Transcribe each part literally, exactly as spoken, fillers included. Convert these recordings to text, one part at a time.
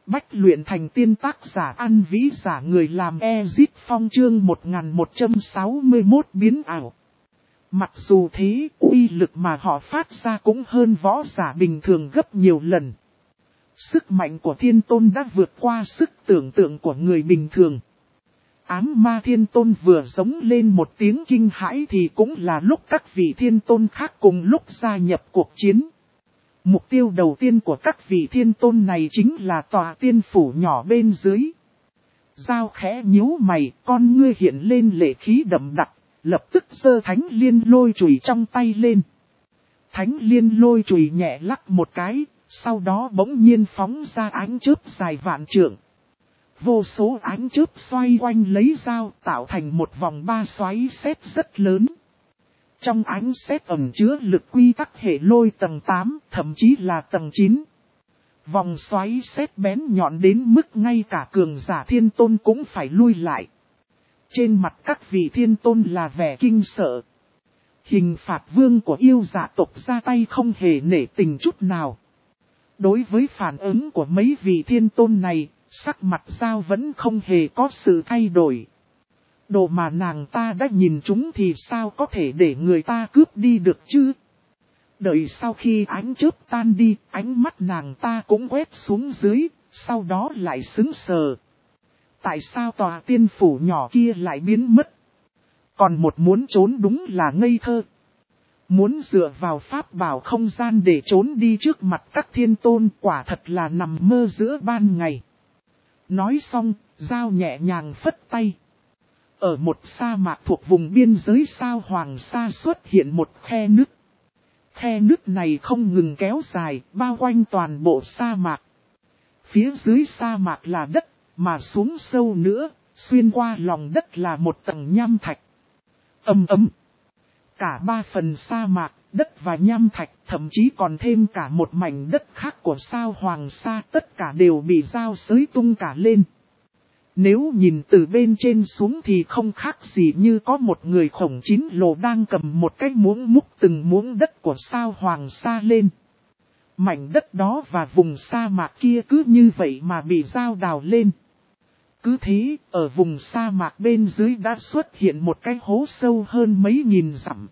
Bách luyện thành tiên tác giả An Vĩ giả người làm Ezit Phong chương một nghìn một trăm sáu mươi mốt biến ảo. Mặc dù thế, uy lực mà họ phát ra cũng hơn võ giả bình thường gấp nhiều lần. Sức mạnh của thiên tôn đã vượt qua sức tưởng tượng của người bình thường. Ám ma thiên tôn vừa giống lên một tiếng kinh hãi thì cũng là lúc các vị thiên tôn khác cùng lúc gia nhập cuộc chiến. Mục tiêu đầu tiên của các vị thiên tôn này chính là tòa tiên phủ nhỏ bên dưới. Giao khẽ nhíu mày, con ngươi hiện lên lệ khí đậm đặc, lập tức giơ thánh liên lôi chùy trong tay lên. Thánh liên lôi chùy nhẹ lắc một cái, sau đó bỗng nhiên phóng ra ánh chớp dài vạn trượng. Vô số ánh chớp xoay quanh lấy dao tạo thành một vòng ba xoáy sét rất lớn. Trong ánh sét ẩn chứa lực quy tắc hệ lôi tầng tám, thậm chí là tầng chín. Vòng xoáy sét bén nhọn đến mức ngay cả cường giả thiên tôn cũng phải lui lại. Trên mặt các vị thiên tôn là vẻ kinh sợ. Hình phạt vương của yêu dạ tộc ra tay không hề nể tình chút nào. Đối với phản ứng của mấy vị thiên tôn này, sắc mặt Giao vẫn không hề có sự thay đổi. Đồ mà nàng ta đã nhìn chúng thì sao có thể để người ta cướp đi được chứ? Đợi sau khi ánh chớp tan đi, ánh mắt nàng ta cũng quét xuống dưới, sau đó lại sững sờ. Tại sao tòa tiên phủ nhỏ kia lại biến mất? Còn một muốn trốn đúng là ngây thơ. Muốn dựa vào pháp bảo không gian để trốn đi trước mặt các thiên tôn quả thật là nằm mơ giữa ban ngày. Nói xong, Giao nhẹ nhàng phất tay. Ở một sa mạc thuộc vùng biên giới sao Hoàng Sa xuất hiện một khe nứt. Khe nứt này không ngừng kéo dài, bao quanh toàn bộ sa mạc. Phía dưới sa mạc là đất, mà xuống sâu nữa, xuyên qua lòng đất là một tầng nham thạch. Ầm ầm. Cả ba phần sa mạc, đất và nham thạch, thậm chí còn thêm cả một mảnh đất khác của sao Hoàng Sa, tất cả đều bị Giao xới tung cả lên. Nếu nhìn từ bên trên xuống thì không khác gì như có một người khổng chín lồ đang cầm một cái muỗng múc từng muỗng đất của sao Hoàng Sa lên. Mảnh đất đó và vùng sa mạc kia cứ như vậy mà bị Giao đào lên. Cứ thế, ở vùng sa mạc bên dưới đã xuất hiện một cái hố sâu hơn mấy nghìn dặm.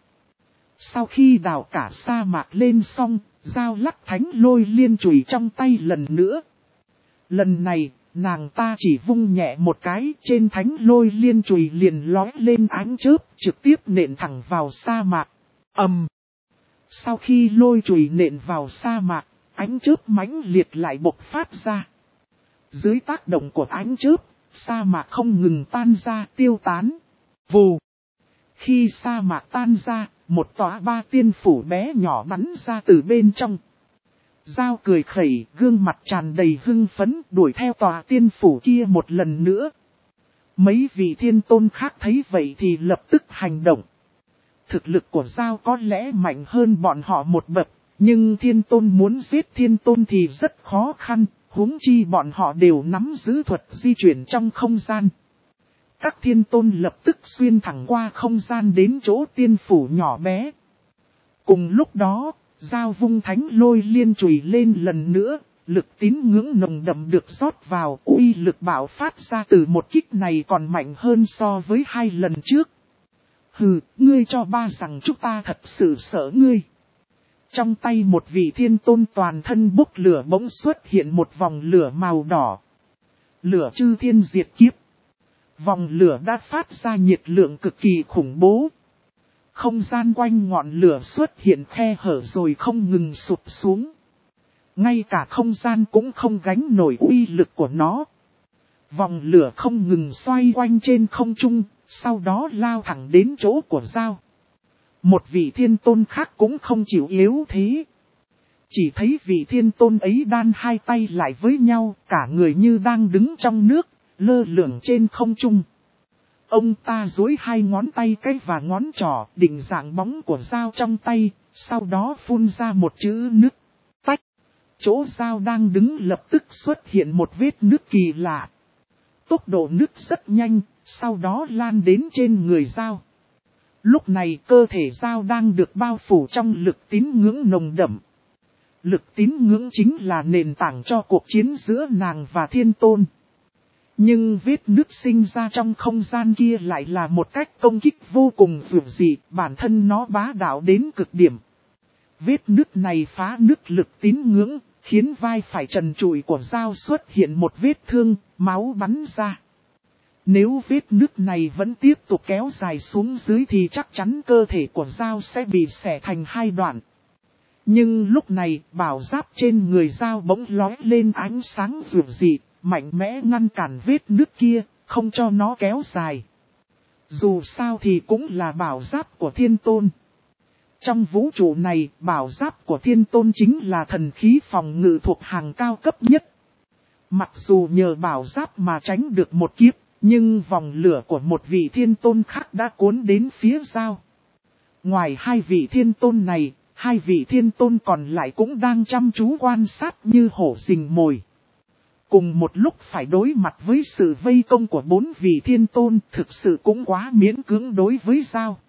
Sau khi đào cả sa mạc lên xong, Giao lắc thánh lôi liên chùy trong tay lần nữa. Lần này, nàng ta chỉ vung nhẹ một cái, trên thánh lôi liên chùy liền lói lên ánh chớp, trực tiếp nện thẳng vào sa mạc. Ầm. Sau khi lôi chùy nện vào sa mạc, ánh chớp mãnh liệt lại bộc phát ra. Dưới tác động của ánh chớp, sa mạc không ngừng tan ra tiêu tán. Vù. Khi sa mạc tan ra, một tòa ba tiên phủ bé nhỏ bắn ra từ bên trong. Giao cười khẩy, gương mặt tràn đầy hưng phấn, đuổi theo tòa tiên phủ kia một lần nữa. Mấy vị thiên tôn khác thấy vậy thì lập tức hành động. Thực lực của Giao có lẽ mạnh hơn bọn họ một bậc, nhưng thiên tôn muốn giết thiên tôn thì rất khó khăn, huống chi bọn họ đều nắm giữ thuật di chuyển trong không gian. Các thiên tôn lập tức xuyên thẳng qua không gian đến chỗ tiên phủ nhỏ bé. Cùng lúc đó, Giao vung thánh lôi liên chùy lên lần nữa, lực tín ngưỡng nồng đậm được rót vào, uy lực bạo phát ra từ một kích này còn mạnh hơn so với hai lần trước. Hừ, ngươi cho ba rằng chúng ta thật sự sợ ngươi. Trong tay một vị thiên tôn toàn thân bốc lửa bỗng xuất hiện một vòng lửa màu đỏ. Lửa chư thiên diệt kiếp. Vòng lửa đã phát ra nhiệt lượng cực kỳ khủng bố. Không gian quanh ngọn lửa xuất hiện khe hở rồi không ngừng sụp xuống. Ngay cả không gian cũng không gánh nổi uy lực của nó. Vòng lửa không ngừng xoay quanh trên không trung, sau đó lao thẳng đến chỗ của Giao. Một vị thiên tôn khác cũng không chịu yếu thế. Chỉ thấy vị thiên tôn ấy đan hai tay lại với nhau, cả người như đang đứng trong nước, lơ lửng trên không trung. Ông ta duỗi hai ngón tay cái và ngón trỏ định dạng bóng của Giao trong tay, sau đó phun ra một chữ nước. Tách. Chỗ Giao đang đứng lập tức xuất hiện một vết nước kỳ lạ. Tốc độ nước rất nhanh, sau đó lan đến trên người Giao. Lúc này cơ thể Giao đang được bao phủ trong lực tín ngưỡng nồng đậm. Lực tín ngưỡng chính là nền tảng cho cuộc chiến giữa nàng và thiên tôn. Nhưng vết nứt sinh ra trong không gian kia lại là một cách công kích vô cùng dữ dị, bản thân nó bá đạo đến cực điểm. Vết nứt này phá nứt lực tín ngưỡng, khiến vai phải trần trụi của Giao xuất hiện một vết thương, máu bắn ra. Nếu vết nứt này vẫn tiếp tục kéo dài xuống dưới thì chắc chắn cơ thể của Giao sẽ bị xẻ thành hai đoạn. Nhưng lúc này, bảo giáp trên người Giao bỗng lóe lên ánh sáng dữ dị, mạnh mẽ ngăn cản vết nứt kia, không cho nó kéo dài. Dù sao thì cũng là bảo giáp của thiên tôn. Trong vũ trụ này, bảo giáp của thiên tôn chính là thần khí phòng ngự thuộc hàng cao cấp nhất. Mặc dù nhờ bảo giáp mà tránh được một kiếp, nhưng vòng lửa của một vị thiên tôn khác đã cuốn đến phía Giao. Ngoài hai vị thiên tôn này, hai vị thiên tôn còn lại cũng đang chăm chú quan sát như hổ rình mồi. Cùng một lúc phải đối mặt với sự vây công của bốn vị thiên tôn, thực sự cũng quá miễn cưỡng đối với Giao.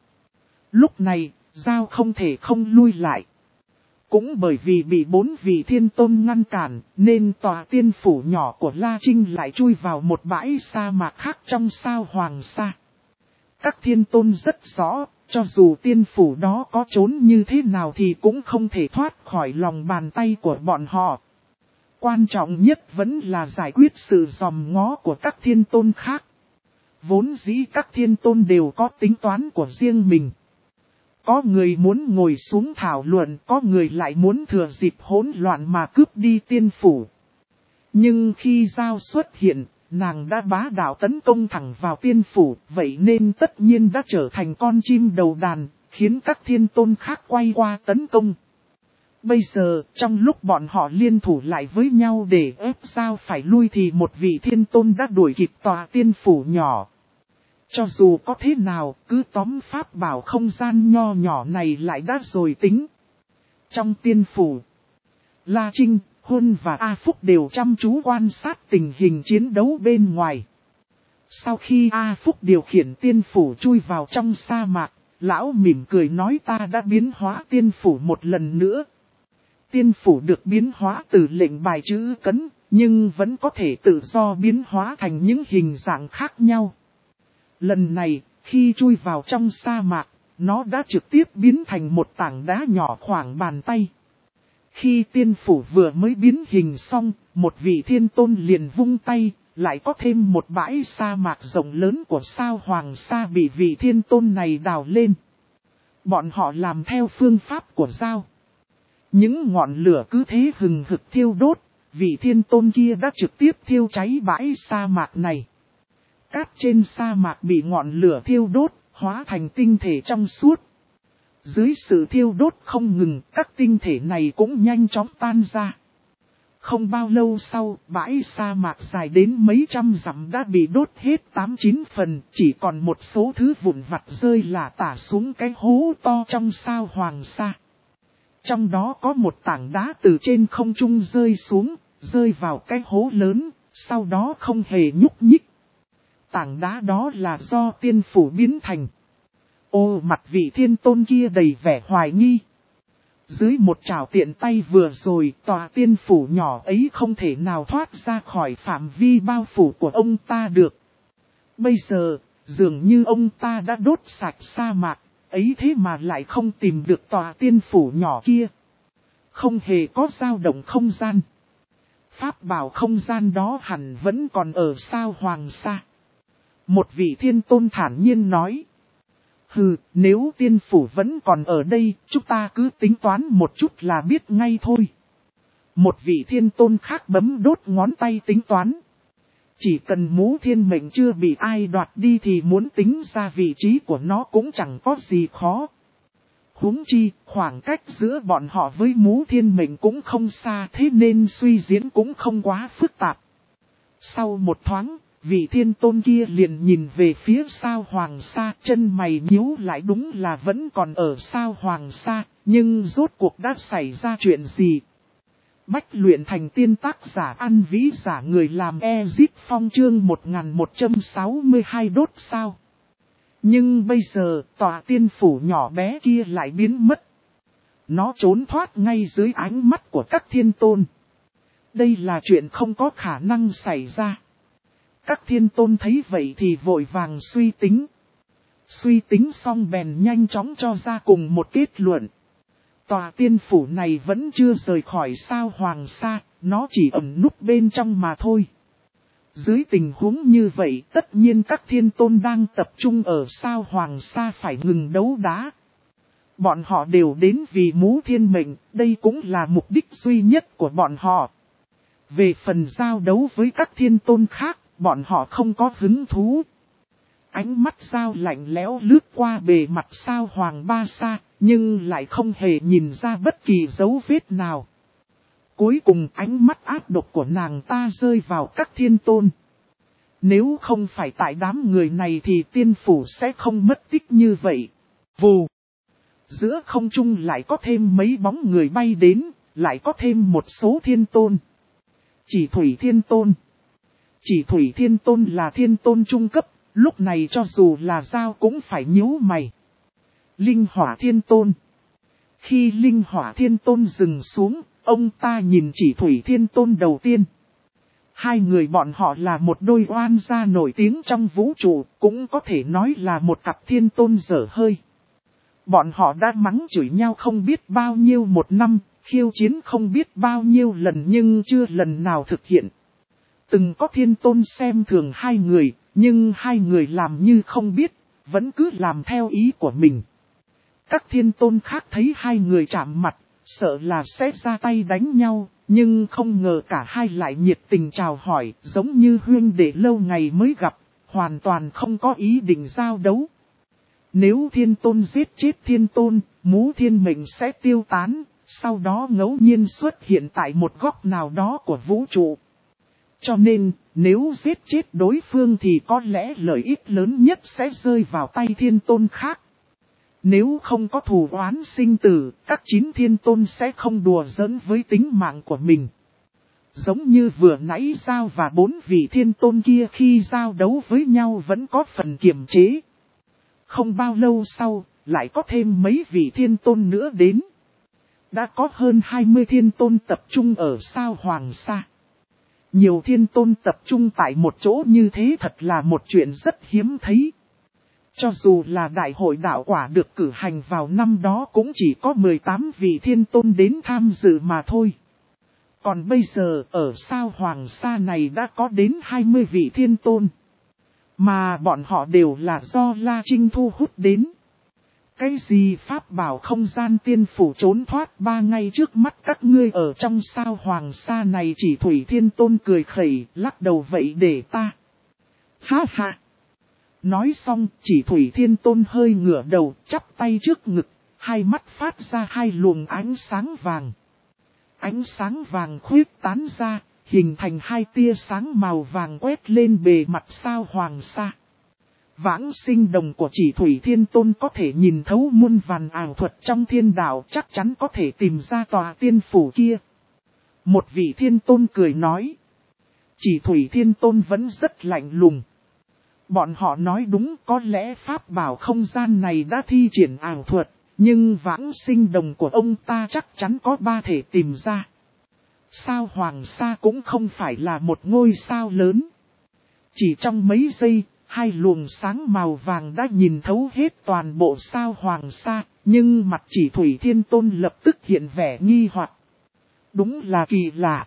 Lúc này, Giao không thể không lui lại. Cũng bởi vì bị bốn vị thiên tôn ngăn cản, nên tòa tiên phủ nhỏ của La Trinh lại chui vào một bãi sa mạc khác trong sao Hoàng Sa. Các thiên tôn rất rõ, cho dù tiên phủ đó có trốn như thế nào thì cũng không thể thoát khỏi lòng bàn tay của bọn họ. Quan trọng nhất vẫn là giải quyết sự giòm ngó của các thiên tôn khác. Vốn dĩ các thiên tôn đều có tính toán của riêng mình. Có người muốn ngồi xuống thảo luận, có người lại muốn thừa dịp hỗn loạn mà cướp đi tiên phủ. Nhưng khi Giao xuất hiện, nàng đã bá đạo tấn công thẳng vào tiên phủ, vậy nên tất nhiên đã trở thành con chim đầu đàn, khiến các thiên tôn khác quay qua tấn công. Bây giờ, trong lúc bọn họ liên thủ lại với nhau để ép Giao phải lui thì một vị thiên tôn đã đuổi kịp tòa tiên phủ nhỏ. Cho dù có thế nào, cứ tóm pháp bảo không gian nho nhỏ này lại đã rồi tính. Trong tiên phủ, La Trinh, Huân và A Phúc đều chăm chú quan sát tình hình chiến đấu bên ngoài. Sau khi A Phúc điều khiển tiên phủ chui vào trong sa mạc, lão mỉm cười nói ta đã biến hóa tiên phủ một lần nữa. Tiên phủ được biến hóa từ lệnh bài chữ cấn, nhưng vẫn có thể tự do biến hóa thành những hình dạng khác nhau. Lần này, khi chui vào trong sa mạc, nó đã trực tiếp biến thành một tảng đá nhỏ khoảng bàn tay. Khi tiên phủ vừa mới biến hình xong, một vị thiên tôn liền vung tay, lại có thêm một bãi sa mạc rộng lớn của sao Hoàng Sa bị vị thiên tôn này đào lên. Bọn họ làm theo phương pháp của Giao. Những ngọn lửa cứ thế hừng hực thiêu đốt, vị thiên tôn kia đã trực tiếp thiêu cháy bãi sa mạc này. Cát trên sa mạc bị ngọn lửa thiêu đốt, hóa thành tinh thể trong suốt. Dưới sự thiêu đốt không ngừng, các tinh thể này cũng nhanh chóng tan ra. Không bao lâu sau, bãi sa mạc dài đến mấy trăm dặm đã bị đốt hết tám chín phần, chỉ còn một số thứ vụn vặt rơi lả tả xuống cái hố to trong sao Hoàng Sa. Trong đó có một tảng đá từ trên không trung rơi xuống, rơi vào cái hố lớn, sau đó không hề nhúc nhích. Tảng đá đó là do tiên phủ biến thành. Ô, mặt vị thiên tôn kia đầy vẻ hoài nghi. Dưới một trảo tiện tay vừa rồi, tòa tiên phủ nhỏ ấy không thể nào thoát ra khỏi phạm vi bao phủ của ông ta được. Bây giờ, dường như ông ta đã đốt sạch sa mạc, ấy thế mà lại không tìm được tòa tiên phủ nhỏ kia. Không hề có dao động không gian. Pháp bảo không gian đó hẳn vẫn còn ở sao Hoàng Sa. Một vị thiên tôn thản nhiên nói. Hừ, nếu tiên phủ vẫn còn ở đây, chúng ta cứ tính toán một chút là biết ngay thôi. Một vị thiên tôn khác bấm đốt ngón tay tính toán. Chỉ cần Mũ Thiên Mệnh chưa bị ai đoạt đi thì muốn tính ra vị trí của nó cũng chẳng có gì khó. Huống chi, khoảng cách giữa bọn họ với Mũ Thiên Mệnh cũng không xa, thế nên suy diễn cũng không quá phức tạp. Sau một thoáng, vị thiên tôn kia liền nhìn về phía sao Hoàng Sa, chân mày nhíu lại, đúng là vẫn còn ở sao Hoàng Sa, nhưng rốt cuộc đã xảy ra chuyện gì? Bách luyện thành tiên tác giả ăn vĩ giả người làm Ezit Phong chương một nghìn một trăm sáu mươi hai đốt sao. Nhưng bây giờ tòa tiên phủ nhỏ bé kia lại biến mất. Nó trốn thoát ngay dưới ánh mắt của các thiên tôn. Đây là chuyện không có khả năng xảy ra. Các thiên tôn thấy vậy thì vội vàng suy tính. Suy tính xong bèn nhanh chóng cho ra cùng một kết luận. Tòa tiên phủ này vẫn chưa rời khỏi sao Hoàng Sa, nó chỉ ẩn núp bên trong mà thôi. Dưới tình huống như vậy, tất nhiên các thiên tôn đang tập trung ở sao Hoàng Sa phải ngừng đấu đá. Bọn họ đều đến vì Mũ Thiên Mệnh, đây cũng là mục đích duy nhất của bọn họ. Về phần giao đấu với các thiên tôn khác, bọn họ không có hứng thú. Ánh mắt Giao lạnh lẽo lướt qua bề mặt sao Hoàng Ba Sa, nhưng lại không hề nhìn ra bất kỳ dấu vết nào. Cuối cùng ánh mắt ác độc của nàng ta rơi vào các thiên tôn. Nếu không phải tại đám người này thì tiên phủ sẽ không mất tích như vậy. Vù! Giữa không trung lại có thêm mấy bóng người bay đến, lại có thêm một số thiên tôn. Chỉ Thủy Thiên Tôn. Chỉ Thủy Thiên Tôn là thiên tôn trung cấp, lúc này cho dù là Giao cũng phải nhíu mày. Linh Hỏa Thiên Tôn. Khi Linh Hỏa Thiên Tôn dừng xuống, ông ta nhìn Chỉ Thủy Thiên Tôn đầu tiên. Hai người bọn họ là một đôi oan gia nổi tiếng trong vũ trụ, cũng có thể nói là một cặp thiên tôn dở hơi. Bọn họ đã mắng chửi nhau không biết bao nhiêu một năm, khiêu chiến không biết bao nhiêu lần nhưng chưa lần nào thực hiện. Từng có thiên tôn xem thường hai người, nhưng hai người làm như không biết, vẫn cứ làm theo ý của mình. Các thiên tôn khác thấy hai người chạm mặt, sợ là sẽ ra tay đánh nhau, nhưng không ngờ cả hai lại nhiệt tình chào hỏi, giống như huynh đệ lâu ngày mới gặp, hoàn toàn không có ý định giao đấu. Nếu thiên tôn giết chết thiên tôn, Mũ Thiên Mệnh sẽ tiêu tán, sau đó ngẫu nhiên xuất hiện tại một góc nào đó của vũ trụ. Cho nên, nếu giết chết đối phương thì có lẽ lợi ích lớn nhất sẽ rơi vào tay thiên tôn khác. Nếu không có thù oán sinh tử, các chín thiên tôn sẽ không đùa giỡn với tính mạng của mình. Giống như vừa nãy Giao và bốn vị thiên tôn kia khi giao đấu với nhau vẫn có phần kiềm chế. Không bao lâu sau, lại có thêm mấy vị thiên tôn nữa đến. Đã có hơn hai mươi thiên tôn tập trung ở sao Hoàng Sa. Nhiều thiên tôn tập trung tại một chỗ như thế thật là một chuyện rất hiếm thấy. Cho dù là đại hội đạo quả được cử hành vào năm đó cũng chỉ có mười tám vị thiên tôn đến tham dự mà thôi. Còn bây giờ ở sao Hoàng Sa này đã có đến hai mươi vị thiên tôn. Mà bọn họ đều là do La Trinh thu hút đến. Cái gì pháp bảo không gian tiên phủ trốn thoát ba ngày trước mắt các ngươi ở trong sao Hoàng Sa này? Chỉ Thủy Thiên Tôn cười khẩy, lắc đầu vậy để ta. Ha ha! Nói xong, Chỉ Thủy Thiên Tôn hơi ngửa đầu, chắp tay trước ngực, hai mắt phát ra hai luồng ánh sáng vàng. Ánh sáng vàng khuyết tán ra, hình thành hai tia sáng màu vàng quét lên bề mặt sao Hoàng Sa. Vãng sinh đồng của Chỉ Thủy Thiên Tôn có thể nhìn thấu muôn vàn ảo thuật trong thiên đạo, chắc chắn có thể tìm ra tòa tiên phủ kia. Một vị thiên tôn cười nói. Chỉ Thủy Thiên Tôn vẫn rất lạnh lùng. Bọn họ nói đúng, có lẽ pháp bảo không gian này đã thi triển ảo thuật, nhưng vãng sinh đồng của ông ta chắc chắn có ba thể tìm ra. Sao Hoàng Sa cũng không phải là một ngôi sao lớn. Chỉ trong mấy giây, hai luồng sáng màu vàng đã nhìn thấu hết toàn bộ sao Hoàng Sa, nhưng mặt Chỉ Thủy Thiên Tôn lập tức hiện vẻ nghi hoặc. Đúng là kỳ lạ.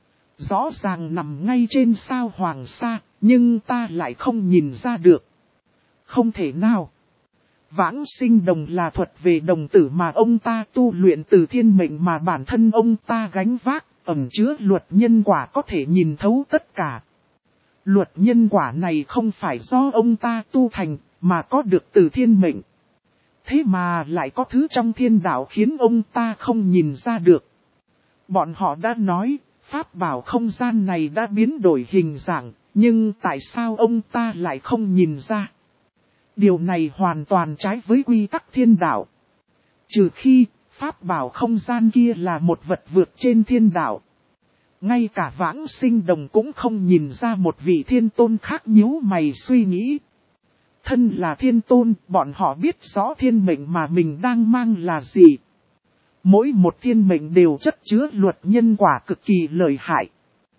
Rõ ràng nằm ngay trên sao Hoàng Sa, nhưng ta lại không nhìn ra được. Không thể nào. Vãng sinh đồng là thuật về đồng tử mà ông ta tu luyện từ thiên mệnh mà bản thân ông ta gánh vác, ẩn chứa luật nhân quả có thể nhìn thấu tất cả. Luật nhân quả này không phải do ông ta tu thành, mà có được từ thiên mệnh. Thế mà lại có thứ trong thiên đạo khiến ông ta không nhìn ra được. Bọn họ đã nói, pháp bảo không gian này đã biến đổi hình dạng, nhưng tại sao ông ta lại không nhìn ra? Điều này hoàn toàn trái với quy tắc thiên đạo. Trừ khi, pháp bảo không gian kia là một vật vượt trên thiên đạo. Ngay cả vãng sinh đồng cũng không nhìn ra một vị thiên tôn khác nhíu mày suy nghĩ. Thân là thiên tôn, bọn họ biết rõ thiên mệnh mà mình đang mang là gì. Mỗi một thiên mệnh đều chất chứa luật nhân quả cực kỳ lợi hại.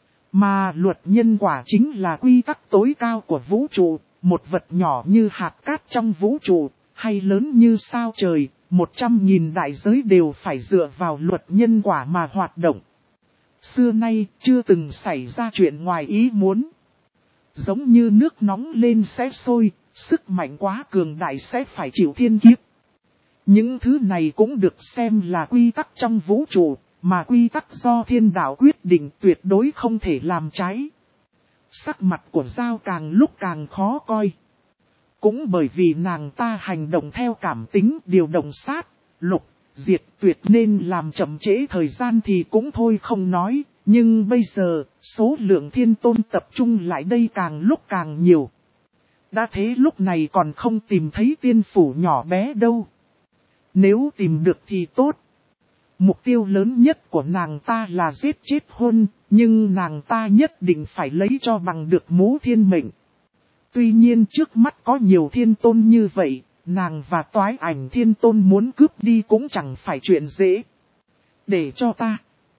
Mà luật nhân quả chính là quy tắc tối cao của vũ trụ, một vật nhỏ như hạt cát trong vũ trụ, hay lớn như sao trời, một trăm nghìn đại giới đều phải dựa vào luật nhân quả mà hoạt động. Xưa nay chưa từng xảy ra chuyện ngoài ý muốn. Giống như nước nóng lên sẽ sôi, sức mạnh quá cường đại sẽ phải chịu thiên kiếp. Những thứ này cũng được xem là quy tắc trong vũ trụ, mà quy tắc do thiên đạo quyết định tuyệt đối không thể làm trái. Sắc mặt của Giao càng lúc càng khó coi. Cũng bởi vì nàng ta hành động theo cảm tính điều động sát, lục, diệt tuyệt nên làm chậm trễ thời gian thì cũng thôi không nói. Nhưng bây giờ, số lượng thiên tôn tập trung lại đây càng lúc càng nhiều. Đã thế lúc này còn không tìm thấy tiên phủ nhỏ bé đâu. Nếu tìm được thì tốt. Mục tiêu lớn nhất của nàng ta là giết chết Huân, nhưng nàng ta nhất định phải lấy cho bằng được mố thiên mệnh. Tuy nhiên trước mắt có nhiều thiên tôn như vậy, nàng và toái ảnh thiên tôn muốn cướp đi cũng chẳng phải chuyện dễ. Để cho ta.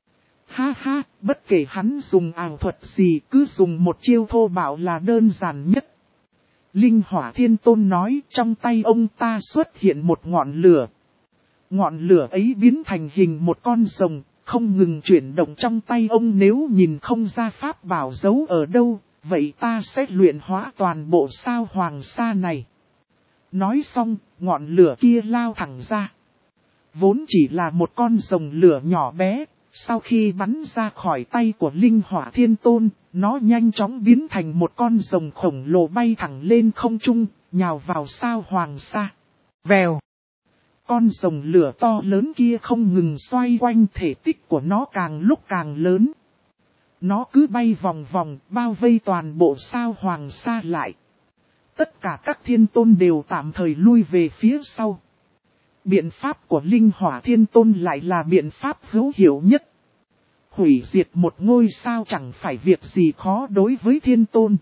Ha ha, bất kể hắn dùng ảo thuật gì cứ dùng một chiêu thô bạo là đơn giản nhất. Linh Hỏa Thiên Tôn nói trong tay ông ta xuất hiện một ngọn lửa. Ngọn lửa ấy biến thành hình một con rồng, không ngừng chuyển động trong tay ông. Nếu nhìn không ra pháp bảo giấu ở đâu, vậy ta sẽ luyện hóa toàn bộ sao hoàng sa này. Nói xong, ngọn lửa kia lao thẳng ra. Vốn chỉ là một con rồng lửa nhỏ bé, sau khi bắn ra khỏi tay của Linh Hỏa Thiên Tôn, nó nhanh chóng biến thành một con rồng khổng lồ bay thẳng lên không trung, nhào vào sao hoàng sa. Vèo! Con rồng lửa to lớn kia không ngừng xoay quanh, thể tích của nó càng lúc càng lớn. Nó cứ bay vòng vòng, bao vây toàn bộ sao hoàng sa lại. Tất cả các thiên tôn đều tạm thời lui về phía sau. Biện pháp của Linh Hỏa Thiên Tôn lại là biện pháp hữu hiệu nhất. Hủy diệt một ngôi sao chẳng phải việc gì khó đối với thiên tôn.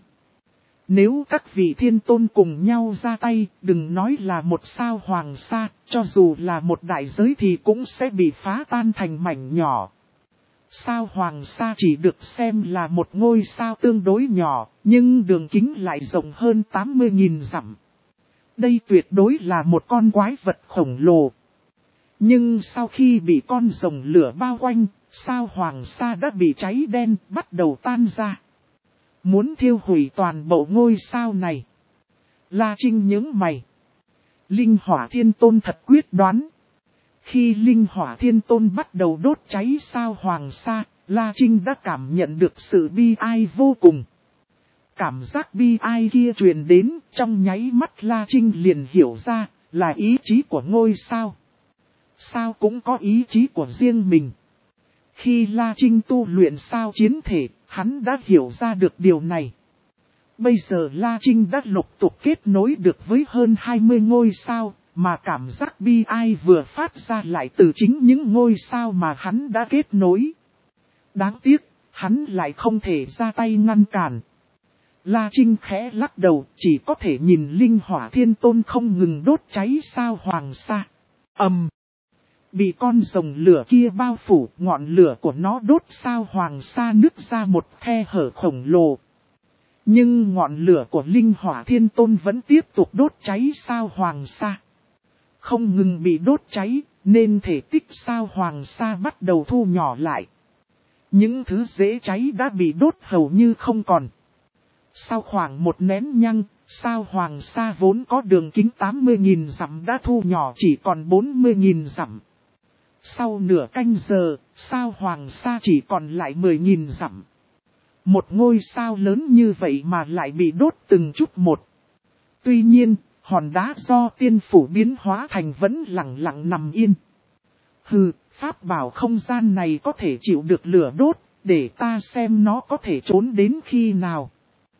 Nếu các vị thiên tôn cùng nhau ra tay, đừng nói là một sao hoàng sa, cho dù là một đại giới thì cũng sẽ bị phá tan thành mảnh nhỏ. Sao hoàng sa chỉ được xem là một ngôi sao tương đối nhỏ, nhưng đường kính lại rộng hơn tám mươi nghìn dặm. Đây tuyệt đối là một con quái vật khổng lồ. Nhưng sau khi bị con rồng lửa bao quanh, sao hoàng sa đã bị cháy đen, bắt đầu tan ra. Muốn thiêu hủy toàn bộ ngôi sao này. La Trinh nhướng mày. Linh Hỏa Thiên Tôn thật quyết đoán. Khi Linh Hỏa Thiên Tôn bắt đầu đốt cháy sao hoàng sa, La Trinh đã cảm nhận được sự bi ai vô cùng. Cảm giác bi ai kia truyền đến, trong nháy mắt La Trinh liền hiểu ra, là ý chí của ngôi sao. Sao cũng có ý chí của riêng mình. Khi La Trinh tu luyện sao chiến thể, hắn đã hiểu ra được điều này. Bây giờ La Trinh đã lục tục kết nối được với hơn hai mươi ngôi sao, mà cảm giác bi ai vừa phát ra lại từ chính những ngôi sao mà hắn đã kết nối. Đáng tiếc, hắn lại không thể ra tay ngăn cản. La Trinh khẽ lắc đầu, chỉ có thể nhìn Linh Hỏa Thiên Tôn không ngừng đốt cháy sao hoàng sa. Ầm! Um, bị con rồng lửa kia bao phủ, ngọn lửa của nó đốt sao hoàng sa nứt ra một khe hở khổng lồ. Nhưng ngọn lửa của Linh Hỏa Thiên Tôn vẫn tiếp tục đốt cháy sao hoàng sa. Không ngừng bị đốt cháy, nên thể tích sao hoàng sa bắt đầu thu nhỏ lại. Những thứ dễ cháy đã bị đốt hầu như không còn. Sau khoảng một nén nhang, sao hoàng sa vốn có đường kính tám mươi nghìn dặm đã thu nhỏ chỉ còn bốn mươi nghìn dặm. Sau nửa canh giờ, sao hoàng sa chỉ còn lại mười nghìn dặm. Một ngôi sao lớn như vậy mà lại bị đốt từng chút một. Tuy nhiên, hòn đá do tiên phủ biến hóa thành vẫn lặng lặng nằm yên. Hừ, pháp bảo không gian này có thể chịu được lửa đốt, để ta xem nó có thể trốn đến khi nào.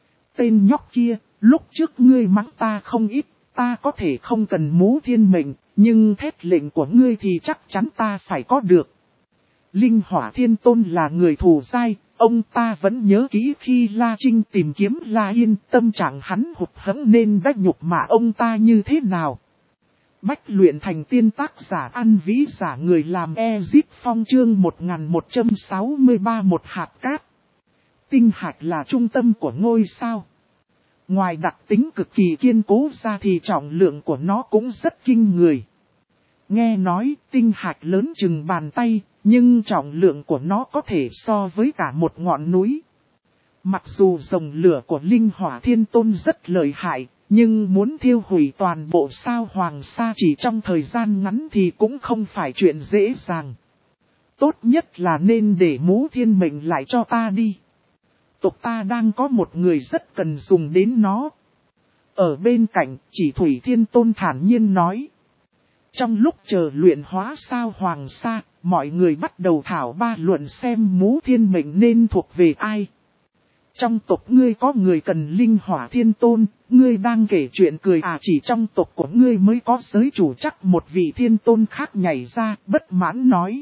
Tên nhóc kia, lúc trước ngươi mắng ta không ít, ta có thể không cần mố thiên mệnh, nhưng thét lệnh của ngươi thì chắc chắn ta phải có được. Linh Hỏa Thiên Tôn là người thù dai, ông ta vẫn nhớ kỹ khi La Trinh tìm kiếm La Yên, tâm trạng hắn hụt hẫng nên đã nhục mạ ông ta như thế nào. Bách luyện thành tiên tác giả An Vĩ giả người làm Ezit Phong chương một nghìn một trăm sáu mươi ba một hạt cát. Tinh hạch là trung tâm của ngôi sao. Ngoài đặc tính cực kỳ kiên cố ra thì trọng lượng của nó cũng rất kinh người. Nghe nói tinh hạch lớn chừng bàn tay, nhưng trọng lượng của nó có thể so với cả một ngọn núi. Mặc dù dòng lửa của Linh Hỏa Thiên Tôn rất lợi hại, nhưng muốn thiêu hủy toàn bộ sao Hoàng Sa chỉ trong thời gian ngắn thì cũng không phải chuyện dễ dàng. Tốt nhất là nên để Mũ Thiên Mệnh lại cho ta đi. Tộc ta đang có một người rất cần dùng đến nó. Ở bên cạnh, Chỉ Thủy Thiên Tôn thản nhiên nói. Trong lúc chờ luyện hóa sao Hoàng Sa, mọi người bắt đầu thảo ba luận xem Mũ Thiên Mệnh nên thuộc về ai. Trong tộc ngươi có người cần Linh Hỏa Thiên Tôn, ngươi đang kể chuyện cười à? Chỉ trong tộc của ngươi mới có giới chủ, chắc một vị thiên tôn khác nhảy ra, bất mãn nói.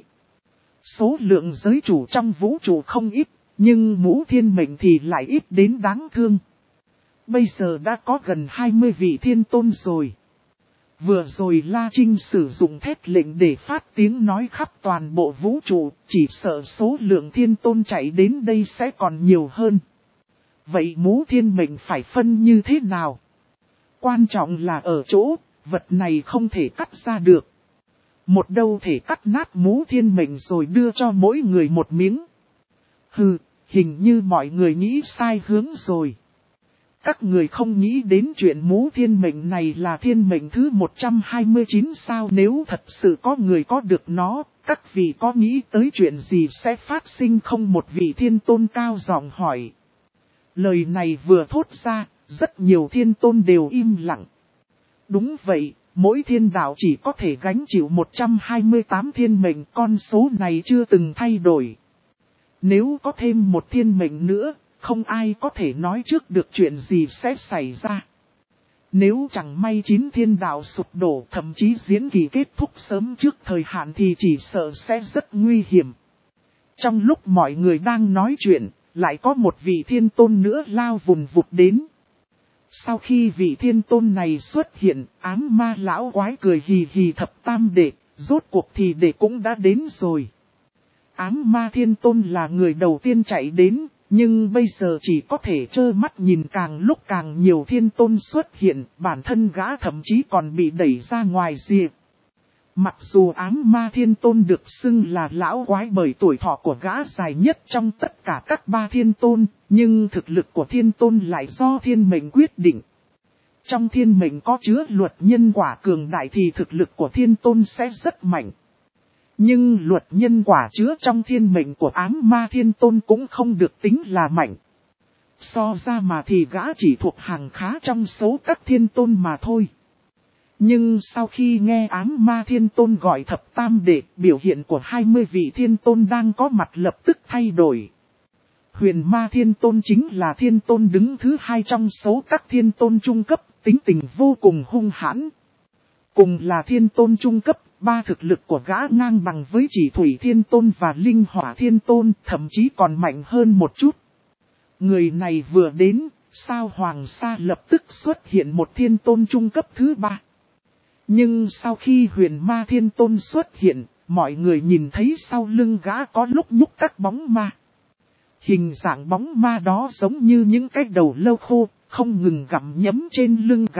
Số lượng giới chủ trong vũ trụ không ít, nhưng Mũ Thiên Mệnh thì lại ít đến đáng thương. Bây giờ đã có gần hai mươi vị thiên tôn rồi. Vừa rồi La Trinh sử dụng thét lệnh để phát tiếng nói khắp toàn bộ vũ trụ, chỉ sợ số lượng thiên tôn chạy đến đây sẽ còn nhiều hơn. Vậy Mũ Thiên Mệnh phải phân như thế nào? Quan trọng là ở chỗ, vật này không thể cắt ra được. Một đâu thể cắt nát Mũ Thiên Mệnh rồi đưa cho mỗi người một miếng. Hừ, hình như mọi người nghĩ sai hướng rồi. Các người không nghĩ đến chuyện Mũ Thiên Mệnh này là thiên mệnh thứ một trăm hai mươi chín sao? Nếu thật sự có người có được nó, các vị có nghĩ tới chuyện gì sẽ phát sinh không? Một vị thiên tôn cao giọng hỏi. Lời này vừa thốt ra, rất nhiều thiên tôn đều im lặng. Đúng vậy, mỗi thiên đạo chỉ có thể gánh chịu một trăm hai mươi tám thiên mệnh, con số này chưa từng thay đổi. Nếu có thêm một thiên mệnh nữa, không ai có thể nói trước được chuyện gì sẽ xảy ra. Nếu chẳng may chín thiên đạo sụp đổ, thậm chí diễn kỳ kết thúc sớm trước thời hạn thì chỉ sợ sẽ rất nguy hiểm. Trong lúc mọi người đang nói chuyện, lại có một vị thiên tôn nữa lao vùn vụt đến. Sau khi vị thiên tôn này xuất hiện, ám ma lão quái cười hì hì. Thập tam đệ, rốt cuộc thì đệ cũng đã đến rồi. Ám ma thiên tôn là người đầu tiên chạy đến, nhưng bây giờ chỉ có thể trơ mắt nhìn càng lúc càng nhiều thiên tôn xuất hiện, bản thân gã thậm chí còn bị đẩy ra ngoài rìa. Mặc dù ám ma thiên tôn được xưng là lão quái bởi tuổi thọ của gã dài nhất trong tất cả các ba thiên tôn, nhưng thực lực của thiên tôn lại do thiên mệnh quyết định. Trong thiên mệnh có chứa luật nhân quả cường đại thì thực lực của thiên tôn sẽ rất mạnh. Nhưng luật nhân quả chứa trong thiên mệnh của ám ma thiên tôn cũng không được tính là mạnh. So ra mà thì gã chỉ thuộc hàng khá trong số các thiên tôn mà thôi. Nhưng sau khi nghe ám ma thiên tôn gọi thập tam đệ, biểu hiện của hai mươi vị thiên tôn đang có mặt lập tức thay đổi. Huyền ma thiên tôn chính là thiên tôn đứng thứ hai trong số các thiên tôn trung cấp, tính tình vô cùng hung hãn. Cùng là thiên tôn trung cấp, ba thực lực của gã ngang bằng với Chỉ Thủy Thiên Tôn và Linh Hỏa Thiên Tôn, thậm chí còn mạnh hơn một chút. Người này vừa đến, sao Hoàng Sa lập tức xuất hiện một thiên tôn trung cấp thứ ba. Nhưng sau khi huyền ma thiên tôn xuất hiện, mọi người nhìn thấy sau lưng gã có lúc nhúc các bóng ma. Hình dạng bóng ma đó giống như những cái đầu lâu khô, không ngừng gặm nhấm trên lưng gã.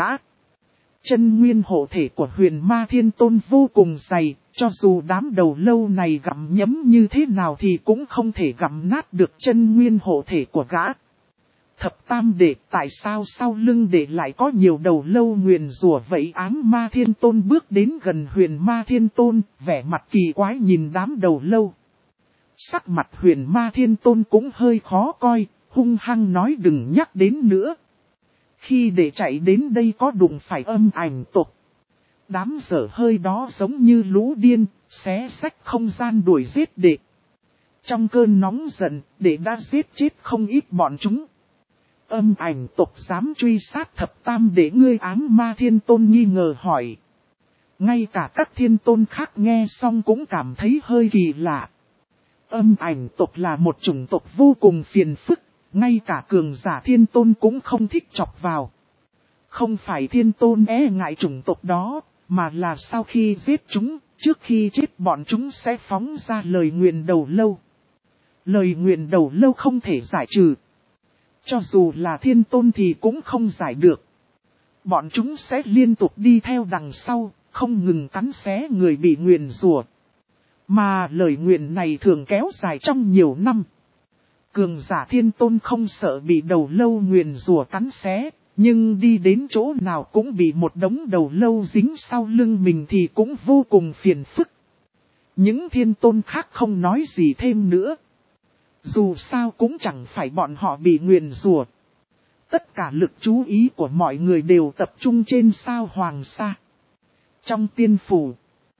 Chân nguyên hộ thể của huyền ma thiên tôn vô cùng dày, cho dù đám đầu lâu này gặm nhấm như thế nào thì cũng không thể gặm nát được chân nguyên hộ thể của gã. Thập tam đệ, tại sao sau lưng đệ lại có nhiều đầu lâu nguyền rủa vậy? Ám ma thiên tôn bước đến gần huyền ma thiên tôn, vẻ mặt kỳ quái nhìn đám đầu lâu. Sắc mặt huyền ma thiên tôn cũng hơi khó coi, hung hăng nói đừng nhắc đến nữa. Khi đệ chạy đến đây có đụng phải âm ảnh tộc. Đám dở hơi đó giống như lũ điên, xé xách không gian đuổi giết đệ. Trong cơn nóng giận, đệ đã giết chết không ít bọn chúng. Âm ảnh tộc dám truy sát thập tam đệ, ngươi ám ma thiên tôn nghi ngờ hỏi. Ngay cả các thiên tôn khác nghe xong cũng cảm thấy hơi kỳ lạ. Âm ảnh tộc là một chủng tộc vô cùng phiền phức, ngay cả cường giả thiên tôn cũng không thích chọc vào. Không phải thiên tôn e ngại chủng tộc đó, mà là sau khi giết chúng, trước khi chết bọn chúng sẽ phóng ra lời nguyền đầu lâu. Lời nguyền đầu lâu không thể giải trừ. Cho dù là thiên tôn thì cũng không giải được. Bọn chúng sẽ liên tục đi theo đằng sau, không ngừng cắn xé người bị nguyền rủa. Mà lời nguyền này thường kéo dài trong nhiều năm. Cường giả thiên tôn không sợ bị đầu lâu nguyền rủa cắn xé, nhưng đi đến chỗ nào cũng bị một đống đầu lâu dính sau lưng mình thì cũng vô cùng phiền phức. Những thiên tôn khác không nói gì thêm nữa. Dù sao cũng chẳng phải bọn họ bị nguyền rủa. Tất cả lực chú ý của mọi người đều tập trung trên sao Hoàng Sa. Trong tiên phủ,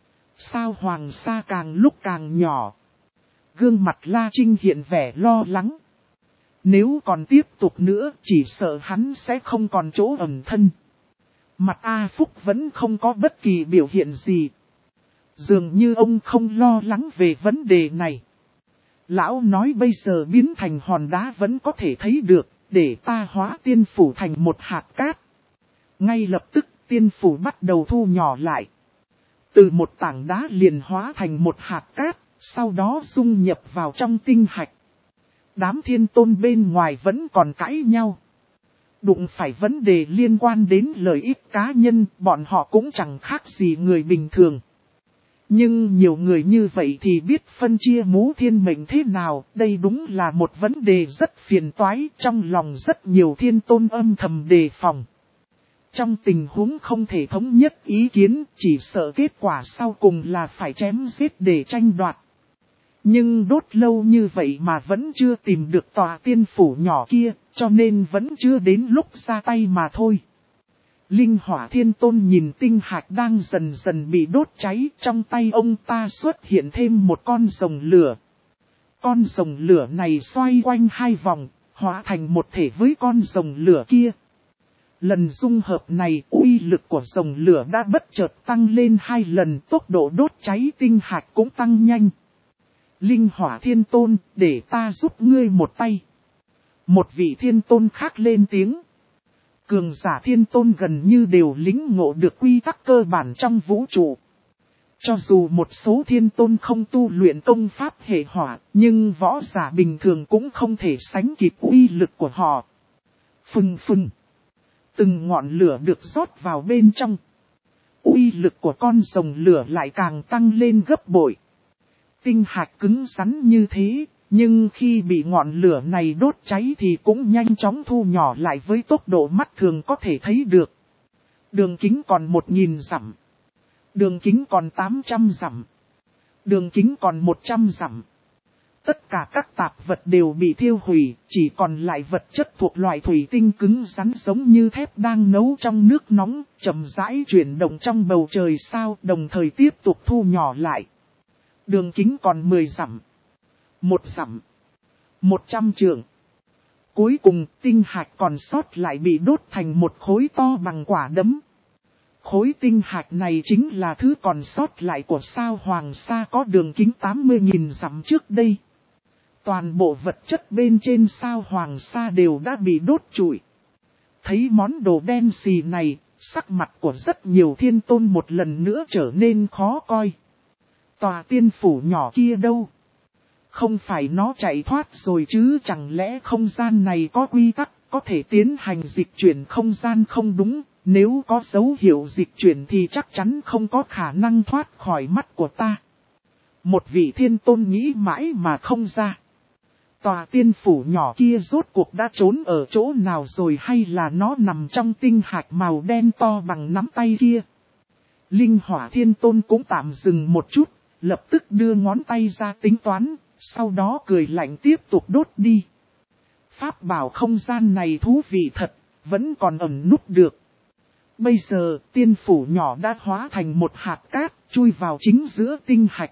sao Hoàng Sa càng lúc càng nhỏ. Gương mặt La Trinh hiện vẻ lo lắng. Nếu còn tiếp tục nữa chỉ sợ hắn sẽ không còn chỗ ẩn thân. Mặt A Phúc vẫn không có bất kỳ biểu hiện gì. Dường như ông không lo lắng về vấn đề này. Lão nói bây giờ biến thành hòn đá vẫn có thể thấy được, để ta hóa tiên phủ thành một hạt cát. Ngay lập tức tiên phủ bắt đầu thu nhỏ lại. Từ một tảng đá liền hóa thành một hạt cát, sau đó dung nhập vào trong tinh hạch. Đám thiên tôn bên ngoài vẫn còn cãi nhau. Đụng phải vấn đề liên quan đến lợi ích cá nhân, bọn họ cũng chẳng khác gì người bình thường. Nhưng nhiều người như vậy thì biết phân chia mũ thiên mệnh thế nào, đây đúng là một vấn đề rất phiền toái, trong lòng rất nhiều thiên tôn âm thầm đề phòng. Trong tình huống không thể thống nhất ý kiến, chỉ sợ kết quả sau cùng là phải chém giết để tranh đoạt. Nhưng đốt lâu như vậy mà vẫn chưa tìm được tòa tiên phủ nhỏ kia, cho nên vẫn chưa đến lúc ra tay mà thôi. Linh Hỏa Thiên Tôn nhìn tinh hạch đang dần dần bị đốt cháy, trong tay ông ta xuất hiện thêm một con rồng lửa. Con rồng lửa này xoay quanh hai vòng, hóa thành một thể với con rồng lửa kia. Lần dung hợp này, uy lực của rồng lửa đã bất chợt tăng lên hai lần, tốc độ đốt cháy tinh hạch cũng tăng nhanh. Linh Hỏa Thiên Tôn, để ta giúp ngươi một tay. Một vị thiên tôn khác lên tiếng. Cường giả thiên tôn gần như đều lĩnh ngộ được quy tắc cơ bản trong vũ trụ. Cho dù một số thiên tôn không tu luyện công pháp hệ hỏa, nhưng võ giả bình thường cũng không thể sánh kịp uy lực của họ. Phừng phừng. Từng ngọn lửa được rót vào bên trong. Uy lực của con rồng lửa lại càng tăng lên gấp bội. Tinh hạch cứng rắn như thế, nhưng khi bị ngọn lửa này đốt cháy thì cũng nhanh chóng thu nhỏ lại với tốc độ mắt thường có thể thấy được. Đường kính còn một nghìn dặm. Đường kính còn tám trăm dặm. Đường kính còn một trăm dặm. Tất cả các tạp vật đều bị thiêu hủy, chỉ còn lại vật chất thuộc loại thủy tinh cứng rắn giống như thép đang nấu trong nước nóng, chậm rãi chuyển động trong bầu trời sao, đồng thời tiếp tục thu nhỏ lại. Đường kính còn mười dặm. Một dặm. Một trăm trượng. Cuối cùng tinh hạch còn sót lại bị đốt thành một khối to bằng quả đấm. Khối tinh hạch này chính là thứ còn sót lại của sao Hoàng Sa có đường kính tám mươi nghìn dặm trước đây. Toàn bộ vật chất bên trên sao Hoàng Sa đều đã bị đốt trụi. Thấy món đồ đen xì này, sắc mặt của rất nhiều thiên tôn một lần nữa trở nên khó coi. Tòa tiên phủ nhỏ kia đâu? Không phải nó chạy thoát rồi chứ, chẳng lẽ không gian này có quy tắc, có thể tiến hành dịch chuyển không gian không đúng, nếu có dấu hiệu dịch chuyển thì chắc chắn không có khả năng thoát khỏi mắt của ta. Một vị thiên tôn nghĩ mãi mà không ra. Tòa tiên phủ nhỏ kia rốt cuộc đã trốn ở chỗ nào rồi, hay là nó nằm trong tinh hạch màu đen to bằng nắm tay kia? Linh Hỏa Thiên Tôn cũng tạm dừng một chút, lập tức đưa ngón tay ra tính toán, sau đó cười lạnh tiếp tục đốt đi. Pháp bảo không gian này thú vị thật, vẫn còn ẩn núp được. Bây giờ tiên phủ nhỏ đã hóa thành một hạt cát, chui vào chính giữa tinh hạch.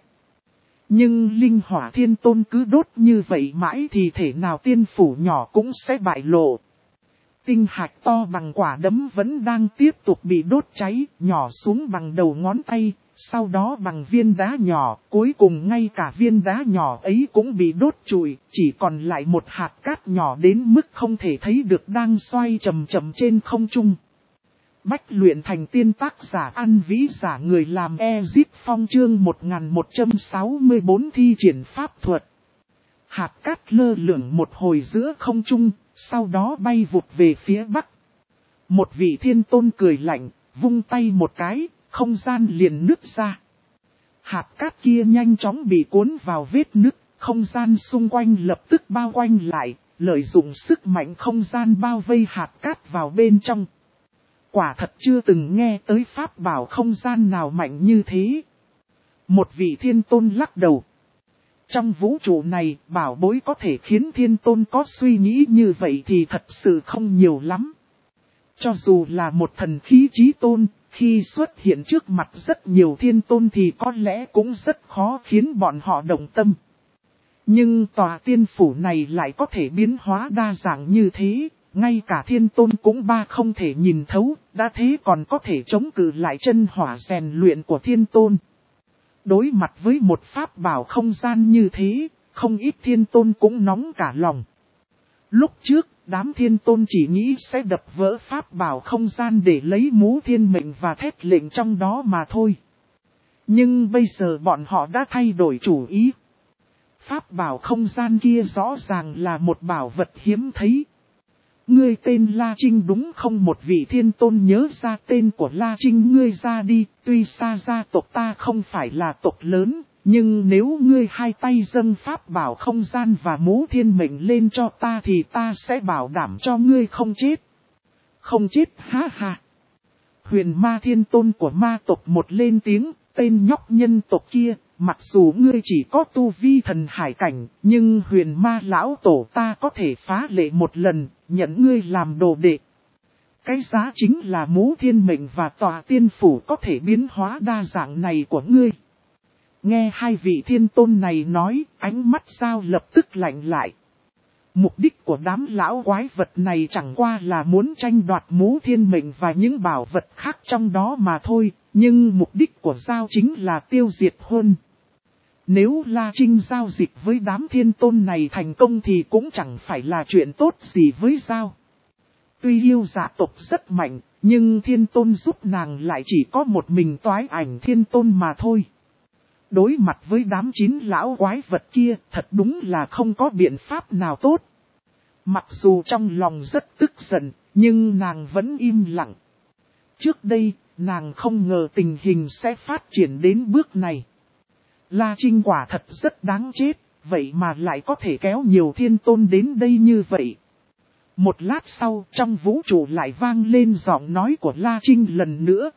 Nhưng Linh Hỏa Thiên Tôn cứ đốt như vậy mãi thì thể nào tiên phủ nhỏ cũng sẽ bại lộ. Tinh hạch to bằng quả đấm vẫn đang tiếp tục bị đốt cháy, nhỏ xuống bằng đầu ngón tay, sau đó bằng viên đá nhỏ, cuối cùng ngay cả viên đá nhỏ ấy cũng bị đốt trụi, chỉ còn lại một hạt cát nhỏ đến mức không thể thấy được đang xoay chậm chậm trên không trung. Bách luyện thành tiên tác giả An Vĩ giả người làm Ezip Phong chương một nghìn một trăm sáu mươi tư thi triển pháp thuật. Hạt cát lơ lửng một hồi giữa không trung, sau đó bay vụt về phía bắc. Một vị thiên tôn cười lạnh, vung tay một cái, không gian liền nứt ra. Hạt cát kia nhanh chóng bị cuốn vào vết nứt, không gian xung quanh lập tức bao quanh lại, lợi dụng sức mạnh không gian bao vây hạt cát vào bên trong. Quả thật chưa từng nghe tới pháp bảo không gian nào mạnh như thế. Một vị thiên tôn lắc đầu. Trong vũ trụ này, bảo bối có thể khiến thiên tôn có suy nghĩ như vậy thì thật sự không nhiều lắm. Cho dù là một thần khí chí tôn, khi xuất hiện trước mặt rất nhiều thiên tôn thì có lẽ cũng rất khó khiến bọn họ động tâm. Nhưng tòa tiên phủ này lại có thể biến hóa đa dạng như thế, ngay cả thiên tôn cũng ba không thể nhìn thấu, đã thế còn có thể chống cự lại chân hỏa rèn luyện của thiên tôn. Đối mặt với một pháp bảo không gian như thế, không ít thiên tôn cũng nóng cả lòng. Lúc trước, đám thiên tôn chỉ nghĩ sẽ đập vỡ pháp bảo không gian để lấy mũ thiên mệnh và thét lệnh trong đó mà thôi. Nhưng bây giờ bọn họ đã thay đổi chủ ý. Pháp bảo không gian kia rõ ràng là một bảo vật hiếm thấy. Ngươi tên La Trinh đúng không? Một vị thiên tôn nhớ ra tên của La Trinh ngươi ra đi, tuy xa gia tộc ta không phải là tộc lớn, nhưng nếu ngươi hai tay dâng pháp bảo không gian và mũ thiên mệnh lên cho ta thì ta sẽ bảo đảm cho ngươi không chết. Không chết ha ha. Huyền ma thiên tôn của ma tộc một lên tiếng, tên nhóc nhân tộc kia. Mặc dù ngươi chỉ có tu vi thần hải cảnh, nhưng huyền ma lão tổ ta có thể phá lệ một lần, nhận ngươi làm đồ đệ. Cái giá chính là mũ thiên mệnh và tòa tiên phủ có thể biến hóa đa dạng này của ngươi. Nghe hai vị thiên tôn này nói, ánh mắt Giao lập tức lạnh lại. Mục đích của đám lão quái vật này chẳng qua là muốn tranh đoạt mũ thiên mệnh và những bảo vật khác trong đó mà thôi, nhưng mục đích của Giao chính là tiêu diệt Huân. Nếu La Trinh giao dịch với đám thiên tôn này thành công thì cũng chẳng phải là chuyện tốt gì với Giao. Tuy yêu dạ tộc rất mạnh, nhưng thiên tôn giúp nàng lại chỉ có một mình toái ảnh thiên tôn mà thôi. Đối mặt với đám chín lão quái vật kia, thật đúng là không có biện pháp nào tốt. Mặc dù trong lòng rất tức giận, nhưng nàng vẫn im lặng. Trước đây, nàng không ngờ tình hình sẽ phát triển đến bước này. La Trinh quả thật rất đáng chết, vậy mà lại có thể kéo nhiều thiên tôn đến đây như vậy. Một lát sau, trong vũ trụ lại vang lên giọng nói của La Trinh lần nữa.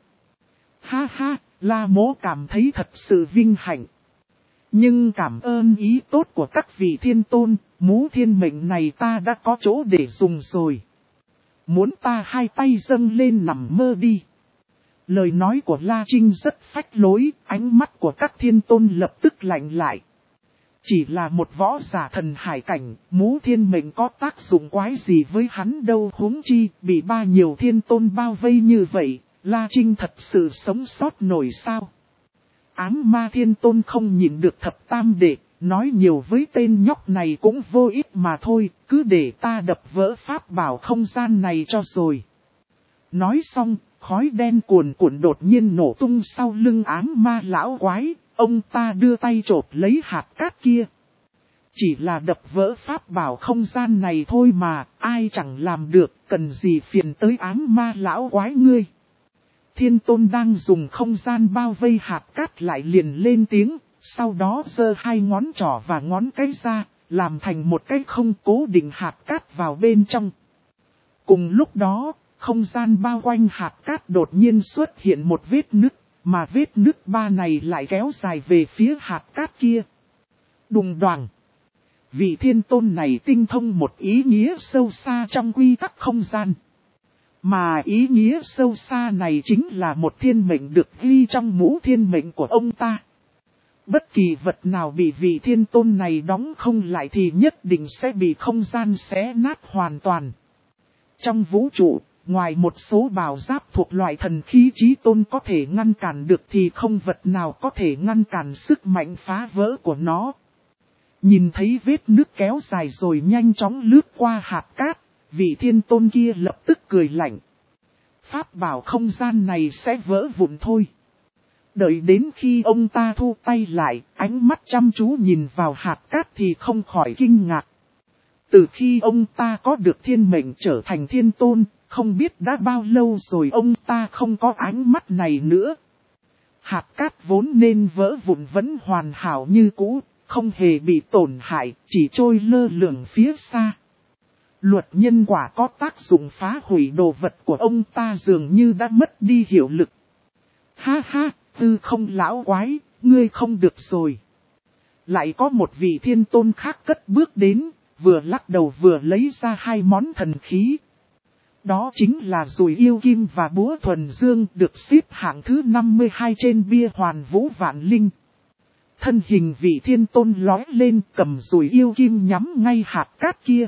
Ha ha, La Mỗ cảm thấy thật sự vinh hạnh. Nhưng cảm ơn ý tốt của các vị thiên tôn, mũ thiên mệnh này ta đã có chỗ để dùng rồi. Muốn ta hai tay dâng lên nằm mơ đi. Lời nói của La Trinh rất phách lối, ánh mắt của các thiên tôn lập tức lạnh lại. Chỉ là một võ giả thần hải cảnh, mũ thiên mệnh có tác dụng quái gì với hắn đâu, huống chi, bị ba nhiều thiên tôn bao vây như vậy, La Trinh thật sự sống sót nổi sao? Ám ma thiên tôn không nhịn được thập tam đệ, nói nhiều với tên nhóc này cũng vô ích mà thôi, cứ để ta đập vỡ pháp bảo không gian này cho rồi. Nói xong, khói đen cuồn cuộn đột nhiên nổ tung sau lưng ám ma lão quái, ông ta đưa tay chộp lấy hạt cát kia. Chỉ là đập vỡ pháp bảo không gian này thôi mà, ai chẳng làm được, cần gì phiền tới ám ma lão quái ngươi. Thiên tôn đang dùng không gian bao vây hạt cát lại liền lên tiếng, sau đó giơ hai ngón trỏ và ngón cái ra, làm thành một cái không cố định hạt cát vào bên trong. Cùng lúc đó, không gian bao quanh hạt cát đột nhiên xuất hiện một vết nứt, mà vết nứt ba này lại kéo dài về phía hạt cát kia. Đùng đoàng. Vị thiên tôn này tinh thông một ý nghĩa sâu xa trong quy tắc không gian. Mà ý nghĩa sâu xa này chính là một thiên mệnh được ghi trong mũ thiên mệnh của ông ta. Bất kỳ vật nào bị vị thiên tôn này đóng không lại thì nhất định sẽ bị không gian xé nát hoàn toàn. Trong vũ trụ, ngoài một số bào giáp thuộc loại thần khí chí tôn có thể ngăn cản được thì không vật nào có thể ngăn cản sức mạnh phá vỡ của nó. Nhìn thấy vết nước kéo dài rồi nhanh chóng lướt qua hạt cát, vị thiên tôn kia lập tức cười lạnh. pháp bảo không gian này sẽ vỡ vụn thôi. Đợi đến khi ông ta thu tay lại, ánh mắt chăm chú nhìn vào hạt cát thì không khỏi kinh ngạc. Từ khi ông ta có được thiên mệnh trở thành thiên tôn, không biết đã bao lâu rồi ông ta không có ánh mắt này nữa. Hạt cát vốn nên vỡ vụn vẫn hoàn hảo như cũ, không hề bị tổn hại, chỉ trôi lơ lửng phía xa. Luật nhân quả có tác dụng phá hủy đồ vật của ông ta dường như đã mất đi hiệu lực. Ha ha, tư không lão quái, ngươi không được rồi. Lại có một vị thiên tôn khác cất bước đến, vừa lắc đầu vừa lấy ra hai món thần khí. Đó chính là dùi yêu kim và búa thuần dương được xếp hạng thứ năm mươi hai trên bia hoàn vũ vạn linh. Thân hình vị thiên tôn lói lên cầm dùi yêu kim nhắm ngay hạt cát kia.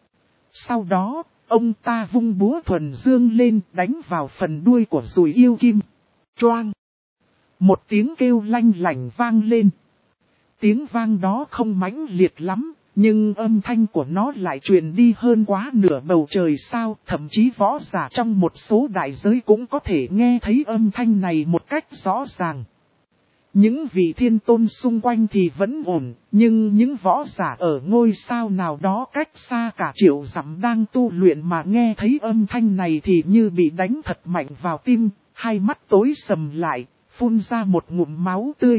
Sau đó, ông ta vung búa thuần dương lên đánh vào phần đuôi của dùi yêu kim. Choang! Một tiếng kêu lanh lảnh vang lên. Tiếng vang đó không mãnh liệt lắm, nhưng âm thanh của nó lại truyền đi hơn quá nửa bầu trời sao. Thậm chí võ giả trong một số đại giới cũng có thể nghe thấy âm thanh này một cách rõ ràng. Những vị thiên tôn xung quanh thì vẫn ổn, nhưng những võ giả ở ngôi sao nào đó cách xa cả triệu dặm đang tu luyện mà nghe thấy âm thanh này thì như bị đánh thật mạnh vào tim, hai mắt tối sầm lại, phun ra một ngụm máu tươi.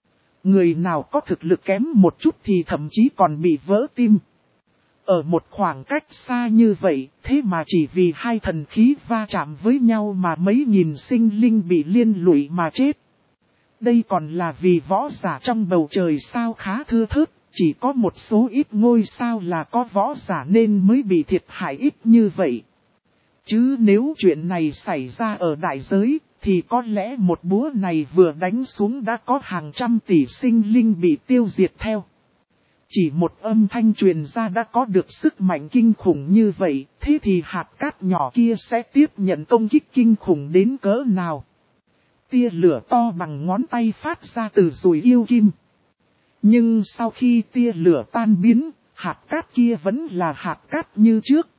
Người nào có thực lực kém một chút thì thậm chí còn bị vỡ tim. Ở một khoảng cách xa như vậy, thế mà chỉ vì hai thần khí va chạm với nhau mà mấy nghìn sinh linh bị liên lụy mà chết. Đây còn là vì võ giả trong bầu trời sao khá thưa thớt, chỉ có một số ít ngôi sao là có võ giả nên mới bị thiệt hại ít như vậy. Chứ nếu chuyện này xảy ra ở đại giới, thì có lẽ một búa này vừa đánh xuống đã có hàng trăm tỷ sinh linh bị tiêu diệt theo. Chỉ một âm thanh truyền ra đã có được sức mạnh kinh khủng như vậy, thế thì hạt cát nhỏ kia sẽ tiếp nhận công kích kinh khủng đến cỡ nào? Tia lửa to bằng ngón tay phát ra từ dùi yêu kim. Nhưng sau khi tia lửa tan biến, hạt cát kia vẫn là hạt cát như trước.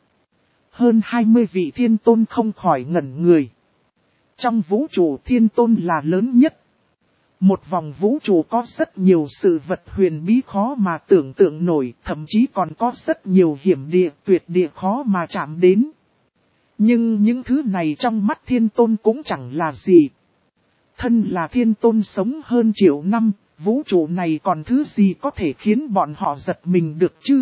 Hơn hai mươi vị thiên tôn không khỏi ngẩn người. Trong vũ trụ thiên tôn là lớn nhất. Một vòng vũ trụ có rất nhiều sự vật huyền bí khó mà tưởng tượng nổi, thậm chí còn có rất nhiều hiểm địa tuyệt địa khó mà chạm đến. Nhưng những thứ này trong mắt thiên tôn cũng chẳng là gì. Thân là thiên tôn sống hơn triệu năm, vũ trụ này còn thứ gì có thể khiến bọn họ giật mình được chứ?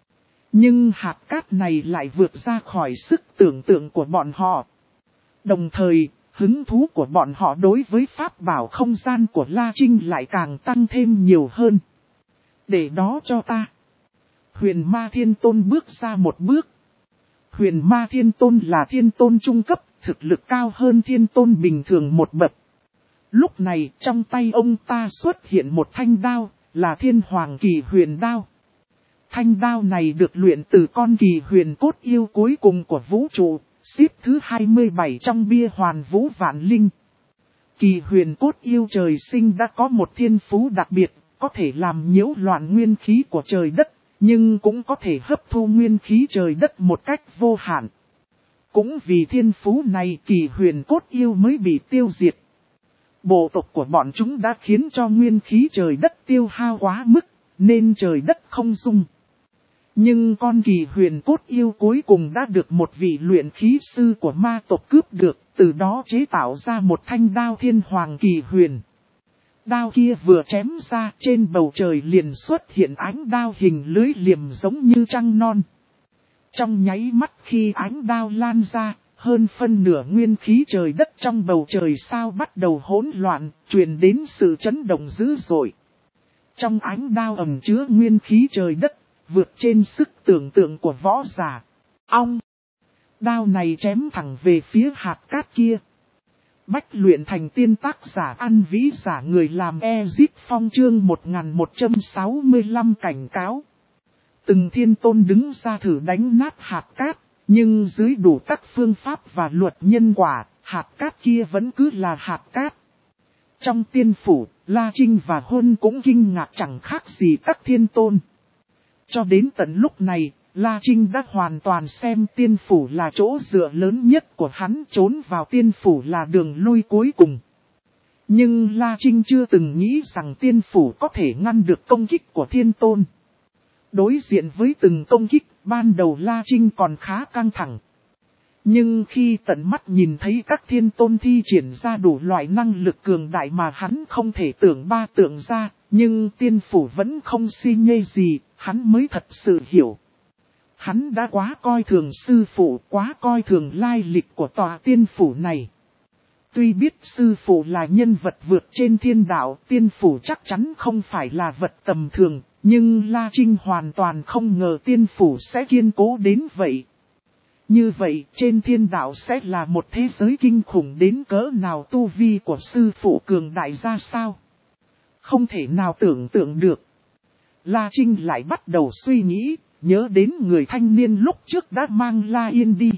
Nhưng hạt cát này lại vượt ra khỏi sức tưởng tượng của bọn họ. Đồng thời, hứng thú của bọn họ đối với pháp bảo không gian của La Trinh lại càng tăng thêm nhiều hơn. Để đó cho ta. Huyền Ma Thiên Tôn bước ra một bước. Huyền Ma Thiên Tôn là thiên tôn trung cấp, thực lực cao hơn thiên tôn bình thường một bậc. Lúc này trong tay ông ta xuất hiện một thanh đao, là Thiên Hoàng Kỳ Huyền Đao. Thanh đao này được luyện từ con kỳ huyền cốt yêu cuối cùng của vũ trụ, xếp thứ hai mươi bảy trong bia hoàn vũ vạn linh. Kỳ huyền cốt yêu trời sinh đã có một thiên phú đặc biệt, có thể làm nhiễu loạn nguyên khí của trời đất, nhưng cũng có thể hấp thu nguyên khí trời đất một cách vô hạn. Cũng vì thiên phú này kỳ huyền cốt yêu mới bị tiêu diệt. Bộ tộc của bọn chúng đã khiến cho nguyên khí trời đất tiêu hao quá mức, nên trời đất không dung. Nhưng con kỳ huyền cốt yêu cuối cùng đã được một vị luyện khí sư của ma tộc cướp được, từ đó chế tạo ra một thanh đao thiên hoàng kỳ huyền. Đao kia vừa chém ra trên bầu trời liền xuất hiện ánh đao hình lưới liềm giống như trăng non. Trong nháy mắt khi ánh đao lan ra, hơn phân nửa nguyên khí trời đất trong bầu trời sao bắt đầu hỗn loạn, truyền đến sự chấn động dữ dội. Trong ánh đao ẩn chứa nguyên khí trời đất, vượt trên sức tưởng tượng của võ giả. Ong! Đao này chém thẳng về phía hạt cát kia. Bách luyện thành tiên tác giả ăn vĩ giả người làm Ezit Phong chương một nghìn một trăm sáu mươi lăm cảnh cáo. Từng thiên tôn đứng ra thử đánh nát hạt cát, nhưng dưới đủ các phương pháp và luật nhân quả, hạt cát kia vẫn cứ là hạt cát. Trong tiên phủ, La Trinh và Huân cũng kinh ngạc chẳng khác gì các thiên tôn. Cho đến tận lúc này, La Trinh đã hoàn toàn xem tiên phủ là chỗ dựa lớn nhất của hắn, trốn vào tiên phủ là đường lui cuối cùng. Nhưng La Trinh chưa từng nghĩ rằng tiên phủ có thể ngăn được công kích của thiên tôn. Đối diện với từng công kích, ban đầu La Trinh còn khá căng thẳng. Nhưng khi tận mắt nhìn thấy các thiên tôn thi triển ra đủ loại năng lực cường đại mà hắn không thể tưởng ba tưởng ra, nhưng tiên phủ vẫn không si nhê gì, hắn mới thật sự hiểu. Hắn đã quá coi thường sư phụ, quá coi thường lai lịch của tòa tiên phủ này. Tuy biết sư phụ là nhân vật vượt trên thiên đạo, tiên phủ chắc chắn không phải là vật tầm thường, nhưng La Trinh hoàn toàn không ngờ tiên phủ sẽ kiên cố đến vậy. Như vậy, trên thiên đạo sẽ là một thế giới kinh khủng đến cỡ nào, tu vi của sư phụ cường đại ra sao? Không thể nào tưởng tượng được. La Trinh lại bắt đầu suy nghĩ, nhớ đến người thanh niên lúc trước đã mang La Yên đi.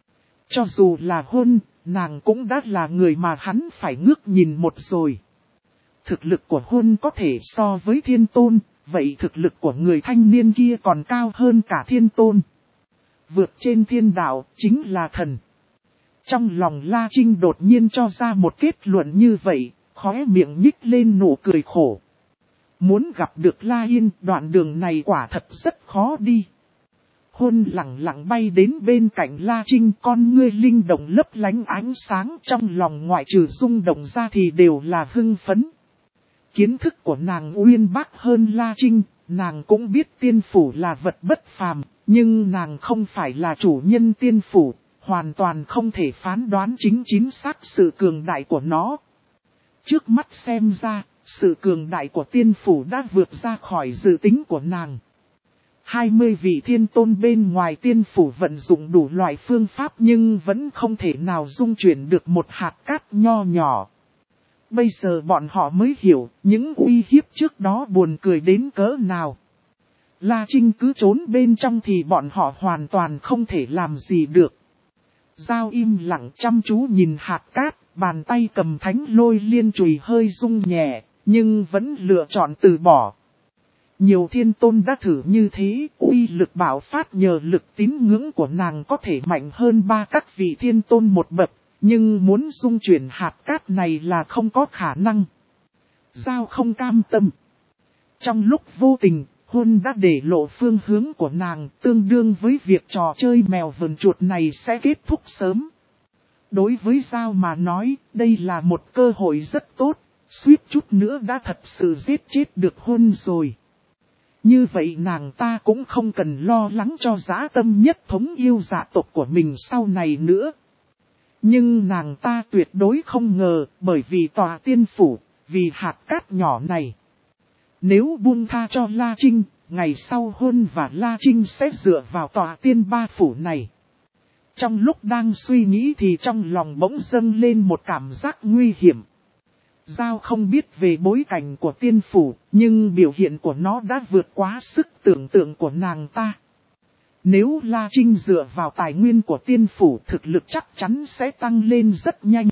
Cho dù là Huân, nàng cũng đã là người mà hắn phải ngước nhìn một rồi. Thực lực của Huân có thể so với thiên tôn, vậy thực lực của người thanh niên kia còn cao hơn cả thiên tôn. Vượt trên thiên đạo, chính là thần. Trong lòng La Trinh đột nhiên cho ra một kết luận như vậy, khóe miệng nhích lên nụ cười khổ. Muốn gặp được La Yên, đoạn đường này quả thật rất khó đi. Huân lặng lặng bay đến bên cạnh La Trinh, con ngươi linh động lấp lánh ánh sáng, trong lòng ngoại trừ rung động ra thì đều là hưng phấn. Kiến thức của nàng uyên bác hơn La Trinh, nàng cũng biết tiên phủ là vật bất phàm, nhưng nàng không phải là chủ nhân tiên phủ, hoàn toàn không thể phán đoán chính chính xác sự cường đại của nó. Trước mắt xem ra, sự cường đại của tiên phủ đã vượt ra khỏi dự tính của nàng. hai mươi vị thiên tôn bên ngoài tiên phủ vận dụng đủ loại phương pháp nhưng vẫn không thể nào dung chuyển được một hạt cát nho nhỏ. Bây giờ bọn họ mới hiểu những uy hiếp trước đó buồn cười đến cỡ nào. La Trinh cứ trốn bên trong thì bọn họ hoàn toàn không thể làm gì được. Giao im lặng chăm chú nhìn hạt cát, bàn tay cầm thánh lôi liên chùy hơi rung nhẹ, nhưng vẫn lựa chọn từ bỏ. Nhiều thiên tôn đã thử như thế, uy lực bạo phát nhờ lực tín ngưỡng của nàng có thể mạnh hơn ba các vị thiên tôn một bậc, nhưng muốn dung chuyển hạt cát này là không có khả năng. Giao không cam tâm. Trong lúc vô tình, Huân đã để lộ phương hướng của nàng, tương đương với việc trò chơi mèo vờn chuột này sẽ kết thúc sớm. Đối với Giao mà nói, đây là một cơ hội rất tốt, suýt chút nữa đã thật sự giết chết được Huân rồi. Như vậy nàng ta cũng không cần lo lắng cho dã tâm nhất thống yêu dạ tộc của mình sau này nữa. Nhưng nàng ta tuyệt đối không ngờ, bởi vì tòa tiên phủ, vì hạt cát nhỏ này. Nếu buông tha cho La Trinh, ngày sau Huân và La Trinh sẽ dựa vào tòa tiên ba phủ này. Trong lúc đang suy nghĩ thì trong lòng bỗng dâng lên một cảm giác nguy hiểm. Giao không biết về bối cảnh của tiên phủ, nhưng biểu hiện của nó đã vượt quá sức tưởng tượng của nàng ta. Nếu La Trinh dựa vào tài nguyên của tiên phủ, thực lực chắc chắn sẽ tăng lên rất nhanh.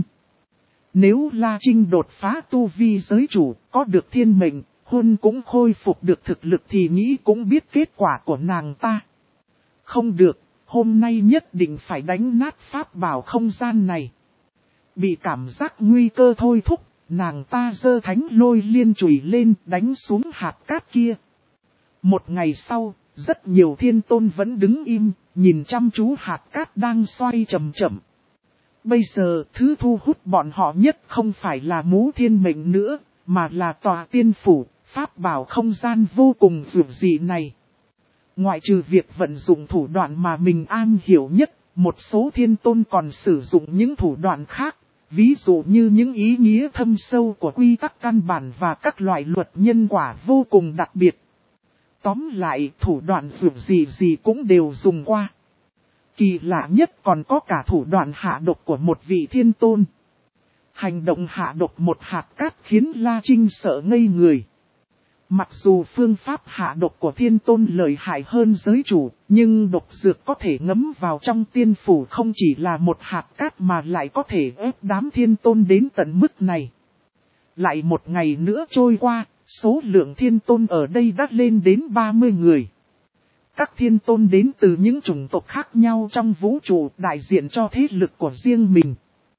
Nếu La Trinh đột phá tu vi giới chủ, có được thiên mệnh, Huân cũng khôi phục được thực lực thì nghĩ cũng biết kết quả của nàng ta. Không được, hôm nay nhất định phải đánh nát pháp bảo không gian này. Bị cảm giác nguy cơ thôi thúc, nàng ta giơ thánh lôi liên chùy lên đánh xuống hạt cát kia. Một ngày sau, rất nhiều thiên tôn vẫn đứng im, nhìn chăm chú hạt cát đang xoay chậm chậm. Bây giờ, thứ thu hút bọn họ nhất không phải là mũ thiên mệnh nữa, mà là tòa tiên phủ, pháp bảo không gian vô cùng dường dị này. Ngoại trừ việc vận dụng thủ đoạn mà mình am hiểu nhất, một số thiên tôn còn sử dụng những thủ đoạn khác, ví dụ như những ý nghĩa thâm sâu của quy tắc căn bản và các loại luật nhân quả vô cùng đặc biệt. Tóm lại, thủ đoạn dường gì gì cũng đều dùng qua. Kỳ lạ nhất còn có cả thủ đoạn hạ độc của một vị thiên tôn. Hành động hạ độc một hạt cát khiến La Trinh sợ ngây người. Mặc dù phương pháp hạ độc của thiên tôn lợi hại hơn giới chủ, nhưng độc dược có thể ngấm vào trong tiên phủ không chỉ là một hạt cát mà lại có thể ép đám thiên tôn đến tận mức này. Lại một ngày nữa trôi qua, số lượng thiên tôn ở đây đã lên đến ba mươi người. Các thiên tôn đến từ những chủng tộc khác nhau trong vũ trụ đại diện cho thế lực của riêng mình.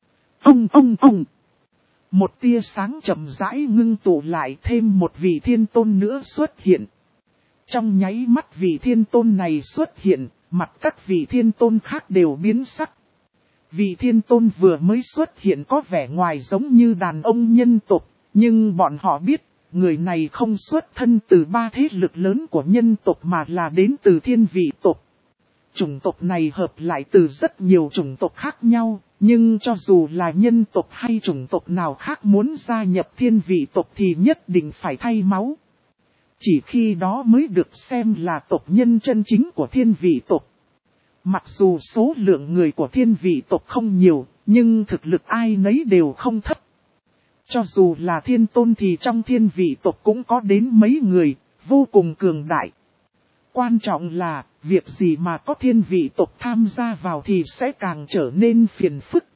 Ông ông ông. Một tia sáng chậm rãi ngưng tụ lại, thêm một vị thiên tôn nữa xuất hiện. Trong nháy mắt vị thiên tôn này xuất hiện, mặt các vị thiên tôn khác đều biến sắc. Vị thiên tôn vừa mới xuất hiện có vẻ ngoài giống như đàn ông nhân tộc, nhưng bọn họ biết, người này không xuất thân từ ba thế lực lớn của nhân tộc mà là đến từ thiên vị tộc. Chủng tộc này hợp lại từ rất nhiều chủng tộc khác nhau, nhưng cho dù là nhân tộc hay chủng tộc nào khác muốn gia nhập thiên vị tộc thì nhất định phải thay máu. Chỉ khi đó mới được xem là tộc nhân chân chính của thiên vị tộc. Mặc dù số lượng người của thiên vị tộc không nhiều, nhưng thực lực ai nấy đều không thấp. Cho dù là thiên tôn thì trong thiên vị tộc cũng có đến mấy người, vô cùng cường đại. Quan trọng là, việc gì mà có thiên vị tộc tham gia vào thì sẽ càng trở nên phiền phức.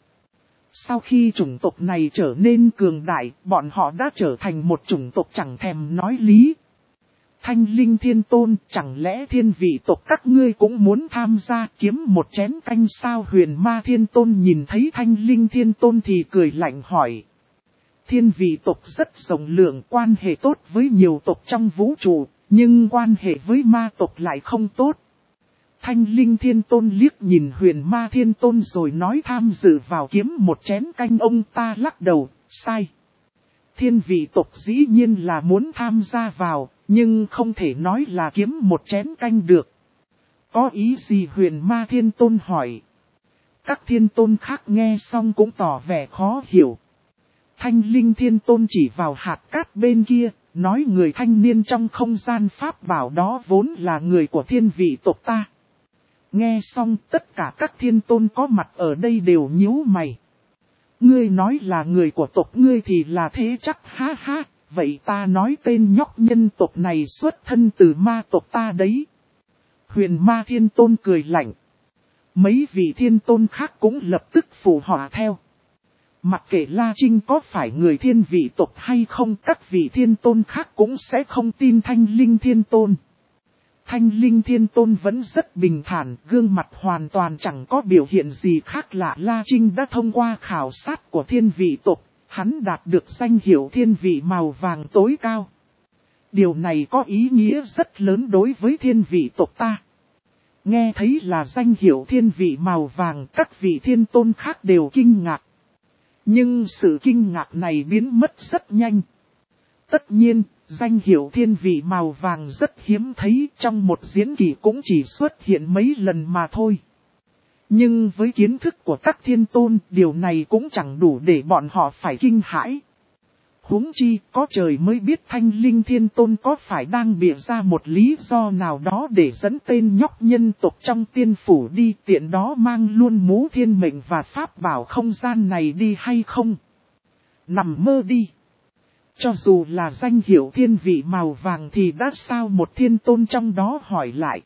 Sau khi chủng tộc này trở nên cường đại, bọn họ đã trở thành một chủng tộc chẳng thèm nói lý. Thanh Linh Thiên Tôn, chẳng lẽ thiên vị tộc các ngươi cũng muốn tham gia kiếm một chén canh sao? Huyền Ma Thiên Tôn nhìn thấy Thanh Linh Thiên Tôn thì cười lạnh hỏi. Thiên vị tộc rất rộng lượng, quan hệ tốt với nhiều tộc trong vũ trụ, nhưng quan hệ với ma tộc lại không tốt. Thanh Linh Thiên Tôn liếc nhìn Huyền Ma Thiên Tôn rồi nói tham dự vào kiếm một chén canh. Ông ta lắc đầu, sai. Thiên vị tộc dĩ nhiên là muốn tham gia vào, nhưng không thể nói là kiếm một chén canh được. Có ý gì? Huyền Ma Thiên Tôn hỏi. Các thiên tôn khác nghe xong cũng tỏ vẻ khó hiểu. Thanh Linh Thiên Tôn chỉ vào hạt cát bên kia, nói người thanh niên trong không gian pháp bảo đó vốn là người của thiên vị tộc ta. Nghe xong tất cả các thiên tôn có mặt ở đây đều nhíu mày. Ngươi nói là người của tộc ngươi thì là thế chắc, ha ha, vậy ta nói tên nhóc nhân tộc này xuất thân từ ma tộc ta đấy. Huyền Ma Thiên Tôn cười lạnh. Mấy vị thiên tôn khác cũng lập tức phụ họa theo. Mặc kệ La Trinh có phải người thiên vị tộc hay không, các vị thiên tôn khác cũng sẽ không tin Thanh Linh Thiên Tôn. Thanh Linh Thiên Tôn vẫn rất bình thản, gương mặt hoàn toàn chẳng có biểu hiện gì khác lạ. La Trinh đã thông qua khảo sát của thiên vị tộc, hắn đạt được danh hiệu thiên vị màu vàng tối cao. Điều này có ý nghĩa rất lớn đối với thiên vị tộc ta. Nghe thấy là danh hiệu thiên vị màu vàng, các vị thiên tôn khác đều kinh ngạc. Nhưng sự kinh ngạc này biến mất rất nhanh. Tất nhiên, danh hiệu thiên vị màu vàng rất hiếm thấy, trong một diễn kỳ cũng chỉ xuất hiện mấy lần mà thôi. Nhưng với kiến thức của các thiên tôn, điều này cũng chẳng đủ để bọn họ phải kinh hãi. Huống chi, có trời mới biết Thanh Linh Thiên Tôn có phải đang bịa ra một lý do nào đó để dẫn tên nhóc nhân tộc trong tiên phủ đi, tiện đó mang luôn mũ thiên mệnh và pháp bảo không gian này đi hay không? Nằm mơ đi! Cho dù là danh hiệu thiên vị màu vàng thì đã sao? Một thiên tôn trong đó hỏi lại.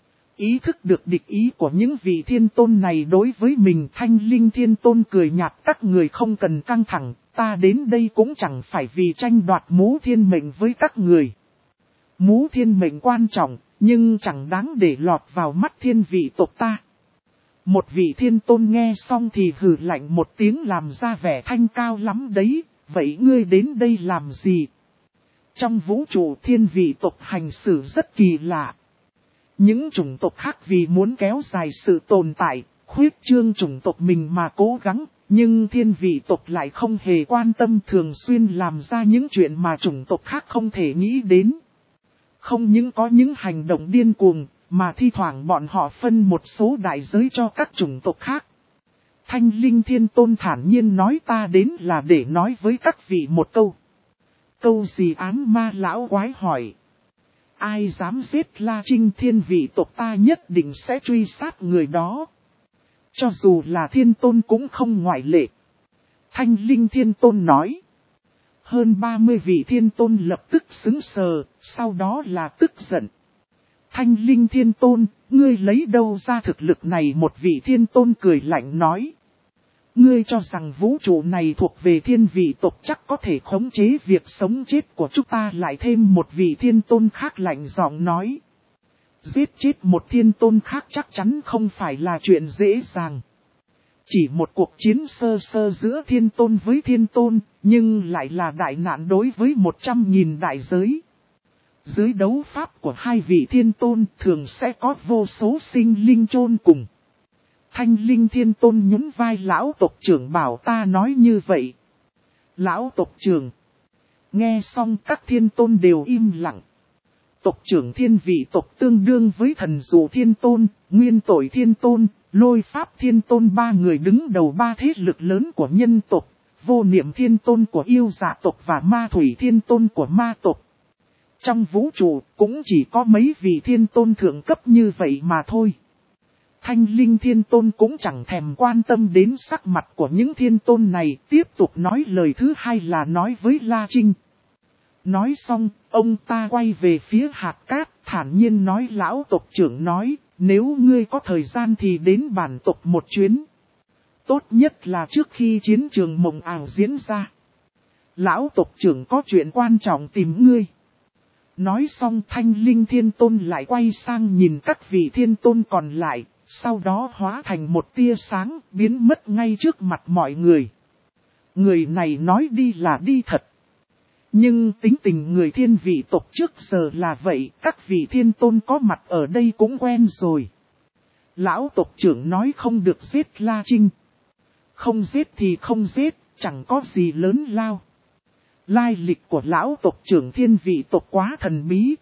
Ý thức được địch ý của những vị thiên tôn này đối với mình, Thanh Linh Thiên Tôn cười nhạt, các người không cần căng thẳng, ta đến đây cũng chẳng phải vì tranh đoạt mũ thiên mệnh với các người. Mũ thiên mệnh quan trọng, nhưng chẳng đáng để lọt vào mắt thiên vị tộc ta. Một vị thiên tôn nghe xong thì hừ lạnh một tiếng, làm ra vẻ thanh cao lắm đấy, vậy ngươi đến đây làm gì? Trong vũ trụ thiên vị tộc hành xử rất kỳ lạ. Những chủng tộc khác vì muốn kéo dài sự tồn tại, khuyết trương chủng tộc mình mà cố gắng, nhưng thiên vị tộc lại không hề quan tâm, thường xuyên làm ra những chuyện mà chủng tộc khác không thể nghĩ đến. Không những có những hành động điên cuồng, mà thi thoảng bọn họ phân một số đại giới cho các chủng tộc khác. Thanh Linh Thiên Tôn thản nhiên nói, ta đến là để nói với các vị một câu. Câu gì? Ám Ma lão quái hỏi. Ai dám giết La Trinh, thiên vị tộc ta nhất định sẽ truy sát người đó. Cho dù là thiên tôn cũng không ngoại lệ. Thanh Linh Thiên Tôn nói. Hơn ba mươi vị thiên tôn lập tức sững sờ, sau đó là tức giận. Thanh Linh Thiên Tôn, ngươi lấy đâu ra thực lực này? Một vị thiên tôn cười lạnh nói. Ngươi cho rằng vũ trụ này thuộc về thiên vị tộc chắc có thể khống chế việc sống chết của chúng ta? Lại thêm một vị thiên tôn khác lạnh giọng nói. Giết chết một thiên tôn khác chắc chắn không phải là chuyện dễ dàng. Chỉ một cuộc chiến sơ sơ giữa thiên tôn với thiên tôn, nhưng lại là đại nạn đối với một trăm nghìn đại giới. Dưới đấu pháp của hai vị thiên tôn thường sẽ có vô số sinh linh chôn cùng. Thanh linh thiên tôn nhún vai lão tộc trưởng bảo ta nói như vậy. Lão tộc trưởng. Nghe xong các thiên tôn đều im lặng. Tộc trưởng thiên vị tộc tương đương với thần dụ thiên tôn, nguyên tội thiên tôn, lôi pháp thiên tôn, ba người đứng đầu ba thế lực lớn của nhân tộc, vô niệm thiên tôn của yêu dạ tộc và ma thủy thiên tôn của ma tộc. Trong vũ trụ cũng chỉ có mấy vị thiên tôn thượng cấp như vậy mà thôi. Thanh linh thiên tôn cũng chẳng thèm quan tâm đến sắc mặt của những thiên tôn này, tiếp tục nói lời thứ hai là nói với La Trinh. Nói xong, ông ta quay về phía hạt cát, thản nhiên nói lão tộc trưởng nói, nếu ngươi có thời gian thì đến bản tộc một chuyến. Tốt nhất là trước khi chiến trường mộng ảo diễn ra. Lão tộc trưởng có chuyện quan trọng tìm ngươi. Nói xong thanh linh thiên tôn lại quay sang nhìn các vị thiên tôn còn lại, sau đó hóa thành một tia sáng biến mất ngay trước mặt mọi người. Người này nói đi là đi thật. Nhưng tính tình người thiên vị tộc trước giờ là vậy, các vị thiên tôn có mặt ở đây cũng quen rồi. Lão tộc trưởng nói không được giết La Trinh. Không giết thì không giết, chẳng có gì lớn lao. Lai lịch của lão tộc trưởng thiên vị tộc quá thần bí.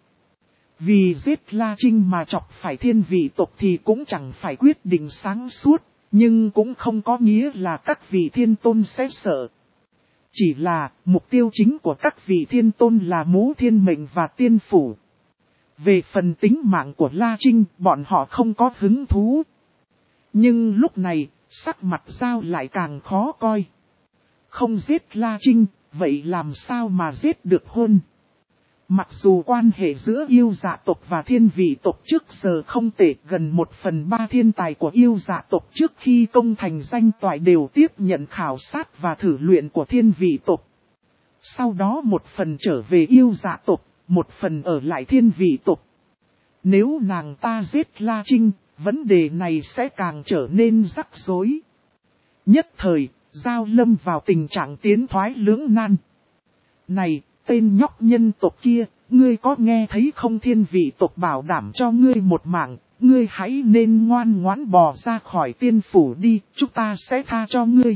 Vì giết La Trinh mà chọc phải thiên vị tộc thì cũng chẳng phải quyết định sáng suốt, nhưng cũng không có nghĩa là các vị thiên tôn sẽ sợ. Chỉ là mục tiêu chính của các vị thiên tôn là Mố Thiên Mệnh và Tiên Phủ. Về phần tính mạng của La Trinh, bọn họ không có hứng thú. Nhưng lúc này, sắc mặt Giao lại càng khó coi. Không giết La Trinh, vậy làm sao mà giết được Huân? Mặc dù quan hệ giữa yêu dạ tộc và thiên vị tộc trước giờ không tệ, gần một phần ba thiên tài của yêu dạ tộc trước khi công thành danh toại đều tiếp nhận khảo sát và thử luyện của thiên vị tộc. Sau đó một phần trở về yêu dạ tộc, một phần ở lại thiên vị tộc. Nếu nàng ta giết La Trinh, vấn đề này sẽ càng trở nên rắc rối. Nhất thời, Giao lâm vào tình trạng tiến thoái lưỡng nan. Này, tên nhóc nhân tộc kia, ngươi có nghe thấy không? Thiên vị tộc bảo đảm cho ngươi một mạng, ngươi hãy nên ngoan ngoãn bò ra khỏi tiên phủ đi, chúng ta sẽ tha cho ngươi.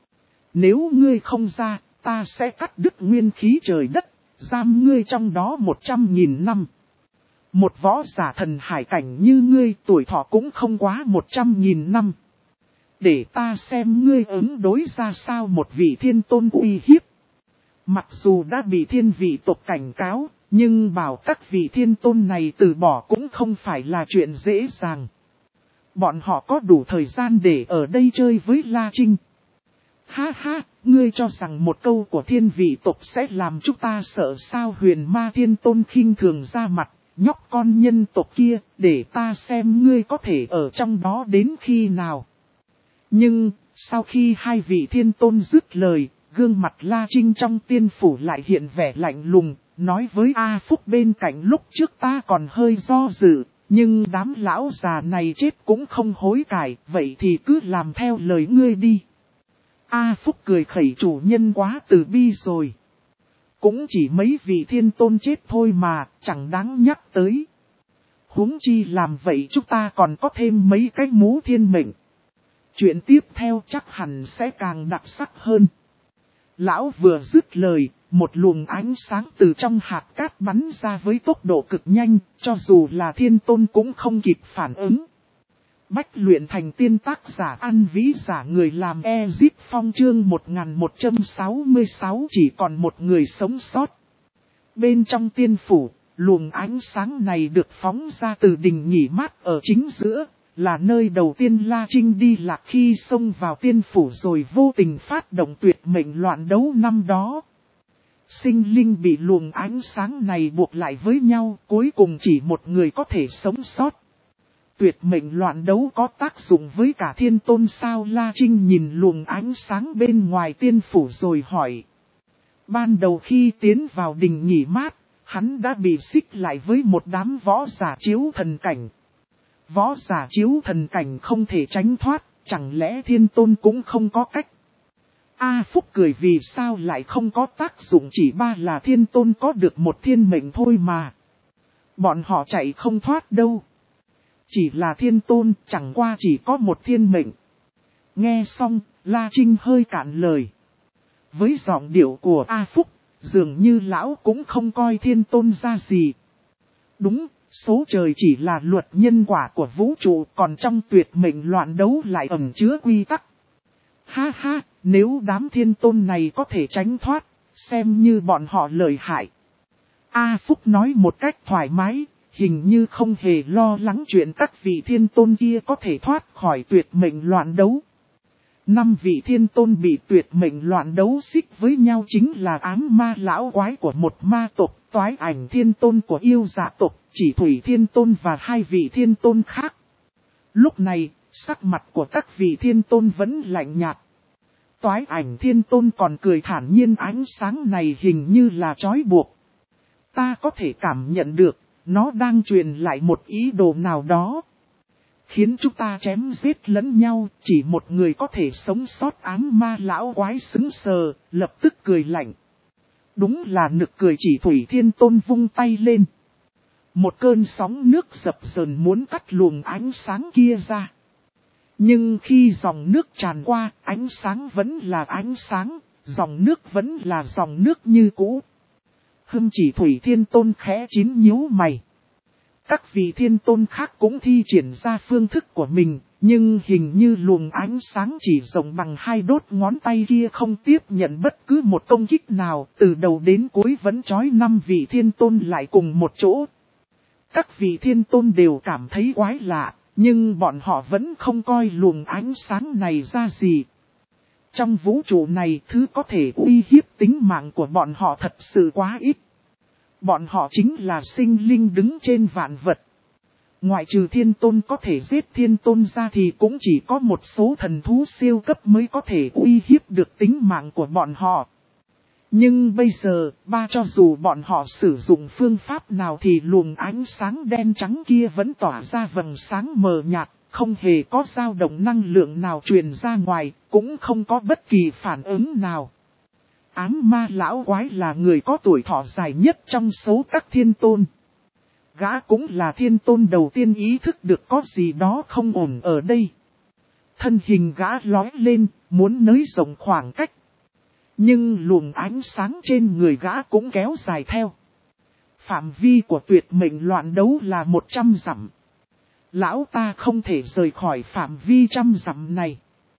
Nếu ngươi không ra, ta sẽ cắt đứt nguyên khí trời đất, giam ngươi trong đó một trăm nghìn năm. Một võ giả thần hải cảnh như ngươi tuổi thọ cũng không quá một trăm nghìn năm. Để ta xem ngươi ứng đối ra sao. Một vị thiên tôn uy hiếp. Mặc dù đã bị thiên vị tộc cảnh cáo, nhưng bảo các vị thiên tôn này từ bỏ cũng không phải là chuyện dễ dàng. Bọn họ có đủ thời gian để ở đây chơi với La Trinh. Ha ha, ngươi cho rằng một câu của thiên vị tộc sẽ làm chúng ta sợ sao? Huyền Ma thiên tôn khinh thường ra mặt, nhóc con nhân tộc kia, để ta xem ngươi có thể ở trong đó đến khi nào. Nhưng, sau khi hai vị thiên tôn dứt lời, gương mặt La Trinh trong tiên phủ lại hiện vẻ lạnh lùng, nói với A Phúc bên cạnh lúc trước ta còn hơi do dự, nhưng đám lão già này chết cũng không hối cải, vậy thì cứ làm theo lời ngươi đi. A Phúc cười khẩy, chủ nhân quá từ bi rồi. Cũng chỉ mấy vị thiên tôn chết thôi mà, chẳng đáng nhắc tới. Huống chi làm vậy chúng ta còn có thêm mấy cái Mố Thiên Mệnh. Chuyện tiếp theo chắc hẳn sẽ càng đặc sắc hơn. Lão vừa dứt lời, một luồng ánh sáng từ trong hạt cát bắn ra với tốc độ cực nhanh, cho dù là thiên tôn cũng không kịp phản ứng. Bách luyện thành tiên, tác giả An Vĩ, giả người làm Ezip Phong, chương một nghìn một trăm sáu mươi sáu, chỉ còn một người sống sót. Bên trong tiên phủ, luồng ánh sáng này được phóng ra từ đình nghỉ mát ở chính giữa, là nơi đầu tiên La Trinh đi lạc khi xông vào tiên phủ rồi vô tình phát động tuyệt mệnh loạn đấu năm đó. Sinh linh bị luồng ánh sáng này buộc lại với nhau, cuối cùng chỉ một người có thể sống sót. Tuyệt mệnh loạn đấu có tác dụng với cả thiên tôn sao? La Trinh nhìn luồng ánh sáng bên ngoài tiên phủ rồi hỏi. Ban đầu khi tiến vào đình nghỉ mát, Hắn đã bị xích lại với một đám võ giả chiếu thần cảnh. Võ giả chiếu thần cảnh không thể tránh thoát, chẳng lẽ thiên tôn cũng không có cách. A Phúc cười vì sao lại không có tác dụng, chỉ ba là thiên tôn có được một thiên mệnh thôi mà. Bọn họ chạy không thoát đâu. Chỉ là thiên tôn chẳng qua chỉ có một thiên mệnh. Nghe xong, La Trinh hơi cạn lời. Với giọng điệu của A Phúc, dường như lão cũng không coi thiên tôn ra gì. Đúng, số trời chỉ là luật nhân quả của vũ trụ, còn trong tuyệt mệnh loạn đấu lại ẩn chứa quy tắc. Ha ha, nếu đám thiên tôn này có thể tránh thoát, xem như bọn họ lợi hại. A Phúc nói một cách thoải mái, hình như không hề lo lắng chuyện các vị thiên tôn kia có thể thoát khỏi tuyệt mệnh loạn đấu. Năm vị thiên tôn bị tuyệt mệnh loạn đấu xích với nhau chính là ám ma lão quái của một ma tộc, toái ảnh thiên tôn của yêu dạ tộc, chỉ thủy thiên tôn và hai vị thiên tôn khác. Lúc này, sắc mặt của các vị thiên tôn vẫn lạnh nhạt. Toái ảnh thiên tôn còn cười thản nhiên, ánh sáng này hình như là trói buộc. Ta có thể cảm nhận được, nó đang truyền lại một ý đồ nào đó. Khiến chúng ta chém giết lẫn nhau, chỉ một người có thể sống sót. Ám ma lão quái sững sờ, lập tức cười lạnh. Đúng là nực cười, chỉ thủy thiên tôn vung tay lên. Một cơn sóng nước dập dờn muốn cắt luồng ánh sáng kia ra. Nhưng khi dòng nước tràn qua, ánh sáng vẫn là ánh sáng, dòng nước vẫn là dòng nước như cũ. Hưng chỉ thủy thiên tôn khẽ chín nhíu mày. Các vị thiên tôn khác cũng thi triển ra phương thức của mình, nhưng hình như luồng ánh sáng chỉ rộng bằng hai đốt ngón tay kia không tiếp nhận bất cứ một công kích nào, từ đầu đến cuối vẫn trói năm vị thiên tôn lại cùng một chỗ. Các vị thiên tôn đều cảm thấy quái lạ, nhưng bọn họ vẫn không coi luồng ánh sáng này ra gì. Trong vũ trụ này, thứ có thể uy hiếp tính mạng của bọn họ thật sự quá ít. Bọn họ chính là sinh linh đứng trên vạn vật. Ngoại trừ thiên tôn có thể giết thiên tôn ra thì cũng chỉ có một số thần thú siêu cấp mới có thể uy hiếp được tính mạng của bọn họ. Nhưng bây giờ, ba cho dù bọn họ sử dụng phương pháp nào thì luồng ánh sáng đen trắng kia vẫn tỏa ra vầng sáng mờ nhạt, không hề có dao động năng lượng nào truyền ra ngoài, cũng không có bất kỳ phản ứng nào. Ám ma lão quái là người có tuổi thọ dài nhất trong số các thiên tôn. Gã cũng là thiên tôn đầu tiên ý thức được có gì đó không ổn ở đây. Thân hình gã lói lên, muốn nới rộng khoảng cách. Nhưng luồng ánh sáng trên người gã cũng kéo dài theo. Phạm vi của tuyệt mệnh loạn đấu là một trăm dặm. Lão ta không thể rời khỏi phạm vi trăm dặm này.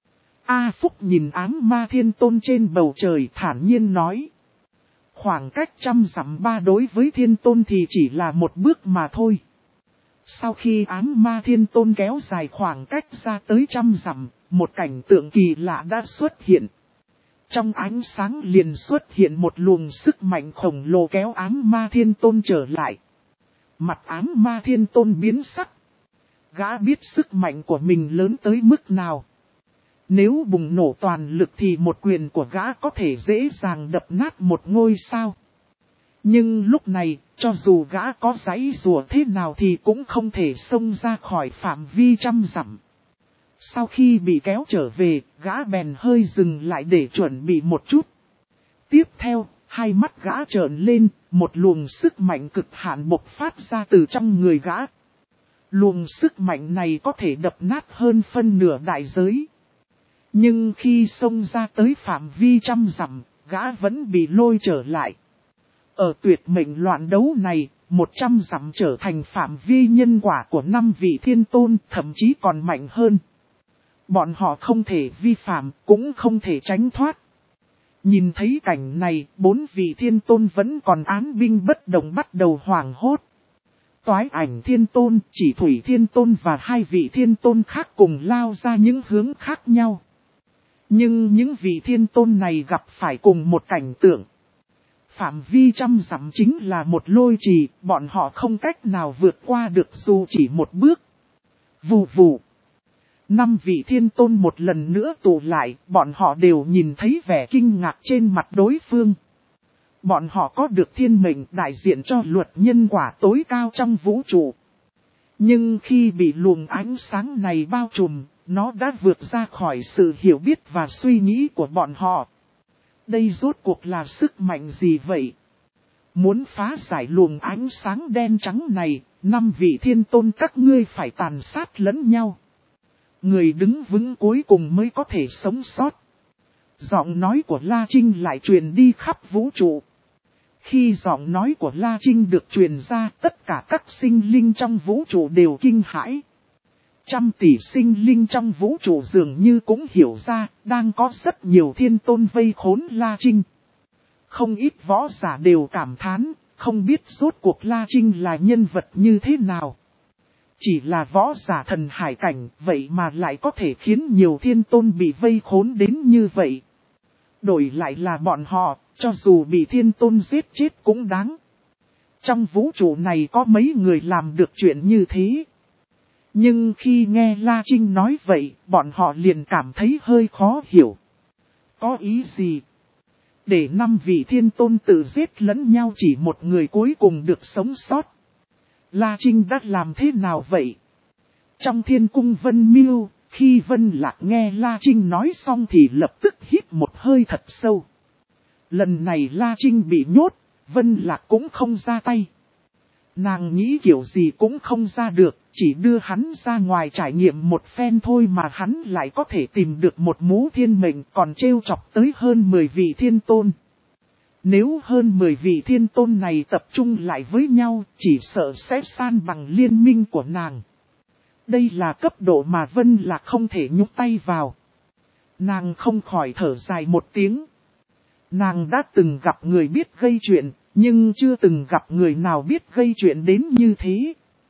A Phúc nhìn ám ma thiên tôn trên bầu trời thản nhiên nói. Khoảng cách trăm dặm ba đối với thiên tôn thì chỉ là một bước mà thôi. Sau khi ám ma thiên tôn kéo dài khoảng cách ra tới trăm dặm, một cảnh tượng kỳ lạ đã xuất hiện. Trong ánh sáng liền xuất hiện một luồng sức mạnh khổng lồ kéo ám ma thiên tôn trở lại. Mặt ám ma thiên tôn biến sắc. Gã biết sức mạnh của mình lớn tới mức nào. Nếu bùng nổ toàn lực thì một quyền của gã có thể dễ dàng đập nát một ngôi sao. Nhưng lúc này, cho dù gã có giãy giụa thế nào thì cũng không thể xông ra khỏi phạm vi trăm dặm. Sau khi bị kéo trở về, gã bèn hơi dừng lại để chuẩn bị một chút. Tiếp theo, hai mắt gã trợn lên, một luồng sức mạnh cực hạn bộc phát ra từ trong người gã. Luồng sức mạnh này có thể đập nát hơn phân nửa đại giới. Nhưng khi xông ra tới phạm vi trăm dặm, gã vẫn bị lôi trở lại. Ở tuyệt mệnh loạn đấu này, một trăm dặm trở thành phạm vi nhân quả của năm vị thiên tôn, thậm chí còn mạnh hơn. Bọn họ không thể vi phạm, cũng không thể tránh thoát. Nhìn thấy cảnh này, bốn vị thiên tôn vẫn còn án binh bất động bắt đầu hoảng hốt. Toái ảnh thiên tôn, chỉ thủy thiên tôn và hai vị thiên tôn khác cùng lao ra những hướng khác nhau. Nhưng những vị thiên tôn này gặp phải cùng một cảnh tượng. Phạm vi trăm dặm chính là một lôi trì, bọn họ không cách nào vượt qua được dù chỉ một bước. Vù vù. Năm vị thiên tôn một lần nữa tụ lại, bọn họ đều nhìn thấy vẻ kinh ngạc trên mặt đối phương. Bọn họ có được thiên mệnh đại diện cho luật nhân quả tối cao trong vũ trụ. Nhưng khi bị luồng ánh sáng này bao trùm, nó đã vượt ra khỏi sự hiểu biết và suy nghĩ của bọn họ. Đây rốt cuộc là sức mạnh gì vậy? Muốn phá giải luồng ánh sáng đen trắng này, năm vị thiên tôn các ngươi phải tàn sát lẫn nhau. Người đứng vững cuối cùng mới có thể sống sót. Giọng nói của La Trinh lại truyền đi khắp vũ trụ. Khi giọng nói của La Trinh được truyền ra, tất cả các sinh linh trong vũ trụ đều kinh hãi. Trăm tỷ sinh linh trong vũ trụ dường như cũng hiểu ra, đang có rất nhiều thiên tôn vây khốn La Trinh. Không ít võ giả đều cảm thán, không biết rốt cuộc La Trinh là nhân vật như thế nào. Chỉ là võ giả thần hải cảnh, vậy mà lại có thể khiến nhiều thiên tôn bị vây khốn đến như vậy. Đổi lại là bọn họ, cho dù bị thiên tôn giết chết cũng đáng. Trong vũ trụ này có mấy người làm được chuyện như thế. Nhưng khi nghe La Trinh nói vậy, bọn họ liền cảm thấy hơi khó hiểu. Có ý gì? Để năm vị thiên tôn tự giết lẫn nhau chỉ một người cuối cùng được sống sót. La Trinh đã làm thế nào vậy? Trong thiên cung Vân Miêu, khi Vân Lạc nghe La Trinh nói xong thì lập tức hít một hơi thật sâu. Lần này La Trinh bị nhốt, Vân Lạc cũng không ra tay. Nàng nghĩ kiểu gì cũng không ra được, chỉ đưa hắn ra ngoài trải nghiệm một phen thôi mà hắn lại có thể tìm được một mũ thiên mệnh còn trêu chọc tới hơn mười vị thiên tôn. Nếu hơn mười vị thiên tôn này tập trung lại với nhau, chỉ sợ sẽ san bằng liên minh của nàng. Đây là cấp độ mà Vân Lạc không thể nhúc tay vào. Nàng không khỏi thở dài một tiếng. Nàng đã từng gặp người biết gây chuyện, nhưng chưa từng gặp người nào biết gây chuyện đến như thế.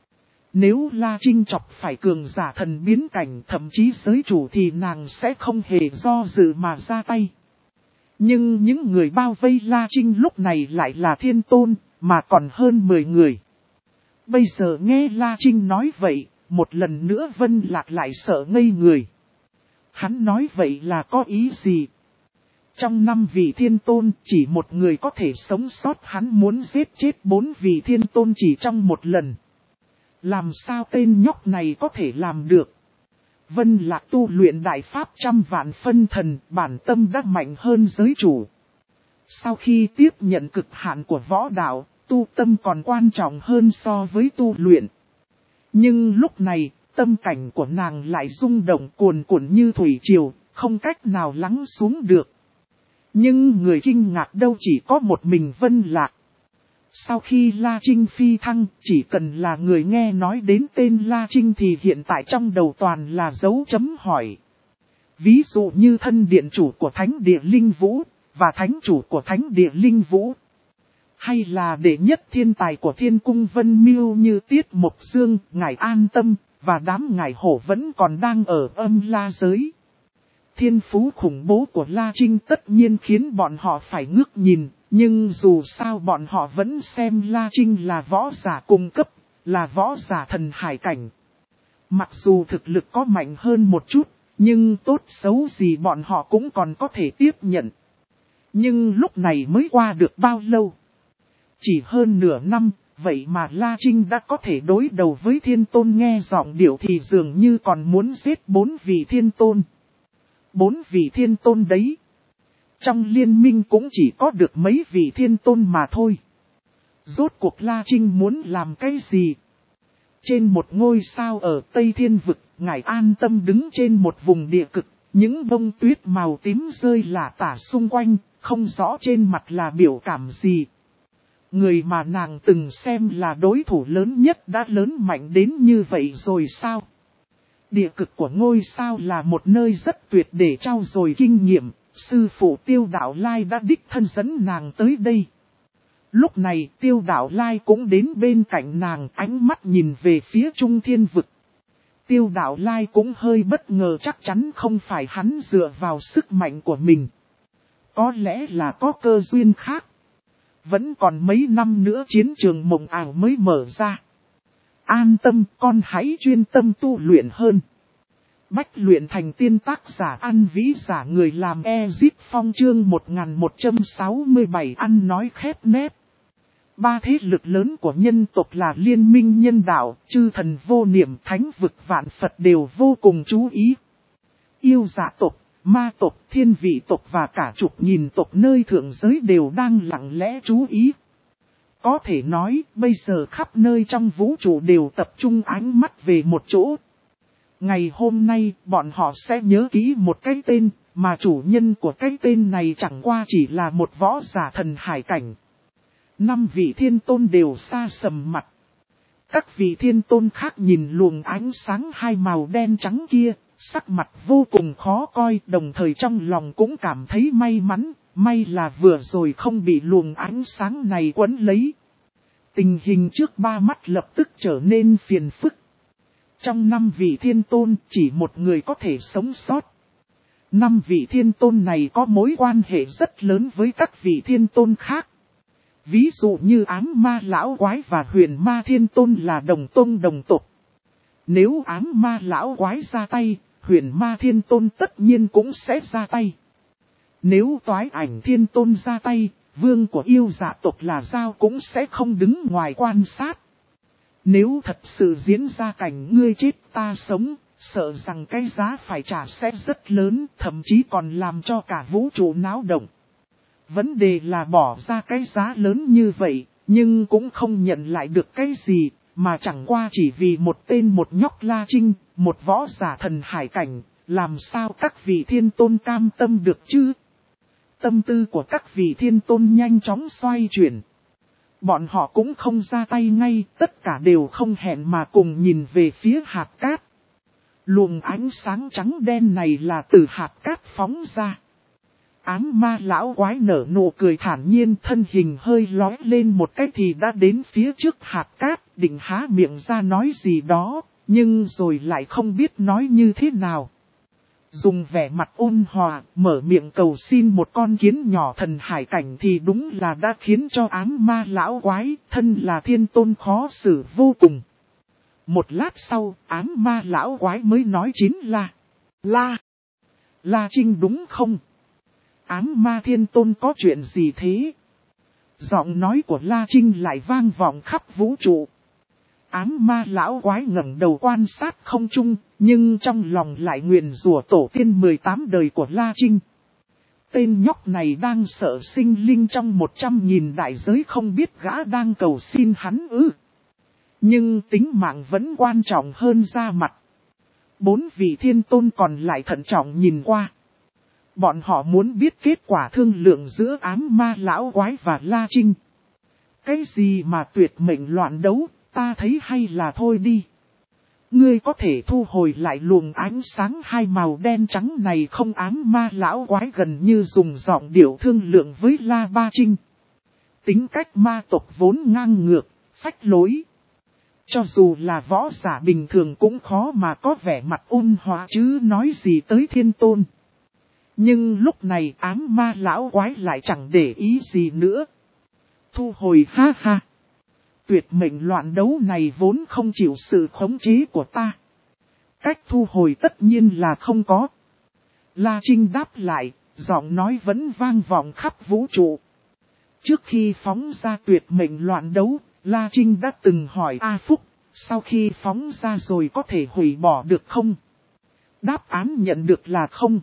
Nếu La Trinh chọc phải cường giả thần biến cảnh thậm chí giới chủ thì nàng sẽ không hề do dự mà ra tay. Nhưng những người bao vây La Trinh lúc này lại là thiên tôn, mà còn hơn mười người. Bây giờ nghe La Trinh nói vậy, một lần nữa Vân Lạc lại sợ ngây người. Hắn nói vậy là có ý gì? Trong năm vị thiên tôn chỉ một người có thể sống sót, hắn muốn giết chết bốn vị thiên tôn chỉ trong một lần. Làm sao tên nhóc này có thể làm được? Vân Lạc tu luyện đại pháp trăm vạn phân thần, bản tâm đã mạnh hơn giới chủ. Sau khi tiếp nhận cực hạn của võ đạo, tu tâm còn quan trọng hơn so với tu luyện. Nhưng lúc này, tâm cảnh của nàng lại rung động cuồn cuộn như thủy triều, không cách nào lắng xuống được. Nhưng người kinh ngạc đâu chỉ có một mình Vân Lạc. Sau khi La Trinh phi thăng, chỉ cần là người nghe nói đến tên La Trinh thì hiện tại trong đầu toàn là dấu chấm hỏi. Ví dụ như thân điện chủ của Thánh Địa Linh Vũ, và thánh chủ của Thánh Địa Linh Vũ. Hay là đệ nhất thiên tài của Thiên Cung Vân Miêu như Tiết Mộc Dương, ngài An Tâm, và đám ngài hổ vẫn còn đang ở âm la giới. Thiên phú khủng bố của La Trinh tất nhiên khiến bọn họ phải ngước nhìn, nhưng dù sao bọn họ vẫn xem La Trinh là võ giả cung cấp, là võ giả thần hải cảnh. Mặc dù thực lực có mạnh hơn một chút, nhưng tốt xấu gì bọn họ cũng còn có thể tiếp nhận. Nhưng lúc này mới qua được bao lâu? Chỉ hơn nửa năm, vậy mà La Trinh đã có thể đối đầu với thiên tôn, nghe giọng điệu thì dường như còn muốn giết bốn vị thiên tôn. Bốn vị thiên tôn đấy. Trong liên minh cũng chỉ có được mấy vị thiên tôn mà thôi. Rốt cuộc La Trinh muốn làm cái gì? Trên một ngôi sao ở Tây Thiên Vực, ngài An Tâm đứng trên một vùng địa cực. Những bông tuyết màu tím rơi lả tả xung quanh, không rõ trên mặt là biểu cảm gì. Người mà nàng từng xem là đối thủ lớn nhất đã lớn mạnh đến như vậy rồi sao? Địa cực của ngôi sao là một nơi rất tuyệt để trau dồi kinh nghiệm, sư phụ Tiêu Đạo Lai đã đích thân dẫn nàng tới đây. Lúc này Tiêu Đạo Lai cũng đến bên cạnh nàng, ánh mắt nhìn về phía Trung Thiên Vực. Tiêu Đạo Lai cũng hơi bất ngờ, chắc chắn không phải hắn dựa vào sức mạnh của mình. Có lẽ là có cơ duyên khác. Vẫn còn mấy năm nữa chiến trường mộng ảo mới mở ra. An Tâm, con hãy chuyên tâm tu luyện hơn. Bách luyện thành tiên tác giả ăn vĩ giả người làm Ezip Phong chương một nghìn một trăm sáu mươi bảy ăn nói khép nép. Ba thế lực lớn của nhân tộc là Liên minh Nhân Đạo, Chư Thần Vô Niệm, Thánh Vực Vạn Phật đều vô cùng chú ý. Yêu dạ tộc, ma tộc, thiên vị tộc và cả chục nghìn tộc nơi thượng giới đều đang lặng lẽ chú ý. Có thể nói, bây giờ khắp nơi trong vũ trụ đều tập trung ánh mắt về một chỗ. Ngày hôm nay, bọn họ sẽ nhớ kỹ một cái tên, mà chủ nhân của cái tên này chẳng qua chỉ là một võ giả thần hải cảnh. Năm vị thiên tôn đều xa sầm mặt. Các vị thiên tôn khác nhìn luồng ánh sáng hai màu đen trắng kia, sắc mặt vô cùng khó coi, đồng thời trong lòng cũng cảm thấy may mắn, may là vừa rồi không bị luồng ánh sáng này quấn lấy. Tình hình trước ba mắt lập tức trở nên phiền phức. Trong năm vị thiên tôn, chỉ một người có thể sống sót. Năm vị thiên tôn này có mối quan hệ rất lớn với các vị thiên tôn khác. Ví dụ như ám ma lão quái và huyền ma thiên tôn là đồng tôn đồng tộc. Nếu ám ma lão quái ra tay, huyền ma thiên tôn tất nhiên cũng sẽ ra tay. Nếu toái ảnh thiên tôn ra tay, vương của yêu dạ tộc là Giao cũng sẽ không đứng ngoài quan sát. Nếu thật sự diễn ra cảnh ngươi chết ta sống, sợ rằng cái giá phải trả sẽ rất lớn, thậm chí còn làm cho cả vũ trụ náo động. Vấn đề là bỏ ra cái giá lớn như vậy, nhưng cũng không nhận lại được cái gì, mà chẳng qua chỉ vì một tên một nhóc La Trinh, một võ giả thần hải cảnh, làm sao các vị thiên tôn cam tâm được chứ? Tâm tư của các vị thiên tôn nhanh chóng xoay chuyển. Bọn họ cũng không ra tay ngay, tất cả đều không hẹn mà cùng nhìn về phía hạt cát. Luồng ánh sáng trắng đen này là từ hạt cát phóng ra. Ám ma lão quái nở nụ cười thản nhiên, thân hình hơi lói lên một cái thì đã đến phía trước hạt cát, định há miệng ra nói gì đó, nhưng rồi lại không biết nói như thế nào. Dùng vẻ mặt ôn hòa, mở miệng cầu xin một con kiến nhỏ thần hải cảnh thì đúng là đã khiến cho ám ma lão quái, thân là thiên tôn khó xử vô cùng. Một lát sau, ám ma lão quái mới nói chính là La. La Trinh đúng không? Ám ma thiên tôn có chuyện gì thế? Giọng nói của La Trinh lại vang vọng khắp vũ trụ. Ám ma lão quái ngẩng đầu quan sát không trung, nhưng trong lòng lại nguyền rủa tổ tiên mười tám đời của La Trinh. Tên nhóc này đang sợ sinh linh trong một trăm nghìn đại giới, không biết gã đang cầu xin hắn ư. Nhưng tính mạng vẫn quan trọng hơn da mặt. Bốn vị thiên tôn còn lại thận trọng nhìn qua. Bọn họ muốn biết kết quả thương lượng giữa ám ma lão quái và La Trinh. Cái gì mà tuyệt mệnh loạn đấu, ta thấy hay là thôi đi. Ngươi có thể thu hồi lại luồng ánh sáng hai màu đen trắng này không? Ám ma lão quái gần như dùng giọng điệu thương lượng với La Ba Trinh. Tính cách ma tộc vốn ngang ngược, phách lối. Cho dù là võ giả bình thường cũng khó mà có vẻ mặt ôn hòa chứ nói gì tới thiên tôn. Nhưng lúc này ám ma lão quái lại chẳng để ý gì nữa. Thu hồi ha ha. Tuyệt mệnh loạn đấu này vốn không chịu sự khống chế của ta. Cách thu hồi tất nhiên là không có. La Trinh đáp lại, giọng nói vẫn vang vọng khắp vũ trụ. Trước khi phóng ra tuyệt mệnh loạn đấu, La Trinh đã từng hỏi A Phúc, sau khi phóng ra rồi có thể hủy bỏ được không? Đáp án nhận được là không.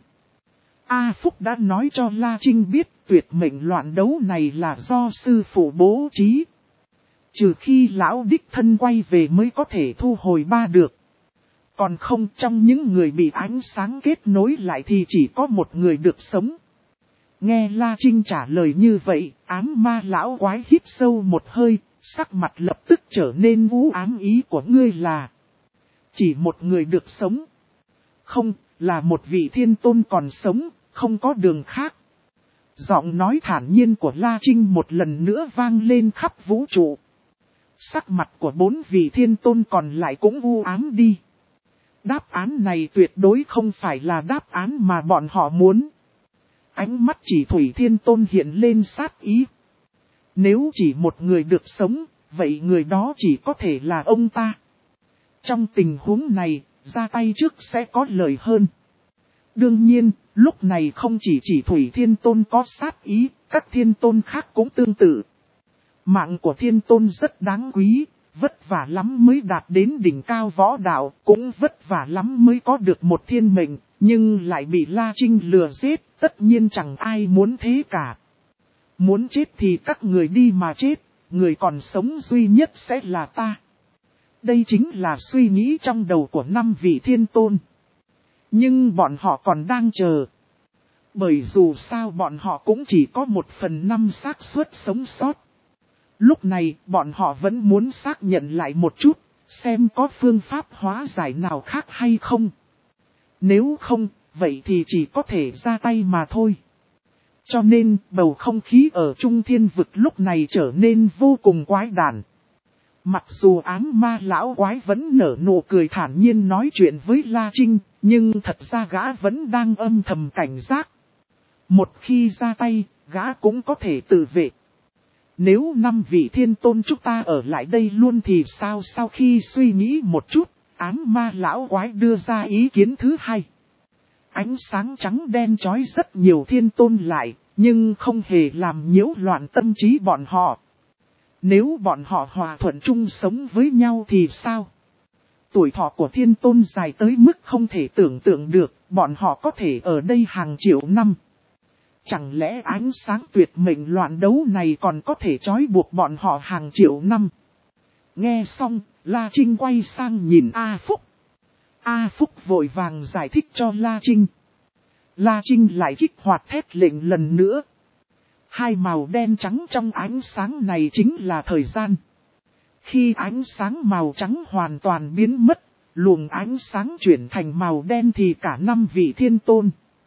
A Phúc đã nói cho La Trinh biết tuyệt mệnh loạn đấu này là do sư phụ bố trí. Trừ khi lão đích thân quay về mới có thể thu hồi ba được. Còn không, trong những người bị ánh sáng kết nối lại thì chỉ có một người được sống. Nghe La Trinh trả lời như vậy, ám ma lão quái hít sâu một hơi, sắc mặt lập tức trở nên u ám. Ý của ngươi là chỉ một người được sống. Không, là một vị thiên tôn còn sống, không có đường khác. Giọng nói thản nhiên của La Trinh một lần nữa vang lên khắp vũ trụ. Sắc mặt của bốn vị thiên tôn còn lại cũng u ám đi. Đáp án này tuyệt đối không phải là đáp án mà bọn họ muốn. Ánh mắt chỉ thủy thiên tôn hiện lên sát ý. Nếu chỉ một người được sống, vậy người đó chỉ có thể là ông ta. Trong tình huống này, ra tay trước sẽ có lợi hơn. Đương nhiên, lúc này không chỉ chỉ Thủy Thiên Tôn có sát ý, các thiên tôn khác cũng tương tự. Mạng của thiên tôn rất đáng quý, vất vả lắm mới đạt đến đỉnh cao võ đạo, cũng vất vả lắm mới có được một thiên mệnh, nhưng lại bị La Trinh lừa giết, tất nhiên chẳng ai muốn thế cả. Muốn chết thì các người đi mà chết, người còn sống duy nhất sẽ là ta. Đây chính là suy nghĩ trong đầu của năm vị thiên tôn. Nhưng bọn họ còn đang chờ. Bởi dù sao bọn họ cũng chỉ có một phần năm xác suất sống sót. Lúc này bọn họ vẫn muốn xác nhận lại một chút, xem có phương pháp hóa giải nào khác hay không. Nếu không, vậy thì chỉ có thể ra tay mà thôi. Cho nên bầu không khí ở Trung Thiên Vực lúc này trở nên vô cùng quái đản. Mặc dù ám ma lão quái vẫn nở nụ cười thản nhiên nói chuyện với La Trinh, nhưng thật ra gã vẫn đang âm thầm cảnh giác. Một khi ra tay, gã cũng có thể tự vệ. Nếu năm vị thiên tôn chúng ta ở lại đây luôn thì sao? Sau khi suy nghĩ một chút, ám ma lão quái đưa ra ý kiến thứ hai. Ánh sáng trắng đen chói rất nhiều thiên tôn lại, nhưng không hề làm nhiễu loạn tâm trí bọn họ. Nếu bọn họ hòa thuận chung sống với nhau thì sao? Tuổi thọ của thiên tôn dài tới mức không thể tưởng tượng được, bọn họ có thể ở đây hàng triệu năm. Chẳng lẽ ánh sáng tuyệt mệnh loạn đấu này còn có thể trói buộc bọn họ hàng triệu năm? Nghe xong, La Trinh quay sang nhìn A Phúc. A Phúc vội vàng giải thích cho La Trinh. La Trinh lại kích hoạt thét lệnh lần nữa. Hai màu đen trắng trong ánh sáng này chính là thời gian. Khi ánh sáng màu trắng hoàn toàn biến mất, luồng ánh sáng chuyển thành màu đen thì cả năm vị thiên tôn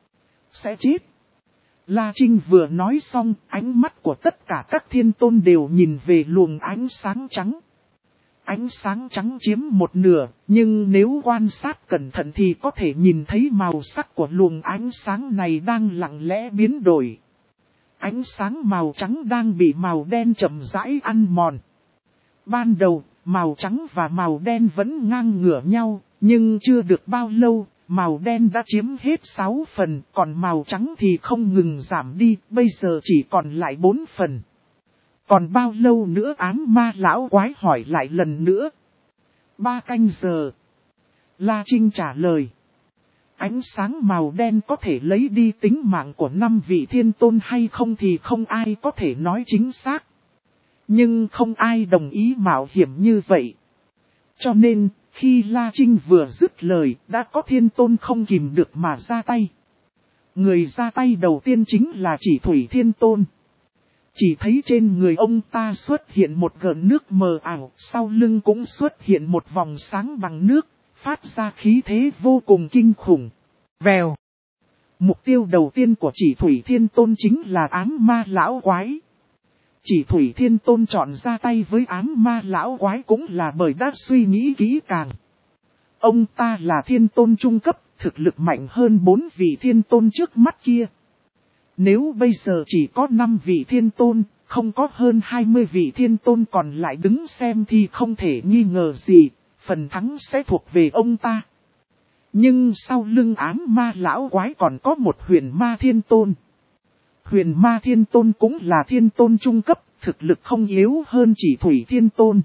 sẽ chết. La Trinh vừa nói xong, ánh mắt của tất cả các thiên tôn đều nhìn về luồng ánh sáng trắng. Ánh sáng trắng chiếm một nửa, nhưng nếu quan sát cẩn thận thì có thể nhìn thấy màu sắc của luồng ánh sáng này đang lặng lẽ biến đổi. Ánh sáng màu trắng đang bị màu đen chậm rãi ăn mòn. Ban đầu, màu trắng và màu đen vẫn ngang ngửa nhau, nhưng chưa được bao lâu, màu đen đã chiếm hết sáu phần, còn màu trắng thì không ngừng giảm đi, bây giờ chỉ còn lại bốn phần. Còn bao lâu nữa? Ám ma lão quái hỏi lại lần nữa. Ba canh giờ. La Trinh trả lời. Ánh sáng màu đen có thể lấy đi tính mạng của năm vị thiên tôn hay không thì không ai có thể nói chính xác. Nhưng không ai đồng ý mạo hiểm như vậy. Cho nên, khi La Trinh vừa dứt lời, đã có thiên tôn không kìm được mà ra tay. Người ra tay đầu tiên chính là Chỉ Thủy Thiên Tôn. Chỉ thấy trên người ông ta xuất hiện một gợn nước mờ ảo, sau lưng cũng xuất hiện một vòng sáng bằng nước, phát ra khí thế vô cùng kinh khủng. Vèo. Mục tiêu đầu tiên của Chỉ Thủy Thiên Tôn chính là ám ma lão quái. Chỉ Thủy Thiên Tôn chọn ra tay với ám ma lão quái cũng là bởi đã suy nghĩ kỹ càng. Ông ta là thiên tôn trung cấp, thực lực mạnh hơn bốn vị thiên tôn trước mắt kia. Nếu bây giờ chỉ có năm vị thiên tôn, không có hơn hai mươi vị thiên tôn còn lại đứng xem thì không thể nghi ngờ gì, phần thắng sẽ thuộc về ông ta. Nhưng sau lưng ám ma lão quái còn có một huyền ma thiên tôn. Huyền ma thiên tôn cũng là thiên tôn trung cấp, thực lực không yếu hơn Chỉ Thủy Thiên Tôn.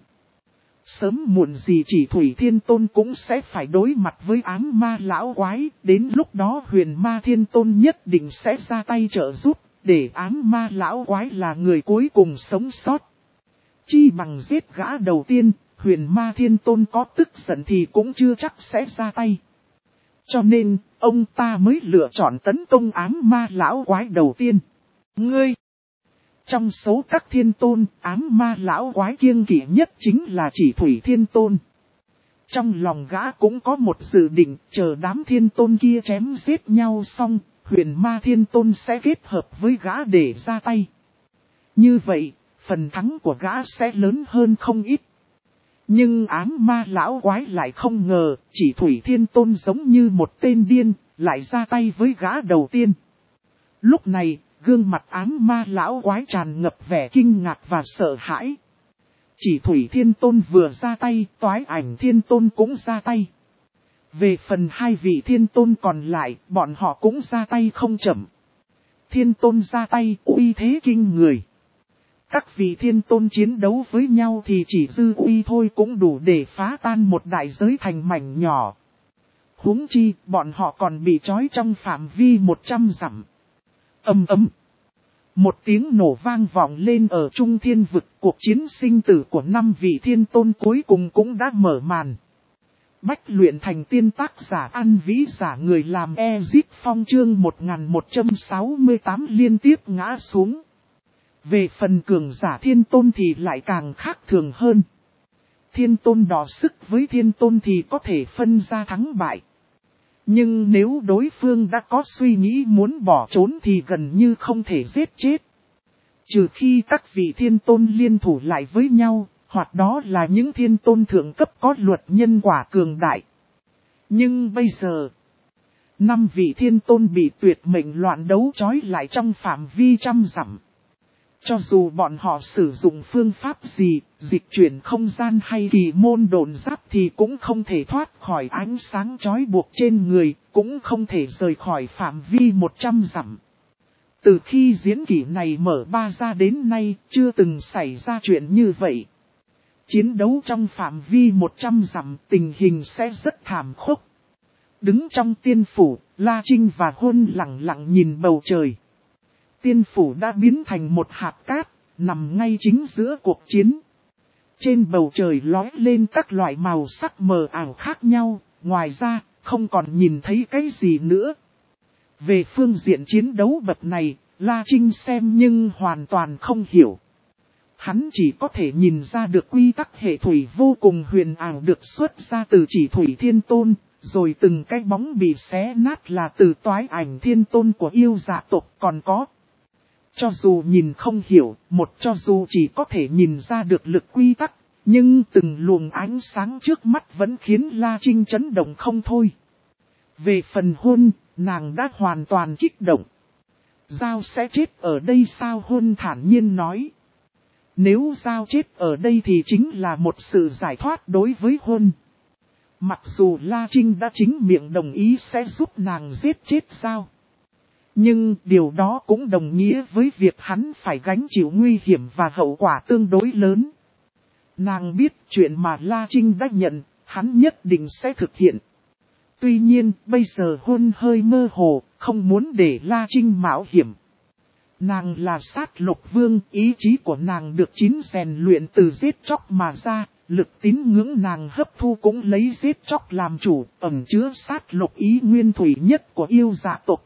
Sớm muộn gì Chỉ Thủy Thiên Tôn cũng sẽ phải đối mặt với ám ma lão quái, đến lúc đó huyền ma thiên tôn nhất định sẽ ra tay trợ giúp, để ám ma lão quái là người cuối cùng sống sót. Chi bằng giết gã đầu tiên, huyền ma thiên tôn có tức giận thì cũng chưa chắc sẽ ra tay. Cho nên, ông ta mới lựa chọn tấn công ám ma lão quái đầu tiên. Ngươi! Trong số các thiên tôn, ám ma lão quái kiêng kỵ nhất chính là Chỉ Thủy Thiên Tôn. Trong lòng gã cũng có một dự định, chờ đám thiên tôn kia chém giết nhau xong, huyền ma thiên tôn sẽ kết hợp với gã để ra tay. Như vậy, phần thắng của gã sẽ lớn hơn không ít. Nhưng ám ma lão quái lại không ngờ, Chỉ Thủy Thiên Tôn giống như một tên điên, lại ra tay với gã đầu tiên. Lúc này, gương mặt ám ma lão quái tràn ngập vẻ kinh ngạc và sợ hãi. Chỉ Thủy Thiên Tôn vừa ra tay, Toái Ảnh Thiên Tôn cũng ra tay. Về phần hai vị thiên tôn còn lại, bọn họ cũng ra tay không chậm. Thiên tôn ra tay, uy thế kinh người. Các vị thiên tôn chiến đấu với nhau thì chỉ dư uy thôi cũng đủ để phá tan một đại giới thành mảnh nhỏ. Huống chi, bọn họ còn bị trói trong phạm vi một trăm dặm. Ầm ầm. Một tiếng nổ vang vọng lên ở trung thiên vực, cuộc chiến sinh tử của năm vị thiên tôn cuối cùng cũng đã mở màn. Bách luyện thành tiên tác giả An Vĩ giả người làm Ezip Phong chương một nghìn một trăm sáu mươi tám liên tiếp ngã xuống. Về phần cường giả thiên tôn thì lại càng khác thường hơn. Thiên tôn đọ sức với thiên tôn thì có thể phân ra thắng bại. Nhưng nếu đối phương đã có suy nghĩ muốn bỏ trốn thì gần như không thể giết chết. Trừ khi các vị thiên tôn liên thủ lại với nhau, hoặc đó là những thiên tôn thượng cấp có luật nhân quả cường đại. Nhưng bây giờ, năm vị thiên tôn bị tuyệt mệnh loạn đấu trói lại trong phạm vi trăm dặm. Cho dù bọn họ sử dụng phương pháp gì, dịch chuyển không gian hay kỳ môn độn giáp thì cũng không thể thoát khỏi ánh sáng trói buộc trên người, cũng không thể rời khỏi phạm vi một trăm dặm. Từ khi diễn kỷ này mở ba ra đến nay, chưa từng xảy ra chuyện như vậy. Chiến đấu trong phạm vi một trăm dặm tình hình sẽ rất thảm khốc. Đứng trong tiên phủ, La Trinh và Huân lặng lặng nhìn bầu trời. Tiên phủ đã biến thành một hạt cát, nằm ngay chính giữa cuộc chiến. Trên bầu trời lóe lên các loại màu sắc mờ ảo khác nhau, ngoài ra, không còn nhìn thấy cái gì nữa. Về phương diện chiến đấu bậc này, La Trinh xem nhưng hoàn toàn không hiểu. Hắn chỉ có thể nhìn ra được quy tắc hệ thủy vô cùng huyền ảo được xuất ra từ chỉ thủy thiên tôn, rồi từng cái bóng bị xé nát là từ toái ảnh thiên tôn của yêu dạ tộc còn có. Cho dù nhìn không hiểu, một cho dù chỉ có thể nhìn ra được lực quy tắc, nhưng từng luồng ánh sáng trước mắt vẫn khiến La Trinh chấn động không thôi. Về phần Huân, nàng đã hoàn toàn kích động. Giao sẽ chết ở đây sao? Huân thản nhiên nói. Nếu Giao chết ở đây thì chính là một sự giải thoát đối với Huân. Mặc dù La Trinh đã chính miệng đồng ý sẽ giúp nàng giết chết Giao. Nhưng điều đó cũng đồng nghĩa với việc hắn phải gánh chịu nguy hiểm và hậu quả tương đối lớn. Nàng biết chuyện mà La Trinh đã nhận, hắn nhất định sẽ thực hiện. Tuy nhiên, bây giờ Huân hơi mơ hồ, không muốn để La Trinh mạo hiểm. Nàng là sát lục vương, ý chí của nàng được chín rèn luyện từ giết chóc mà ra, lực tín ngưỡng nàng hấp thu cũng lấy giết chóc làm chủ, ẩn chứa sát lục ý nguyên thủy nhất của yêu dạ tộc.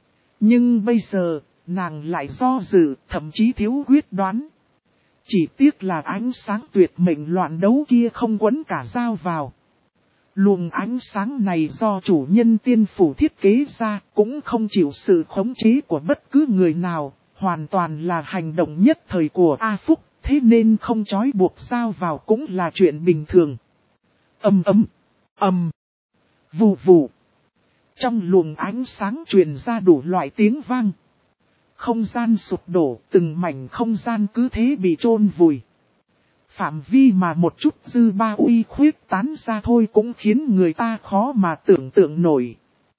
Nhưng bây giờ, nàng lại do dự, thậm chí thiếu quyết đoán. Chỉ tiếc là ánh sáng tuyệt mệnh loạn đấu kia không quấn cả Giao vào. Luồng ánh sáng này do chủ nhân tiên phủ thiết kế ra, cũng không chịu sự khống chế của bất cứ người nào, hoàn toàn là hành động nhất thời của A Phúc, thế nên không trói buộc Giao vào cũng là chuyện bình thường. Ầm ầm, ầm, vù vù. Trong luồng ánh sáng truyền ra đủ loại tiếng vang. Không gian sụp đổ, từng mảnh không gian cứ thế bị chôn vùi. Phạm vi mà một chút dư ba uy khuyết tán ra thôi cũng khiến người ta khó mà tưởng tượng nổi.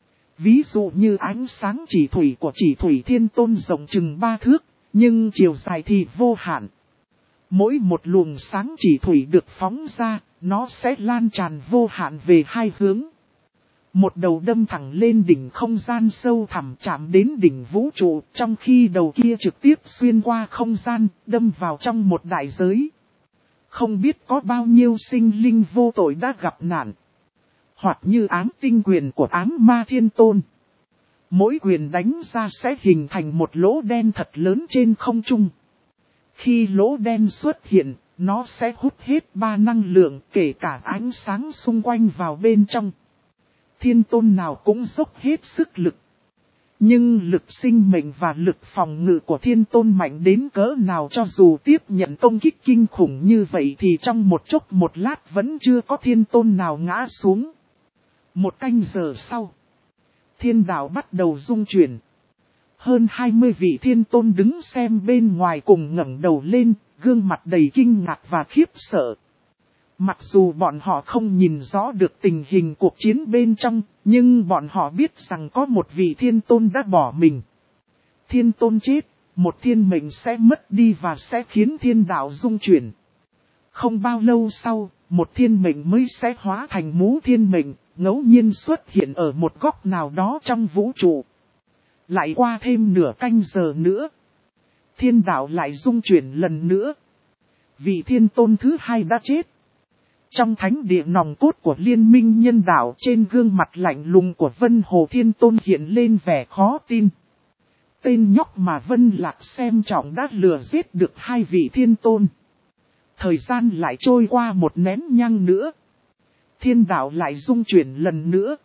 Ví dụ như ánh sáng chỉ thủy của chỉ thủy thiên tôn rộng chừng ba thước, nhưng chiều dài thì vô hạn. Mỗi một luồng sáng chỉ thủy được phóng ra, nó sẽ lan tràn vô hạn về hai hướng. Một đầu đâm thẳng lên đỉnh không gian sâu thẳm chạm đến đỉnh vũ trụ, trong khi đầu kia trực tiếp xuyên qua không gian, đâm vào trong một đại giới. Không biết có bao nhiêu sinh linh vô tội đã gặp nạn. Hoặc như ám tinh quyền của ám ma thiên tôn. Mỗi quyền đánh ra sẽ hình thành một lỗ đen thật lớn trên không trung. Khi lỗ đen xuất hiện, nó sẽ hút hết ba năng lượng kể cả ánh sáng xung quanh vào bên trong. Thiên tôn nào cũng dốc hết sức lực. Nhưng lực sinh mệnh và lực phòng ngự của thiên tôn mạnh đến cỡ nào cho dù tiếp nhận công kích kinh khủng như vậy thì trong một chốc một lát vẫn chưa có thiên tôn nào ngã xuống. Một canh giờ sau, thiên đạo bắt đầu rung chuyển. Hơn hai mươi vị thiên tôn đứng xem bên ngoài cùng ngẩng đầu lên, gương mặt đầy kinh ngạc và khiếp sợ. Mặc dù bọn họ không nhìn rõ được tình hình cuộc chiến bên trong, nhưng bọn họ biết rằng có một vị thiên tôn đã bỏ mình. Thiên tôn chết, một thiên mệnh sẽ mất đi và sẽ khiến thiên đạo rung chuyển. Không bao lâu sau, một thiên mệnh mới sẽ hóa thành mũ thiên mệnh, ngẫu nhiên xuất hiện ở một góc nào đó trong vũ trụ. Lại qua thêm nửa canh giờ nữa, thiên đạo lại rung chuyển lần nữa. Vị thiên tôn thứ hai đã chết. Trong thánh địa nòng cốt của liên minh nhân đạo, trên gương mặt lạnh lùng của Vân Hồ Thiên Tôn hiện lên vẻ khó tin. Tên nhóc mà Vân Lạc xem trọng đã lừa giết được hai vị thiên tôn. Thời gian lại trôi qua một nén nhang nữa. Thiên đạo lại rung chuyển lần nữa.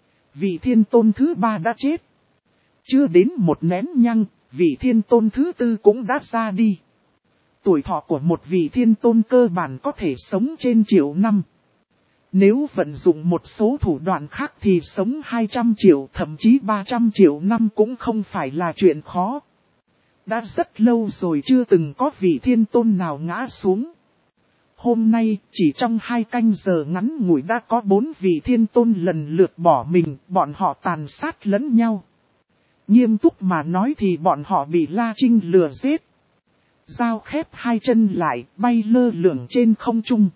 Vị thiên tôn thứ ba đã chết. Chưa đến một nén nhang, vị thiên tôn thứ tư cũng đã ra đi. Tuổi thọ của một vị thiên tôn cơ bản có thể sống trên triệu năm. Nếu vận dụng một số thủ đoạn khác thì sống hai trăm triệu, thậm chí ba trăm triệu năm cũng không phải là chuyện khó. Đã rất lâu rồi chưa từng có vị thiên tôn nào ngã xuống. Hôm nay, chỉ trong hai canh giờ ngắn ngủi đã có bốn vị thiên tôn lần lượt bỏ mình, bọn họ tàn sát lẫn nhau. Nghiêm túc mà nói thì bọn họ bị La Trinh lừa giết. Dao khép hai chân lại, bay lơ lửng trên không trung.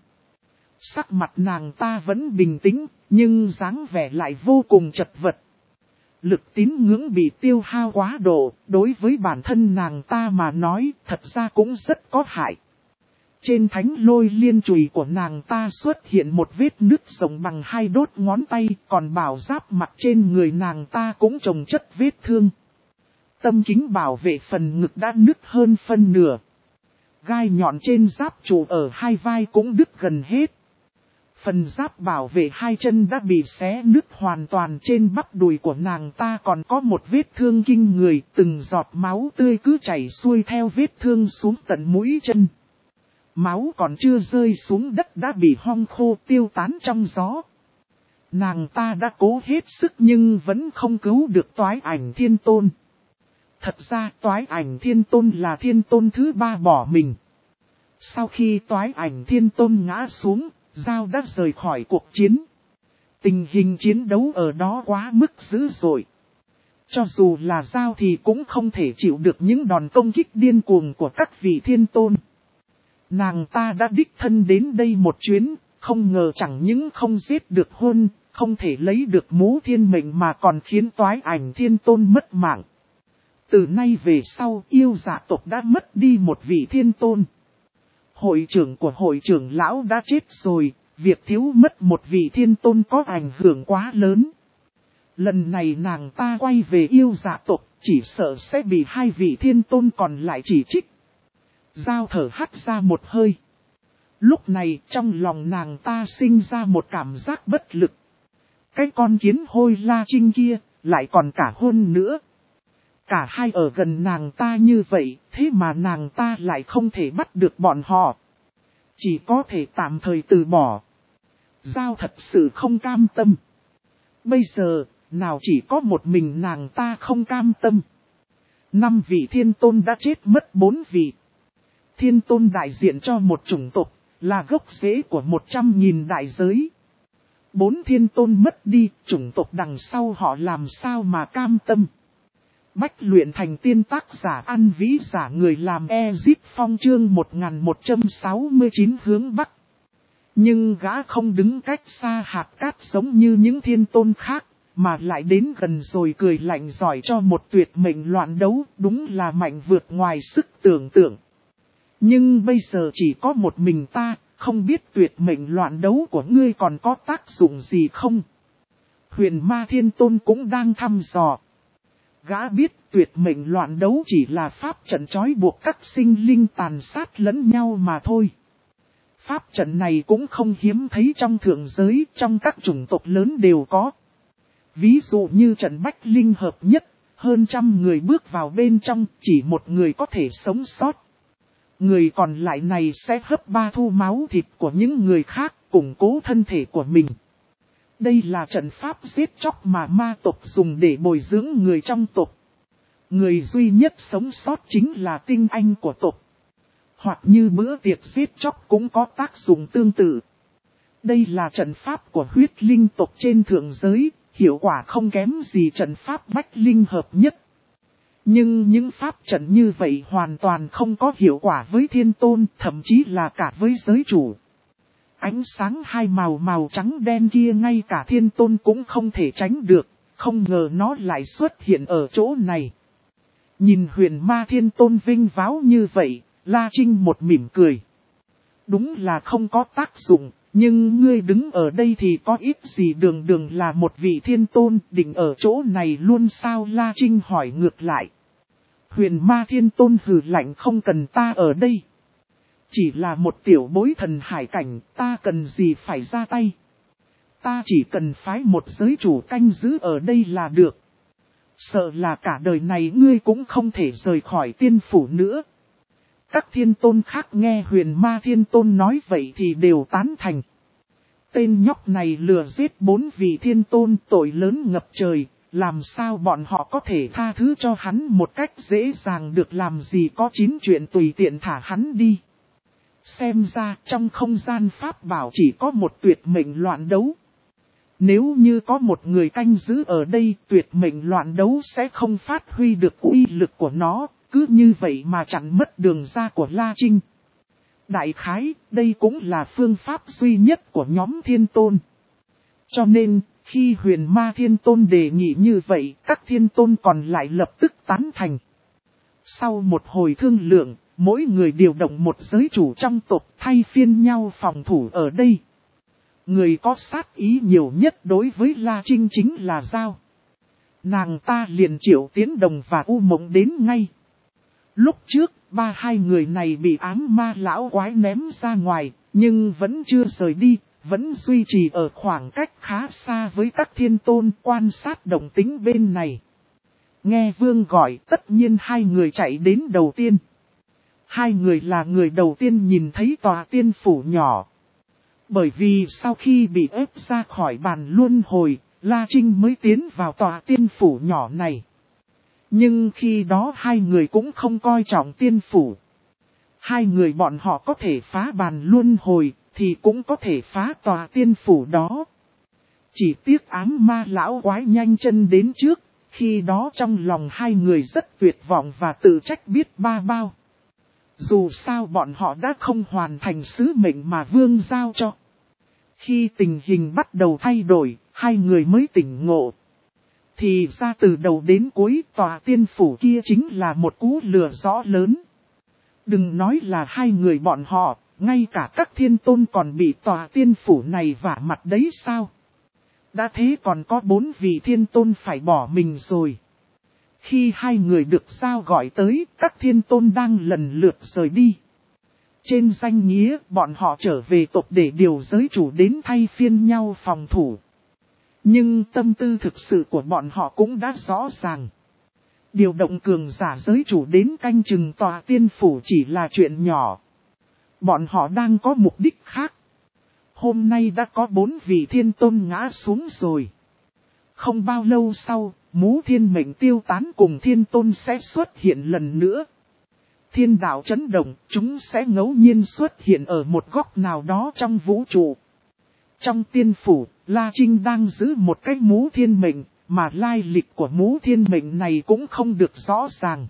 Sắc mặt nàng ta vẫn bình tĩnh, nhưng dáng vẻ lại vô cùng chật vật. Lực tín ngưỡng bị tiêu hao quá độ, đối với bản thân nàng ta mà nói thật ra cũng rất có hại. Trên thánh lôi liên chùy của nàng ta xuất hiện một vết nứt rộng bằng hai đốt ngón tay, còn bảo giáp mặt trên người nàng ta cũng chồng chất vết thương. Tâm kính bảo vệ phần ngực đã nứt hơn phân nửa. Gai nhọn trên giáp trụ ở hai vai cũng đứt gần hết. Phần giáp bảo vệ hai chân đã bị xé nứt hoàn toàn, trên bắp đùi của nàng ta còn có một vết thương kinh người, từng giọt máu tươi cứ chảy xuôi theo vết thương xuống tận mũi chân. Máu còn chưa rơi xuống đất đã bị hong khô tiêu tán trong gió. Nàng ta đã cố hết sức nhưng vẫn không cứu được Toái Ảnh Thiên Tôn. Thật ra Toái Ảnh Thiên Tôn là thiên tôn thứ ba bỏ mình. Sau khi Toái Ảnh Thiên Tôn ngã xuống, Giao đã rời khỏi cuộc chiến. Tình hình chiến đấu ở đó quá mức dữ dội. Cho dù là Giao thì cũng không thể chịu được những đòn công kích điên cuồng của các vị thiên tôn. Nàng ta đã đích thân đến đây một chuyến, không ngờ chẳng những không giết được Huân, không thể lấy được mũ thiên mệnh mà còn khiến Toái Ảnh Thiên Tôn mất mạng. Từ nay về sau, yêu dạ tộc đã mất đi một vị thiên tôn. Hội trưởng của hội trưởng lão đã chết rồi, việc thiếu mất một vị thiên tôn có ảnh hưởng quá lớn. Lần này nàng ta quay về yêu dạ tộc, chỉ sợ sẽ bị hai vị thiên tôn còn lại chỉ trích. Giao thở hắt ra một hơi. Lúc này trong lòng nàng ta sinh ra một cảm giác bất lực. Cái con kiến hôi La Trinh kia, lại còn cả Huân nữa. Cả hai ở gần nàng ta như vậy, thế mà nàng ta lại không thể bắt được bọn họ. Chỉ có thể tạm thời từ bỏ. Giao thật sự không cam tâm. Bây giờ, nào chỉ có một mình nàng ta không cam tâm. Năm vị thiên tôn đã chết mất bốn vị. Thiên tôn đại diện cho một chủng tộc, là gốc rễ của một trăm nghìn đại giới. Bốn thiên tôn mất đi, chủng tộc đằng sau họ làm sao mà cam tâm. Bách luyện thành tiên, tác giả An Vĩ, giả người làm Ezip Phong, chương một nghìn một trăm sáu mươi chín hướng Bắc. Nhưng gã không đứng cách xa hạt cát giống như những thiên tôn khác, mà lại đến gần rồi cười lạnh giỏi cho một tuyệt mệnh loạn đấu, đúng là mạnh vượt ngoài sức tưởng tượng. Nhưng bây giờ chỉ có một mình ta, không biết tuyệt mệnh loạn đấu của ngươi còn có tác dụng gì không? Huyền Ma Thiên Tôn cũng đang thăm dò. Gã biết tuyệt mệnh loạn đấu chỉ là pháp trận trói buộc các sinh linh tàn sát lẫn nhau mà thôi. Pháp trận này cũng không hiếm thấy trong thượng giới, trong các chủng tộc lớn đều có. Ví dụ như trận Bách Linh hợp nhất, hơn trăm người bước vào bên trong, chỉ một người có thể sống sót. Người còn lại này sẽ hấp ba thu máu thịt của những người khác, củng cố thân thể của mình. Đây là trận pháp giết chóc mà ma tộc dùng để bồi dưỡng người trong tộc. Người duy nhất sống sót chính là tinh anh của tộc. Hoặc như bữa tiệc giết chóc cũng có tác dụng tương tự. Đây là trận pháp của huyết linh tộc trên thượng giới, hiệu quả không kém gì trận pháp bách linh hợp nhất. Nhưng những pháp trận như vậy hoàn toàn không có hiệu quả với thiên tôn, thậm chí là cả với giới chủ. Ánh sáng hai màu màu trắng đen kia ngay cả thiên tôn cũng không thể tránh được, không ngờ nó lại xuất hiện ở chỗ này. Nhìn huyền ma thiên tôn vinh váo như vậy, La Trinh một mỉm cười. Đúng là không có tác dụng, nhưng ngươi đứng ở đây thì có ít gì, đường đường là một vị thiên tôn, định ở chỗ này luôn sao? La Trinh hỏi ngược lại. Huyền ma thiên tôn hừ lạnh, không cần ta ở đây. Chỉ là một tiểu bối thần hải cảnh, ta cần gì phải ra tay. Ta chỉ cần phái một giới chủ canh giữ ở đây là được. Sợ là cả đời này ngươi cũng không thể rời khỏi tiên phủ nữa. Các thiên tôn khác nghe huyền ma thiên tôn nói vậy thì đều tán thành. Tên nhóc này lừa giết bốn vị thiên tôn, tội lớn ngập trời, làm sao bọn họ có thể tha thứ cho hắn một cách dễ dàng được, làm gì có chín chuyện tùy tiện thả hắn đi. Xem ra trong không gian pháp bảo chỉ có một tuyệt mệnh loạn đấu. Nếu như có một người canh giữ ở đây, tuyệt mệnh loạn đấu sẽ không phát huy được uy lực của nó, cứ như vậy mà chặn mất đường ra của La Trinh. Đại khái, đây cũng là phương pháp duy nhất của nhóm thiên tôn. Cho nên, khi huyền ma thiên tôn đề nghị như vậy, các thiên tôn còn lại lập tức tán thành. Sau một hồi thương lượng, mỗi người điều động một giới chủ trong tộc thay phiên nhau phòng thủ ở đây. Người có sát ý nhiều nhất đối với La Trinh chính là Giao. Nàng ta liền triệu Tiến Đồng và U Mộng đến ngay. Lúc trước, ba hai người này bị ám ma lão quái ném ra ngoài, nhưng vẫn chưa rời đi, vẫn duy trì ở khoảng cách khá xa với các thiên tôn quan sát động tĩnh bên này. Nghe Vương gọi, tất nhiên hai người chạy đến đầu tiên. Hai người là người đầu tiên nhìn thấy tòa tiên phủ nhỏ. Bởi vì sau khi bị ép ra khỏi bàn luân hồi, La Trinh mới tiến vào tòa tiên phủ nhỏ này. Nhưng khi đó hai người cũng không coi trọng tiên phủ. Hai người bọn họ có thể phá bàn luân hồi, thì cũng có thể phá tòa tiên phủ đó. Chỉ tiếc ám ma lão quái nhanh chân đến trước, khi đó trong lòng hai người rất tuyệt vọng và tự trách biết ba bao. Dù sao bọn họ đã không hoàn thành sứ mệnh mà Vương giao cho. Khi tình hình bắt đầu thay đổi, hai người mới tỉnh ngộ. Thì ra từ đầu đến cuối tòa tiên phủ kia chính là một cú lừa rõ lớn. Đừng nói là hai người bọn họ, ngay cả các thiên tôn còn bị tòa tiên phủ này vả mặt đấy sao. Đã thế còn có bốn vị thiên tôn phải bỏ mình rồi. Khi hai người được giao gọi tới, các thiên tôn đang lần lượt rời đi. Trên danh nghĩa, bọn họ trở về tộc để điều giới chủ đến thay phiên nhau phòng thủ. Nhưng tâm tư thực sự của bọn họ cũng đã rõ ràng. Điều động cường giả giới chủ đến canh chừng tòa tiên phủ chỉ là chuyện nhỏ. Bọn họ đang có mục đích khác. Hôm nay đã có bốn vị thiên tôn ngã xuống rồi. Không bao lâu sau, Mũ Thiên Mệnh tiêu tán cùng thiên tôn sẽ xuất hiện lần nữa. Thiên đạo chấn động, chúng sẽ ngẫu nhiên xuất hiện ở một góc nào đó trong vũ trụ. Trong tiên phủ, La Trinh đang giữ một cái Mũ Thiên Mệnh, mà lai lịch của Mũ Thiên Mệnh này cũng không được rõ ràng.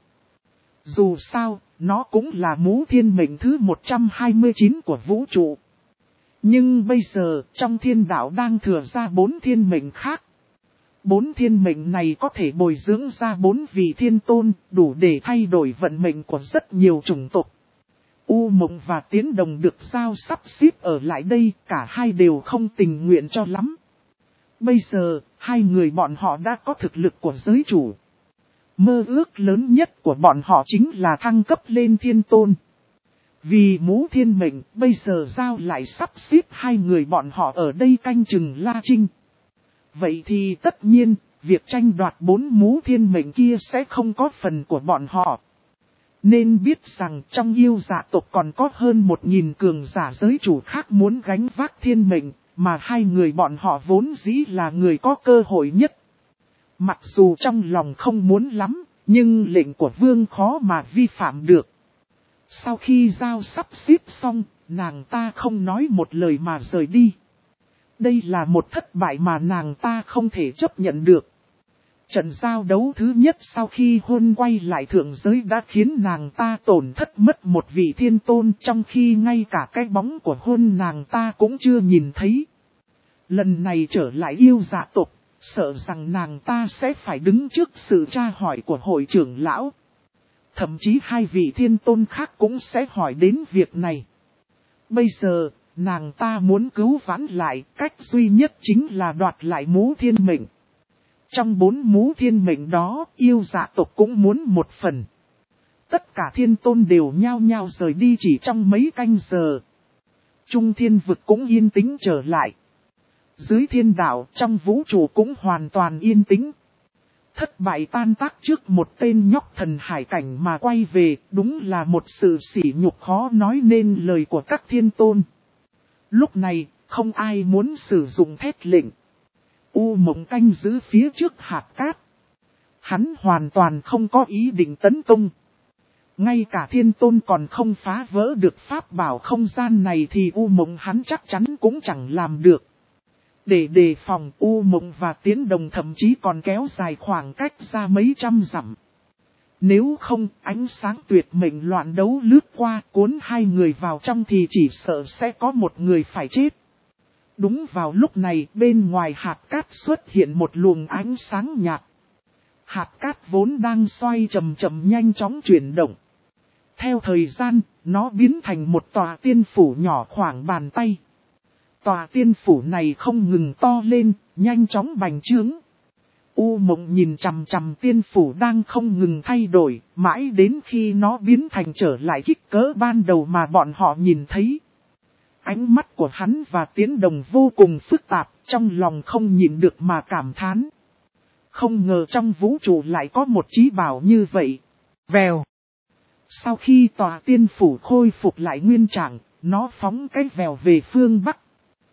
Dù sao, nó cũng là Mũ Thiên Mệnh thứ một trăm hai mươi chín của vũ trụ. Nhưng bây giờ, trong thiên đạo đang thừa ra bốn thiên mệnh khác. Bốn thiên mệnh này có thể bồi dưỡng ra bốn vị thiên tôn, đủ để thay đổi vận mệnh của rất nhiều chủng tộc. U Mộng và Tiến Đồng được giao sắp xếp ở lại đây, cả hai đều không tình nguyện cho lắm. Bây giờ, hai người bọn họ đã có thực lực của giới chủ. Mơ ước lớn nhất của bọn họ chính là thăng cấp lên thiên tôn. Vì Mũ Thiên Mệnh, bây giờ giao lại sắp xếp hai người bọn họ ở đây canh chừng La Trinh. Vậy thì tất nhiên, việc tranh đoạt bốn Mũ Thiên Mệnh kia sẽ không có phần của bọn họ. Nên biết rằng trong yêu dạ tộc còn có hơn một nghìn cường giả giới chủ khác muốn gánh vác thiên mệnh, mà hai người bọn họ vốn dĩ là người có cơ hội nhất. Mặc dù trong lòng không muốn lắm, nhưng lệnh của vương khó mà vi phạm được. Sau khi giao sắp xếp xong, nàng ta không nói một lời mà rời đi. đây là một thất bại mà nàng ta không thể chấp nhận được. Trận giao đấu thứ nhất sau khi hôn quay lại thượng giới đã khiến nàng ta tổn thất mất một vị thiên tôn, trong khi ngay cả cái bóng của hôn nàng ta cũng chưa nhìn thấy. Lần này trở lại yêu dạ tộc, sợ rằng nàng ta sẽ phải đứng trước sự tra hỏi của hội trưởng lão. Thậm chí hai vị thiên tôn khác cũng sẽ hỏi đến việc này. Bây giờ, nàng ta muốn cứu vãn lại, cách duy nhất chính là đoạt lại mũ thiên mệnh. Trong bốn mũ thiên mệnh đó, yêu dạ tộc cũng muốn một phần. Tất cả thiên tôn đều nhao nhao rời đi chỉ trong mấy canh giờ. Trung thiên vực cũng yên tĩnh trở lại. Dưới thiên đạo trong vũ trụ cũng hoàn toàn yên tĩnh. Thất bại tan tác trước một tên nhóc thần hải cảnh mà quay về, đúng là một sự sỉ nhục khó nói nên lời của các thiên tôn. Lúc này, không ai muốn sử dụng thét lệnh. U Mộng canh giữ phía trước hạt cát. Hắn hoàn toàn không có ý định tấn công. Ngay cả thiên tôn còn không phá vỡ được pháp bảo không gian này thì U Mộng hắn chắc chắn cũng chẳng làm được. Để đề phòng, U Mộng và Tiến Đồng thậm chí còn kéo dài khoảng cách ra mấy trăm dặm. Nếu không, ánh sáng tuyệt mệnh loạn đấu lướt qua cuốn hai người vào trong thì chỉ sợ sẽ có một người phải chết. Đúng vào lúc này, bên ngoài hạt cát xuất hiện một luồng ánh sáng nhạt. Hạt cát vốn đang xoay chậm chậm nhanh chóng chuyển động. Theo thời gian, nó biến thành một tòa tiên phủ nhỏ khoảng bàn tay. Tòa tiên phủ này không ngừng to lên, nhanh chóng bành trướng. U Mộng nhìn chằm chằm tiên phủ đang không ngừng thay đổi, mãi đến khi nó biến thành trở lại kích cỡ ban đầu mà bọn họ nhìn thấy. Ánh mắt của hắn và Tiến Đồng vô cùng phức tạp, trong lòng không nhịn được mà cảm thán. Không ngờ trong vũ trụ lại có một chí bảo như vậy. Vèo. Sau khi tòa tiên phủ khôi phục lại nguyên trạng, nó phóng cái vèo về phương Bắc.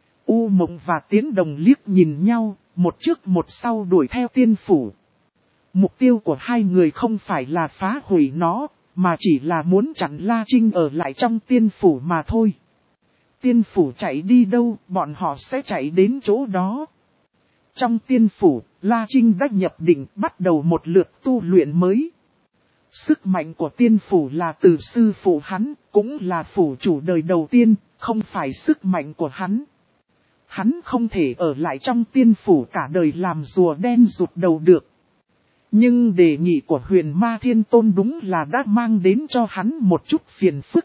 U Mộng và Tiến Đồng liếc nhìn nhau, một trước một sau đuổi theo tiên phủ. Mục tiêu của hai người không phải là phá hủy nó, mà chỉ là muốn chặn La Trinh ở lại trong tiên phủ mà thôi. Tiên phủ chạy đi đâu, bọn họ sẽ chạy đến chỗ đó. Trong tiên phủ, La Trinh đã nhập định bắt đầu một lượt tu luyện mới. Sức mạnh của tiên phủ là từ sư phụ hắn, cũng là phủ chủ đời đầu tiên, không phải sức mạnh của hắn. Hắn không thể ở lại trong tiên phủ cả đời làm rùa đen rụt đầu được. Nhưng đề nghị của Huyền Ma Thiên Tôn đúng là đã mang đến cho hắn một chút phiền phức.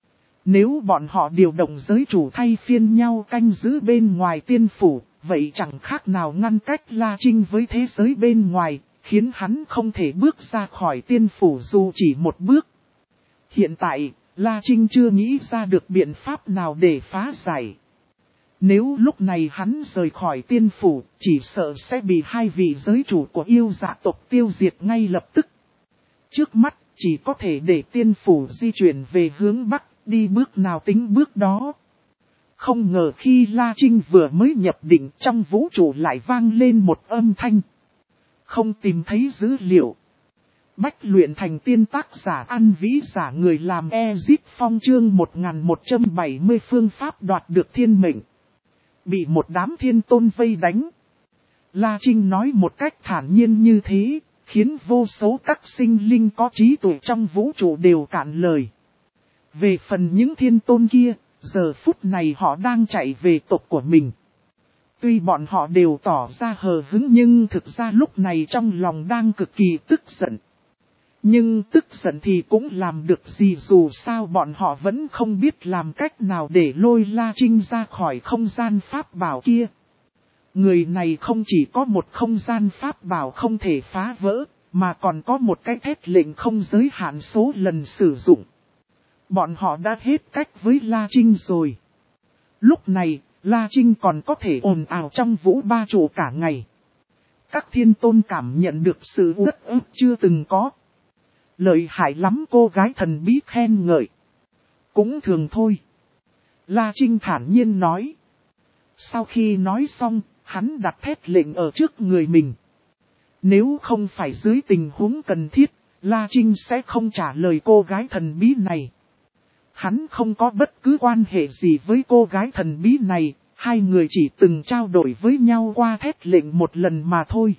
Nếu bọn họ điều động giới chủ thay phiên nhau canh giữ bên ngoài tiên phủ, vậy chẳng khác nào ngăn cách La Trinh với thế giới bên ngoài, khiến hắn không thể bước ra khỏi tiên phủ dù chỉ một bước. Hiện tại, La Trinh chưa nghĩ ra được biện pháp nào để phá giải. Nếu lúc này hắn rời khỏi tiên phủ, chỉ sợ sẽ bị hai vị giới chủ của yêu dạ tộc tiêu diệt ngay lập tức. Trước mắt, chỉ có thể để tiên phủ di chuyển về hướng Bắc, đi bước nào tính bước đó. Không ngờ khi La Trinh vừa mới nhập định trong vũ trụ lại vang lên một âm thanh. Không tìm thấy dữ liệu. Bách luyện thành tiên tác giả ăn vĩ giả người làm Ezit Phong chương một nghìn một trăm bảy mươi phương pháp đoạt được thiên mệnh. Bị một đám thiên tôn vây đánh. La Trinh nói một cách thản nhiên như thế, khiến vô số các sinh linh có trí tuệ trong vũ trụ đều cạn lời. Về phần những thiên tôn kia, giờ phút này họ đang chạy về tộc của mình. Tuy bọn họ đều tỏ ra hờ hững nhưng thực ra lúc này trong lòng đang cực kỳ tức giận. Nhưng tức giận thì cũng làm được gì, dù sao bọn họ vẫn không biết làm cách nào để lôi La Trinh ra khỏi không gian pháp bảo kia. Người này không chỉ có một không gian pháp bảo không thể phá vỡ, mà còn có một cái thét lệnh không giới hạn số lần sử dụng. Bọn họ đã hết cách với La Trinh rồi. Lúc này, La Trinh còn có thể ồn ào trong vũ ba trụ cả ngày. Các thiên tôn cảm nhận được sự uất ức chưa từng có. Lợi hại lắm, cô gái thần bí khen ngợi. Cũng thường thôi. La Trinh thản nhiên nói. Sau khi nói xong, hắn đặt thét lệnh ở trước người mình. Nếu không phải dưới tình huống cần thiết, La Trinh sẽ không trả lời cô gái thần bí này. Hắn không có bất cứ quan hệ gì với cô gái thần bí này, hai người chỉ từng trao đổi với nhau qua thét lệnh một lần mà thôi.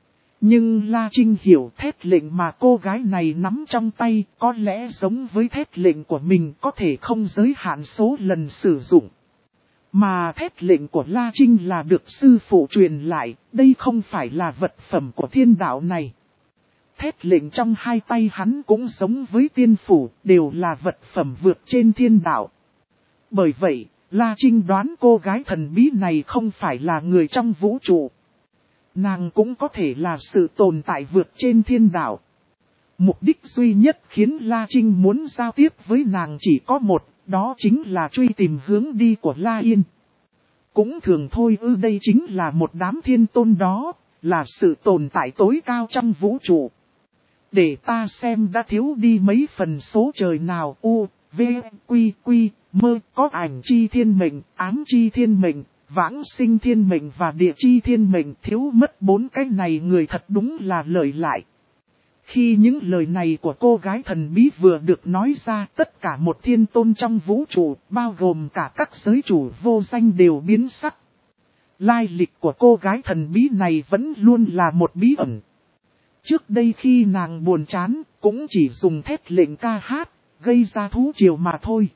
Nhưng La Trinh hiểu thét lệnh mà cô gái này nắm trong tay có lẽ giống với thét lệnh của mình, có thể không giới hạn số lần sử dụng. Mà thét lệnh của La Trinh là được sư phụ truyền lại, đây không phải là vật phẩm của thiên đạo này. Thét lệnh trong hai tay hắn cũng giống với tiên phủ, đều là vật phẩm vượt trên thiên đạo. Bởi vậy, La Trinh đoán cô gái thần bí này không phải là người trong vũ trụ. Nàng cũng có thể là sự tồn tại vượt trên thiên đạo. Mục đích duy nhất khiến La Trinh muốn giao tiếp với nàng chỉ có một, đó chính là truy tìm hướng đi của La Yên. Cũng thường thôi ư, đây chính là một đám thiên tôn đó, là sự tồn tại tối cao trong vũ trụ. Để ta xem đã thiếu đi mấy phần số trời nào. U, V, Quy, Quy, Mơ, có ảnh chi thiên mệnh, ám chi thiên mệnh, vãng sinh thiên mệnh và địa chi thiên mệnh, thiếu mất bốn cái này người thật đúng là lợi lại. Khi những lời này của cô gái thần bí vừa được nói ra, tất cả một thiên tôn trong vũ trụ, bao gồm cả các giới chủ vô danh đều biến sắc. Lai lịch của cô gái thần bí này vẫn luôn là một bí ẩn. Trước đây khi nàng buồn chán, cũng chỉ dùng thét lệnh ca hát, gây ra thú triều mà thôi.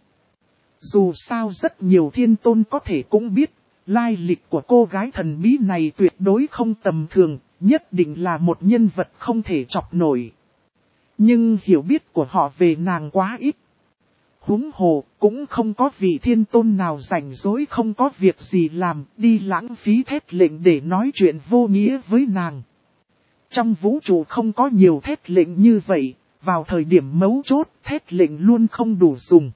Dù sao rất nhiều thiên tôn có thể cũng biết, lai lịch của cô gái thần bí này tuyệt đối không tầm thường, nhất định là một nhân vật không thể chọc nổi. Nhưng hiểu biết của họ về nàng quá ít. Huống hồ, cũng không có vị thiên tôn nào rảnh rỗi không có việc gì làm, đi lãng phí thét lệnh để nói chuyện vô nghĩa với nàng. Trong vũ trụ không có nhiều thét lệnh như vậy, vào thời điểm mấu chốt, thét lệnh luôn không đủ dùng.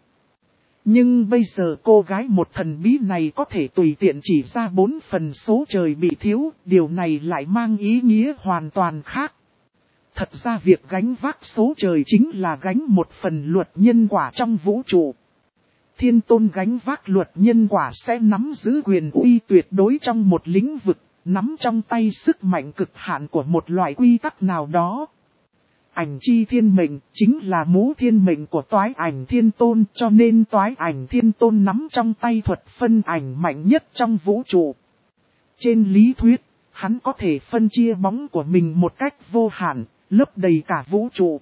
Nhưng bây giờ cô gái một thần bí này có thể tùy tiện chỉ ra bốn phần số trời bị thiếu, điều này lại mang ý nghĩa hoàn toàn khác. Thật ra việc gánh vác số trời chính là gánh một phần luật nhân quả trong vũ trụ. Thiên tôn gánh vác luật nhân quả sẽ nắm giữ quyền uy tuyệt đối trong một lĩnh vực, nắm trong tay sức mạnh cực hạn của một loại quy tắc nào đó. Ảnh chi thiên mệnh chính là mũ thiên mệnh của toái ảnh thiên tôn, cho nên toái ảnh thiên tôn nắm trong tay thuật phân ảnh mạnh nhất trong vũ trụ. Trên lý thuyết, hắn có thể phân chia bóng của mình một cách vô hạn, lấp đầy cả vũ trụ.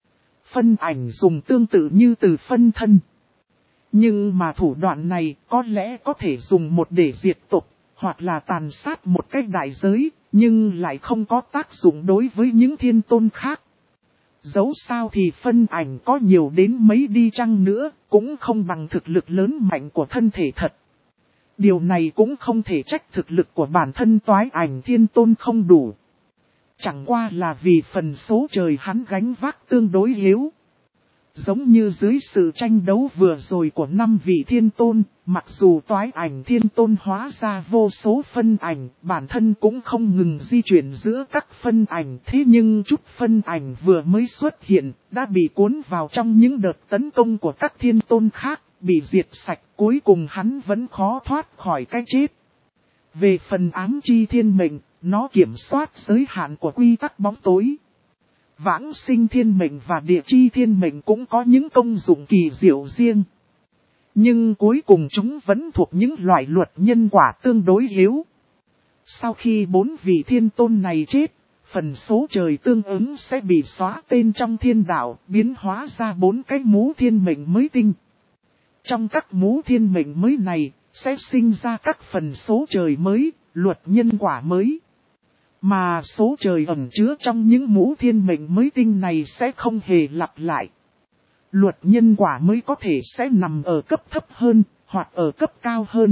Phân ảnh dùng tương tự như từ phân thân. Nhưng mà thủ đoạn này có lẽ có thể dùng một để diệt tộc, hoặc là tàn sát một cách đại giới, nhưng lại không có tác dụng đối với những thiên tôn khác. Dẫu sao thì phân ảnh có nhiều đến mấy đi chăng nữa, cũng không bằng thực lực lớn mạnh của thân thể thật. Điều này cũng không thể trách thực lực của bản thân toái ảnh thiên tôn không đủ. Chẳng qua là vì phần số trời hắn gánh vác tương đối yếu. Giống như dưới sự tranh đấu vừa rồi của năm vị thiên tôn, mặc dù toái ảnh thiên tôn hóa ra vô số phân ảnh, bản thân cũng không ngừng di chuyển giữa các phân ảnh. Thế nhưng chút phân ảnh vừa mới xuất hiện, đã bị cuốn vào trong những đợt tấn công của các thiên tôn khác, bị diệt sạch, cuối cùng hắn vẫn khó thoát khỏi cái chết. Về phần ám chi thiên mệnh, nó kiểm soát giới hạn của quy tắc bóng tối. Vãng sinh thiên mệnh và địa chi thiên mệnh cũng có những công dụng kỳ diệu riêng. Nhưng cuối cùng chúng vẫn thuộc những loại luật nhân quả tương đối yếu. Sau khi bốn vị thiên tôn này chết, phần số trời tương ứng sẽ bị xóa tên trong thiên đạo, biến hóa ra bốn cái mũ thiên mệnh mới tinh. Trong các mũ thiên mệnh mới này, sẽ sinh ra các phần số trời mới, luật nhân quả mới. Mà số trời ẩn chứa trong những mũ thiên mệnh mới tinh này sẽ không hề lặp lại. Luật nhân quả mới có thể sẽ nằm ở cấp thấp hơn, hoặc ở cấp cao hơn.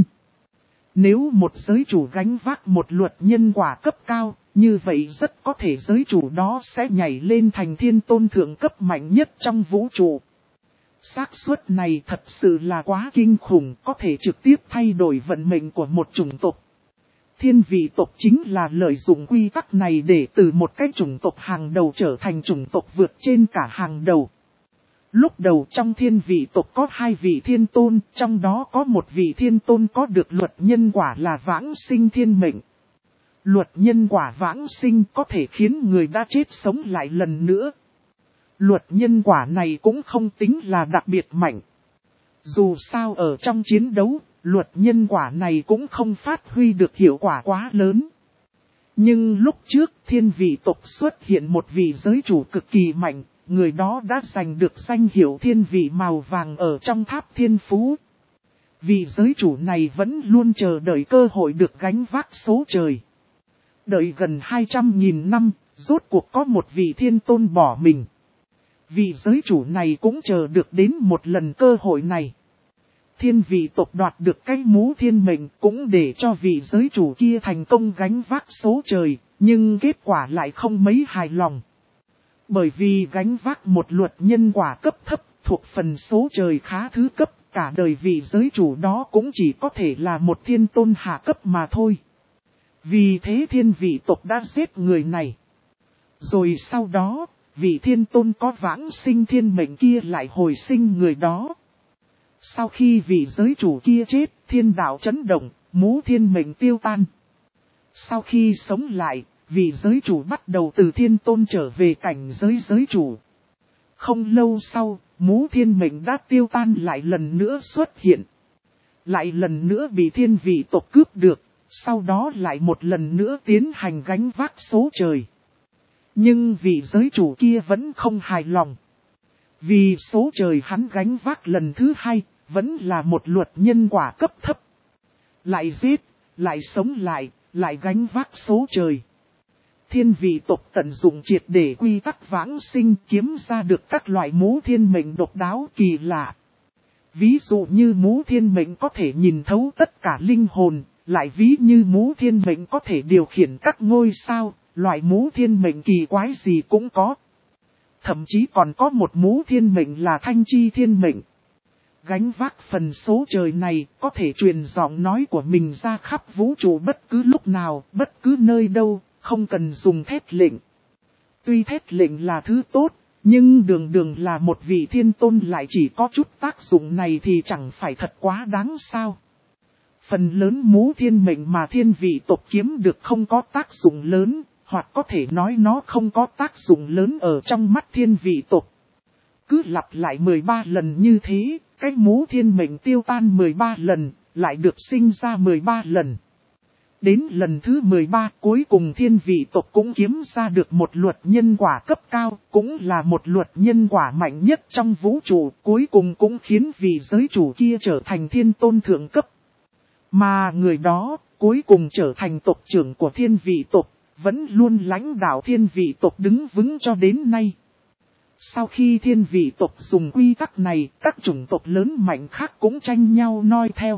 Nếu một giới chủ gánh vác một luật nhân quả cấp cao, như vậy rất có thể giới chủ đó sẽ nhảy lên thành thiên tôn thượng cấp mạnh nhất trong vũ trụ. Xác suất này thật sự là quá kinh khủng, có thể trực tiếp thay đổi vận mệnh của một chủng tộc. Thiên vị tộc chính là lợi dụng quy tắc này để từ một cái chủng tộc hàng đầu trở thành chủng tộc vượt trên cả hàng đầu. Lúc đầu trong thiên vị tộc có hai vị thiên tôn, trong đó có một vị thiên tôn có được luật nhân quả là vãng sinh thiên mệnh. Luật nhân quả vãng sinh có thể khiến người đã chết sống lại lần nữa. Luật nhân quả này cũng không tính là đặc biệt mạnh. Dù sao ở trong chiến đấu, luật nhân quả này cũng không phát huy được hiệu quả quá lớn. Nhưng lúc trước thiên vị tộc xuất hiện một vị giới chủ cực kỳ mạnh, người đó đã giành được danh hiệu thiên vị màu vàng ở trong tháp thiên phú. Vị giới chủ này vẫn luôn chờ đợi cơ hội được gánh vác số trời. Đợi gần hai trăm nghìn năm, rốt cuộc có một vị thiên tôn bỏ mình. Vị giới chủ này cũng chờ được đến một lần cơ hội này. Thiên vị tộc đoạt được cái mũ thiên mệnh cũng để cho vị giới chủ kia thành công gánh vác số trời, nhưng kết quả lại không mấy hài lòng. Bởi vì gánh vác một luật nhân quả cấp thấp thuộc phần số trời khá thứ cấp, cả đời vị giới chủ đó cũng chỉ có thể là một thiên tôn hạ cấp mà thôi. Vì thế thiên vị tộc đã giết người này. Rồi sau đó, vị thiên tôn có vãng sinh thiên mệnh kia lại hồi sinh người đó. Sau khi vị giới chủ kia chết, thiên đạo chấn động, mũ thiên mệnh tiêu tan. Sau khi sống lại, vị giới chủ bắt đầu từ thiên tôn trở về cảnh giới giới chủ. Không lâu sau, mũ thiên mệnh đã tiêu tan lại lần nữa xuất hiện. Lại lần nữa bị thiên vị tộc cướp được, sau đó lại một lần nữa tiến hành gánh vác số trời. Nhưng vị giới chủ kia vẫn không hài lòng. Vì số trời hắn gánh vác lần thứ hai, vẫn là một luật nhân quả cấp thấp. Lại giết, lại sống lại, lại gánh vác số trời. Thiên vị tộc tận dụng triệt để quy tắc vãng sinh kiếm ra được các loại mũ thiên mệnh độc đáo kỳ lạ. Ví dụ như mũ thiên mệnh có thể nhìn thấu tất cả linh hồn, lại ví như mũ thiên mệnh có thể điều khiển các ngôi sao, loại mũ thiên mệnh kỳ quái gì cũng có. Thậm chí còn có một mũ thiên mệnh là thanh chi thiên mệnh. Gánh vác phần số trời này có thể truyền giọng nói của mình ra khắp vũ trụ bất cứ lúc nào, bất cứ nơi đâu, không cần dùng thét lệnh. Tuy thét lệnh là thứ tốt, nhưng đường đường là một vị thiên tôn lại chỉ có chút tác dụng này thì chẳng phải thật quá đáng sao. Phần lớn mũ thiên mệnh mà thiên vị tộc kiếm được không có tác dụng lớn, hoặc có thể nói nó không có tác dụng lớn ở trong mắt thiên vị tộc. Cứ lặp lại mười ba lần như thế, cái mũ thiên mệnh tiêu tan mười ba lần, lại được sinh ra mười ba lần. Đến lần thứ mười ba cuối cùng thiên vị tộc cũng kiếm ra được một luật nhân quả cấp cao, cũng là một luật nhân quả mạnh nhất trong vũ trụ, cuối cùng cũng khiến vị giới chủ kia trở thành thiên tôn thượng cấp. Mà người đó, cuối cùng trở thành tộc trưởng của thiên vị tộc, vẫn luôn lãnh đạo thiên vị tộc đứng vững cho đến nay. Sau khi thiên vị tộc dùng quy tắc này, các chủng tộc lớn mạnh khác cũng tranh nhau noi theo.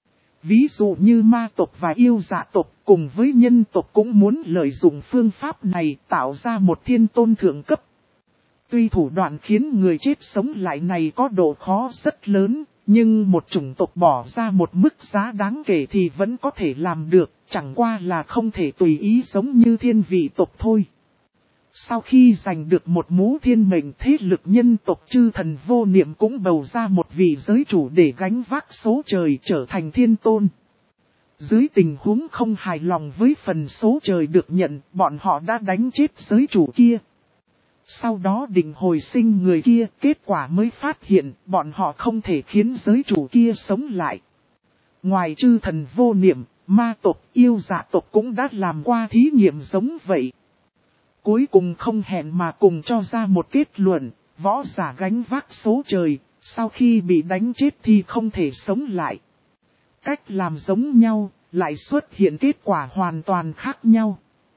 Ví dụ như ma tộc và yêu dạ tộc cùng với nhân tộc cũng muốn lợi dụng phương pháp này tạo ra một thiên tôn thượng cấp. Tuy thủ đoạn khiến người chết sống lại này có độ khó rất lớn, nhưng một chủng tộc bỏ ra một mức giá đáng kể thì vẫn có thể làm được, chẳng qua là không thể tùy ý sống như thiên vị tộc thôi. Sau khi giành được một mũ thiên mệnh, thế lực nhân tộc chư thần vô niệm cũng bầu ra một vị giới chủ để gánh vác số trời trở thành thiên tôn. Dưới tình huống không hài lòng với phần số trời được nhận, bọn họ đã đánh chết giới chủ kia. Sau đó định hồi sinh người kia, kết quả mới phát hiện bọn họ không thể khiến giới chủ kia sống lại. Ngoài chư thần vô niệm, ma tộc, yêu dạ tộc cũng đã làm qua thí nghiệm giống vậy. Cuối cùng không hẹn mà cùng cho ra một kết luận, võ giả gánh vác số trời, sau khi bị đánh chết thì không thể sống lại. Cách làm giống nhau, lại xuất hiện kết quả hoàn toàn khác nhau.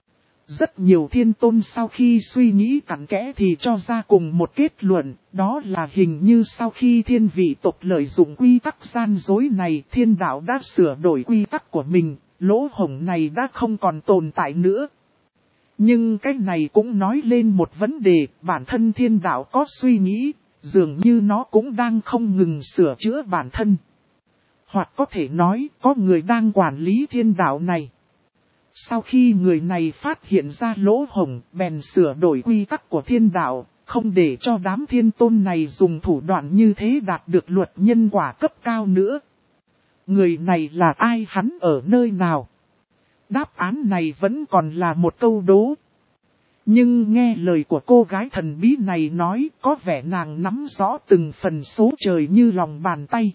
Rất nhiều thiên tôn sau khi suy nghĩ cặn kẽ thì cho ra cùng một kết luận, đó là hình như sau khi thiên vị tộc lợi dụng quy tắc gian dối này, thiên đạo đã sửa đổi quy tắc của mình, lỗ hổng này đã không còn tồn tại nữa. Nhưng cái này cũng nói lên một vấn đề, bản thân thiên đạo có suy nghĩ, dường như nó cũng đang không ngừng sửa chữa bản thân. Hoặc có thể nói, có người đang quản lý thiên đạo này. Sau khi người này phát hiện ra lỗ hổng, bèn sửa đổi quy tắc của thiên đạo, không để cho đám thiên tôn này dùng thủ đoạn như thế đạt được luật nhân quả cấp cao nữa. Người này là ai, hắn ở nơi nào? Đáp án này vẫn còn là một câu đố. Nhưng nghe lời của cô gái thần bí này nói có vẻ nàng nắm rõ từng phần số trời như lòng bàn tay.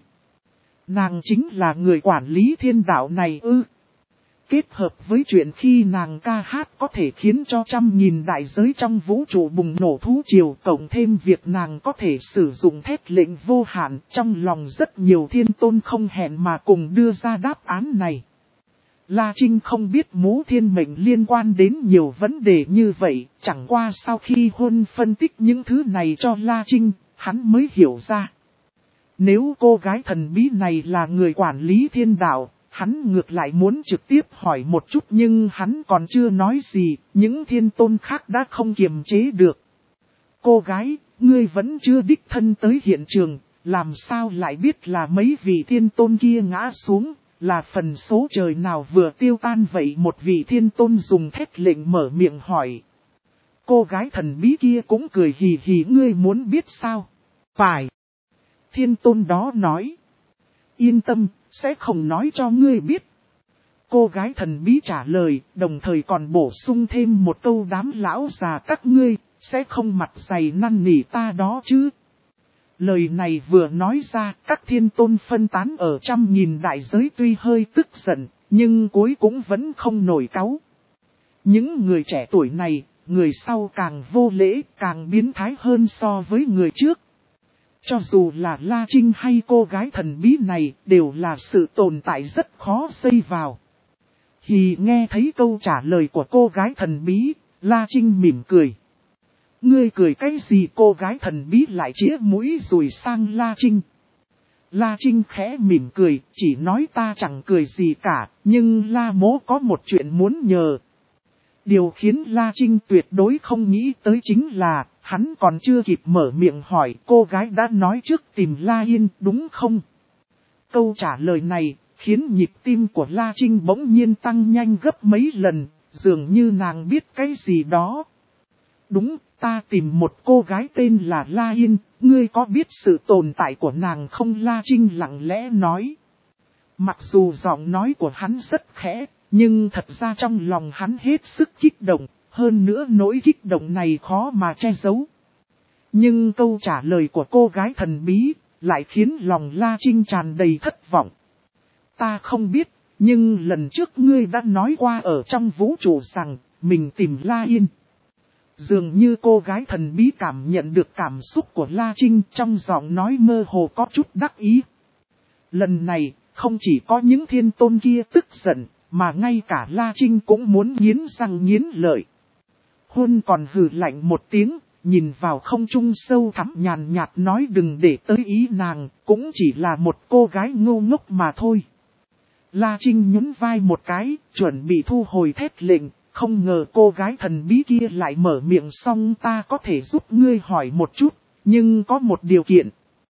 Nàng chính là người quản lý thiên đạo này ư. Kết hợp với chuyện khi nàng ca hát có thể khiến cho trăm nghìn đại giới trong vũ trụ bùng nổ thú triều, cộng thêm việc nàng có thể sử dụng thét lệnh vô hạn, trong lòng rất nhiều thiên tôn không hẹn mà cùng đưa ra đáp án này. La Trinh không biết Mũ Thiên Mệnh liên quan đến nhiều vấn đề như vậy, chẳng qua sau khi Huân phân tích những thứ này cho La Trinh, hắn mới hiểu ra. Nếu cô gái thần bí này là người quản lý thiên đạo, hắn ngược lại muốn trực tiếp hỏi một chút nhưng hắn còn chưa nói gì, những thiên tôn khác đã không kiềm chế được. Cô gái, ngươi vẫn chưa đích thân tới hiện trường, làm sao lại biết là mấy vị thiên tôn kia ngã xuống, là phần số trời nào vừa tiêu tan vậy? Một vị thiên tôn dùng thét lệnh mở miệng hỏi. Cô gái thần bí kia cũng cười hì hì, ngươi muốn biết sao? Phải. Thiên tôn đó nói. Yên tâm, sẽ không nói cho ngươi biết. Cô gái thần bí trả lời, đồng thời còn bổ sung thêm một câu, đám lão già các ngươi, sẽ không mặt dày năn nỉ ta đó chứ. Lời này vừa nói ra, các thiên tôn phân tán ở trăm nghìn đại giới tuy hơi tức giận, nhưng cuối cũng vẫn không nổi cáu. Những người trẻ tuổi này, người sau càng vô lễ, càng biến thái hơn so với người trước. Cho dù là La Trinh hay cô gái thần bí này, đều là sự tồn tại rất khó xây vào. Hì, nghe thấy câu trả lời của cô gái thần bí, La Trinh mỉm cười. Ngươi cười cái gì? Cô gái thần bí lại chĩa mũi rùi sang La Trinh. La Trinh khẽ mỉm cười, chỉ nói ta chẳng cười gì cả, nhưng La Mỗ có một chuyện muốn nhờ. Điều khiến La Trinh tuyệt đối không nghĩ tới chính là, hắn còn chưa kịp mở miệng hỏi, cô gái đã nói trước tìm La Yên, đúng không? Câu trả lời này, khiến nhịp tim của La Trinh bỗng nhiên tăng nhanh gấp mấy lần, dường như nàng biết cái gì đó. Đúng, ta tìm một cô gái tên là La Yên, ngươi có biết sự tồn tại của nàng không? La Trinh lặng lẽ nói. Mặc dù giọng nói của hắn rất khẽ, nhưng thật ra trong lòng hắn hết sức kích động, hơn nữa nỗi kích động này khó mà che giấu. Nhưng câu trả lời của cô gái thần bí, lại khiến lòng La Trinh tràn đầy thất vọng. Ta không biết, nhưng lần trước ngươi đã nói qua ở trong vũ trụ rằng, mình tìm La Yên. Dường như cô gái thần bí cảm nhận được cảm xúc của La Trinh, trong giọng nói mơ hồ có chút đắc ý. Lần này, không chỉ có những thiên tôn kia tức giận, mà ngay cả La Trinh cũng muốn nghiến răng nghiến lợi. Huân còn hừ lạnh một tiếng, nhìn vào không trung sâu thẳm nhàn nhạt nói, đừng để tới ý nàng, cũng chỉ là một cô gái ngu ngốc mà thôi. La Trinh nhún vai một cái, chuẩn bị thu hồi thét lệnh, không ngờ cô gái thần bí kia lại mở miệng, xong ta có thể giúp ngươi hỏi một chút, nhưng có một điều kiện.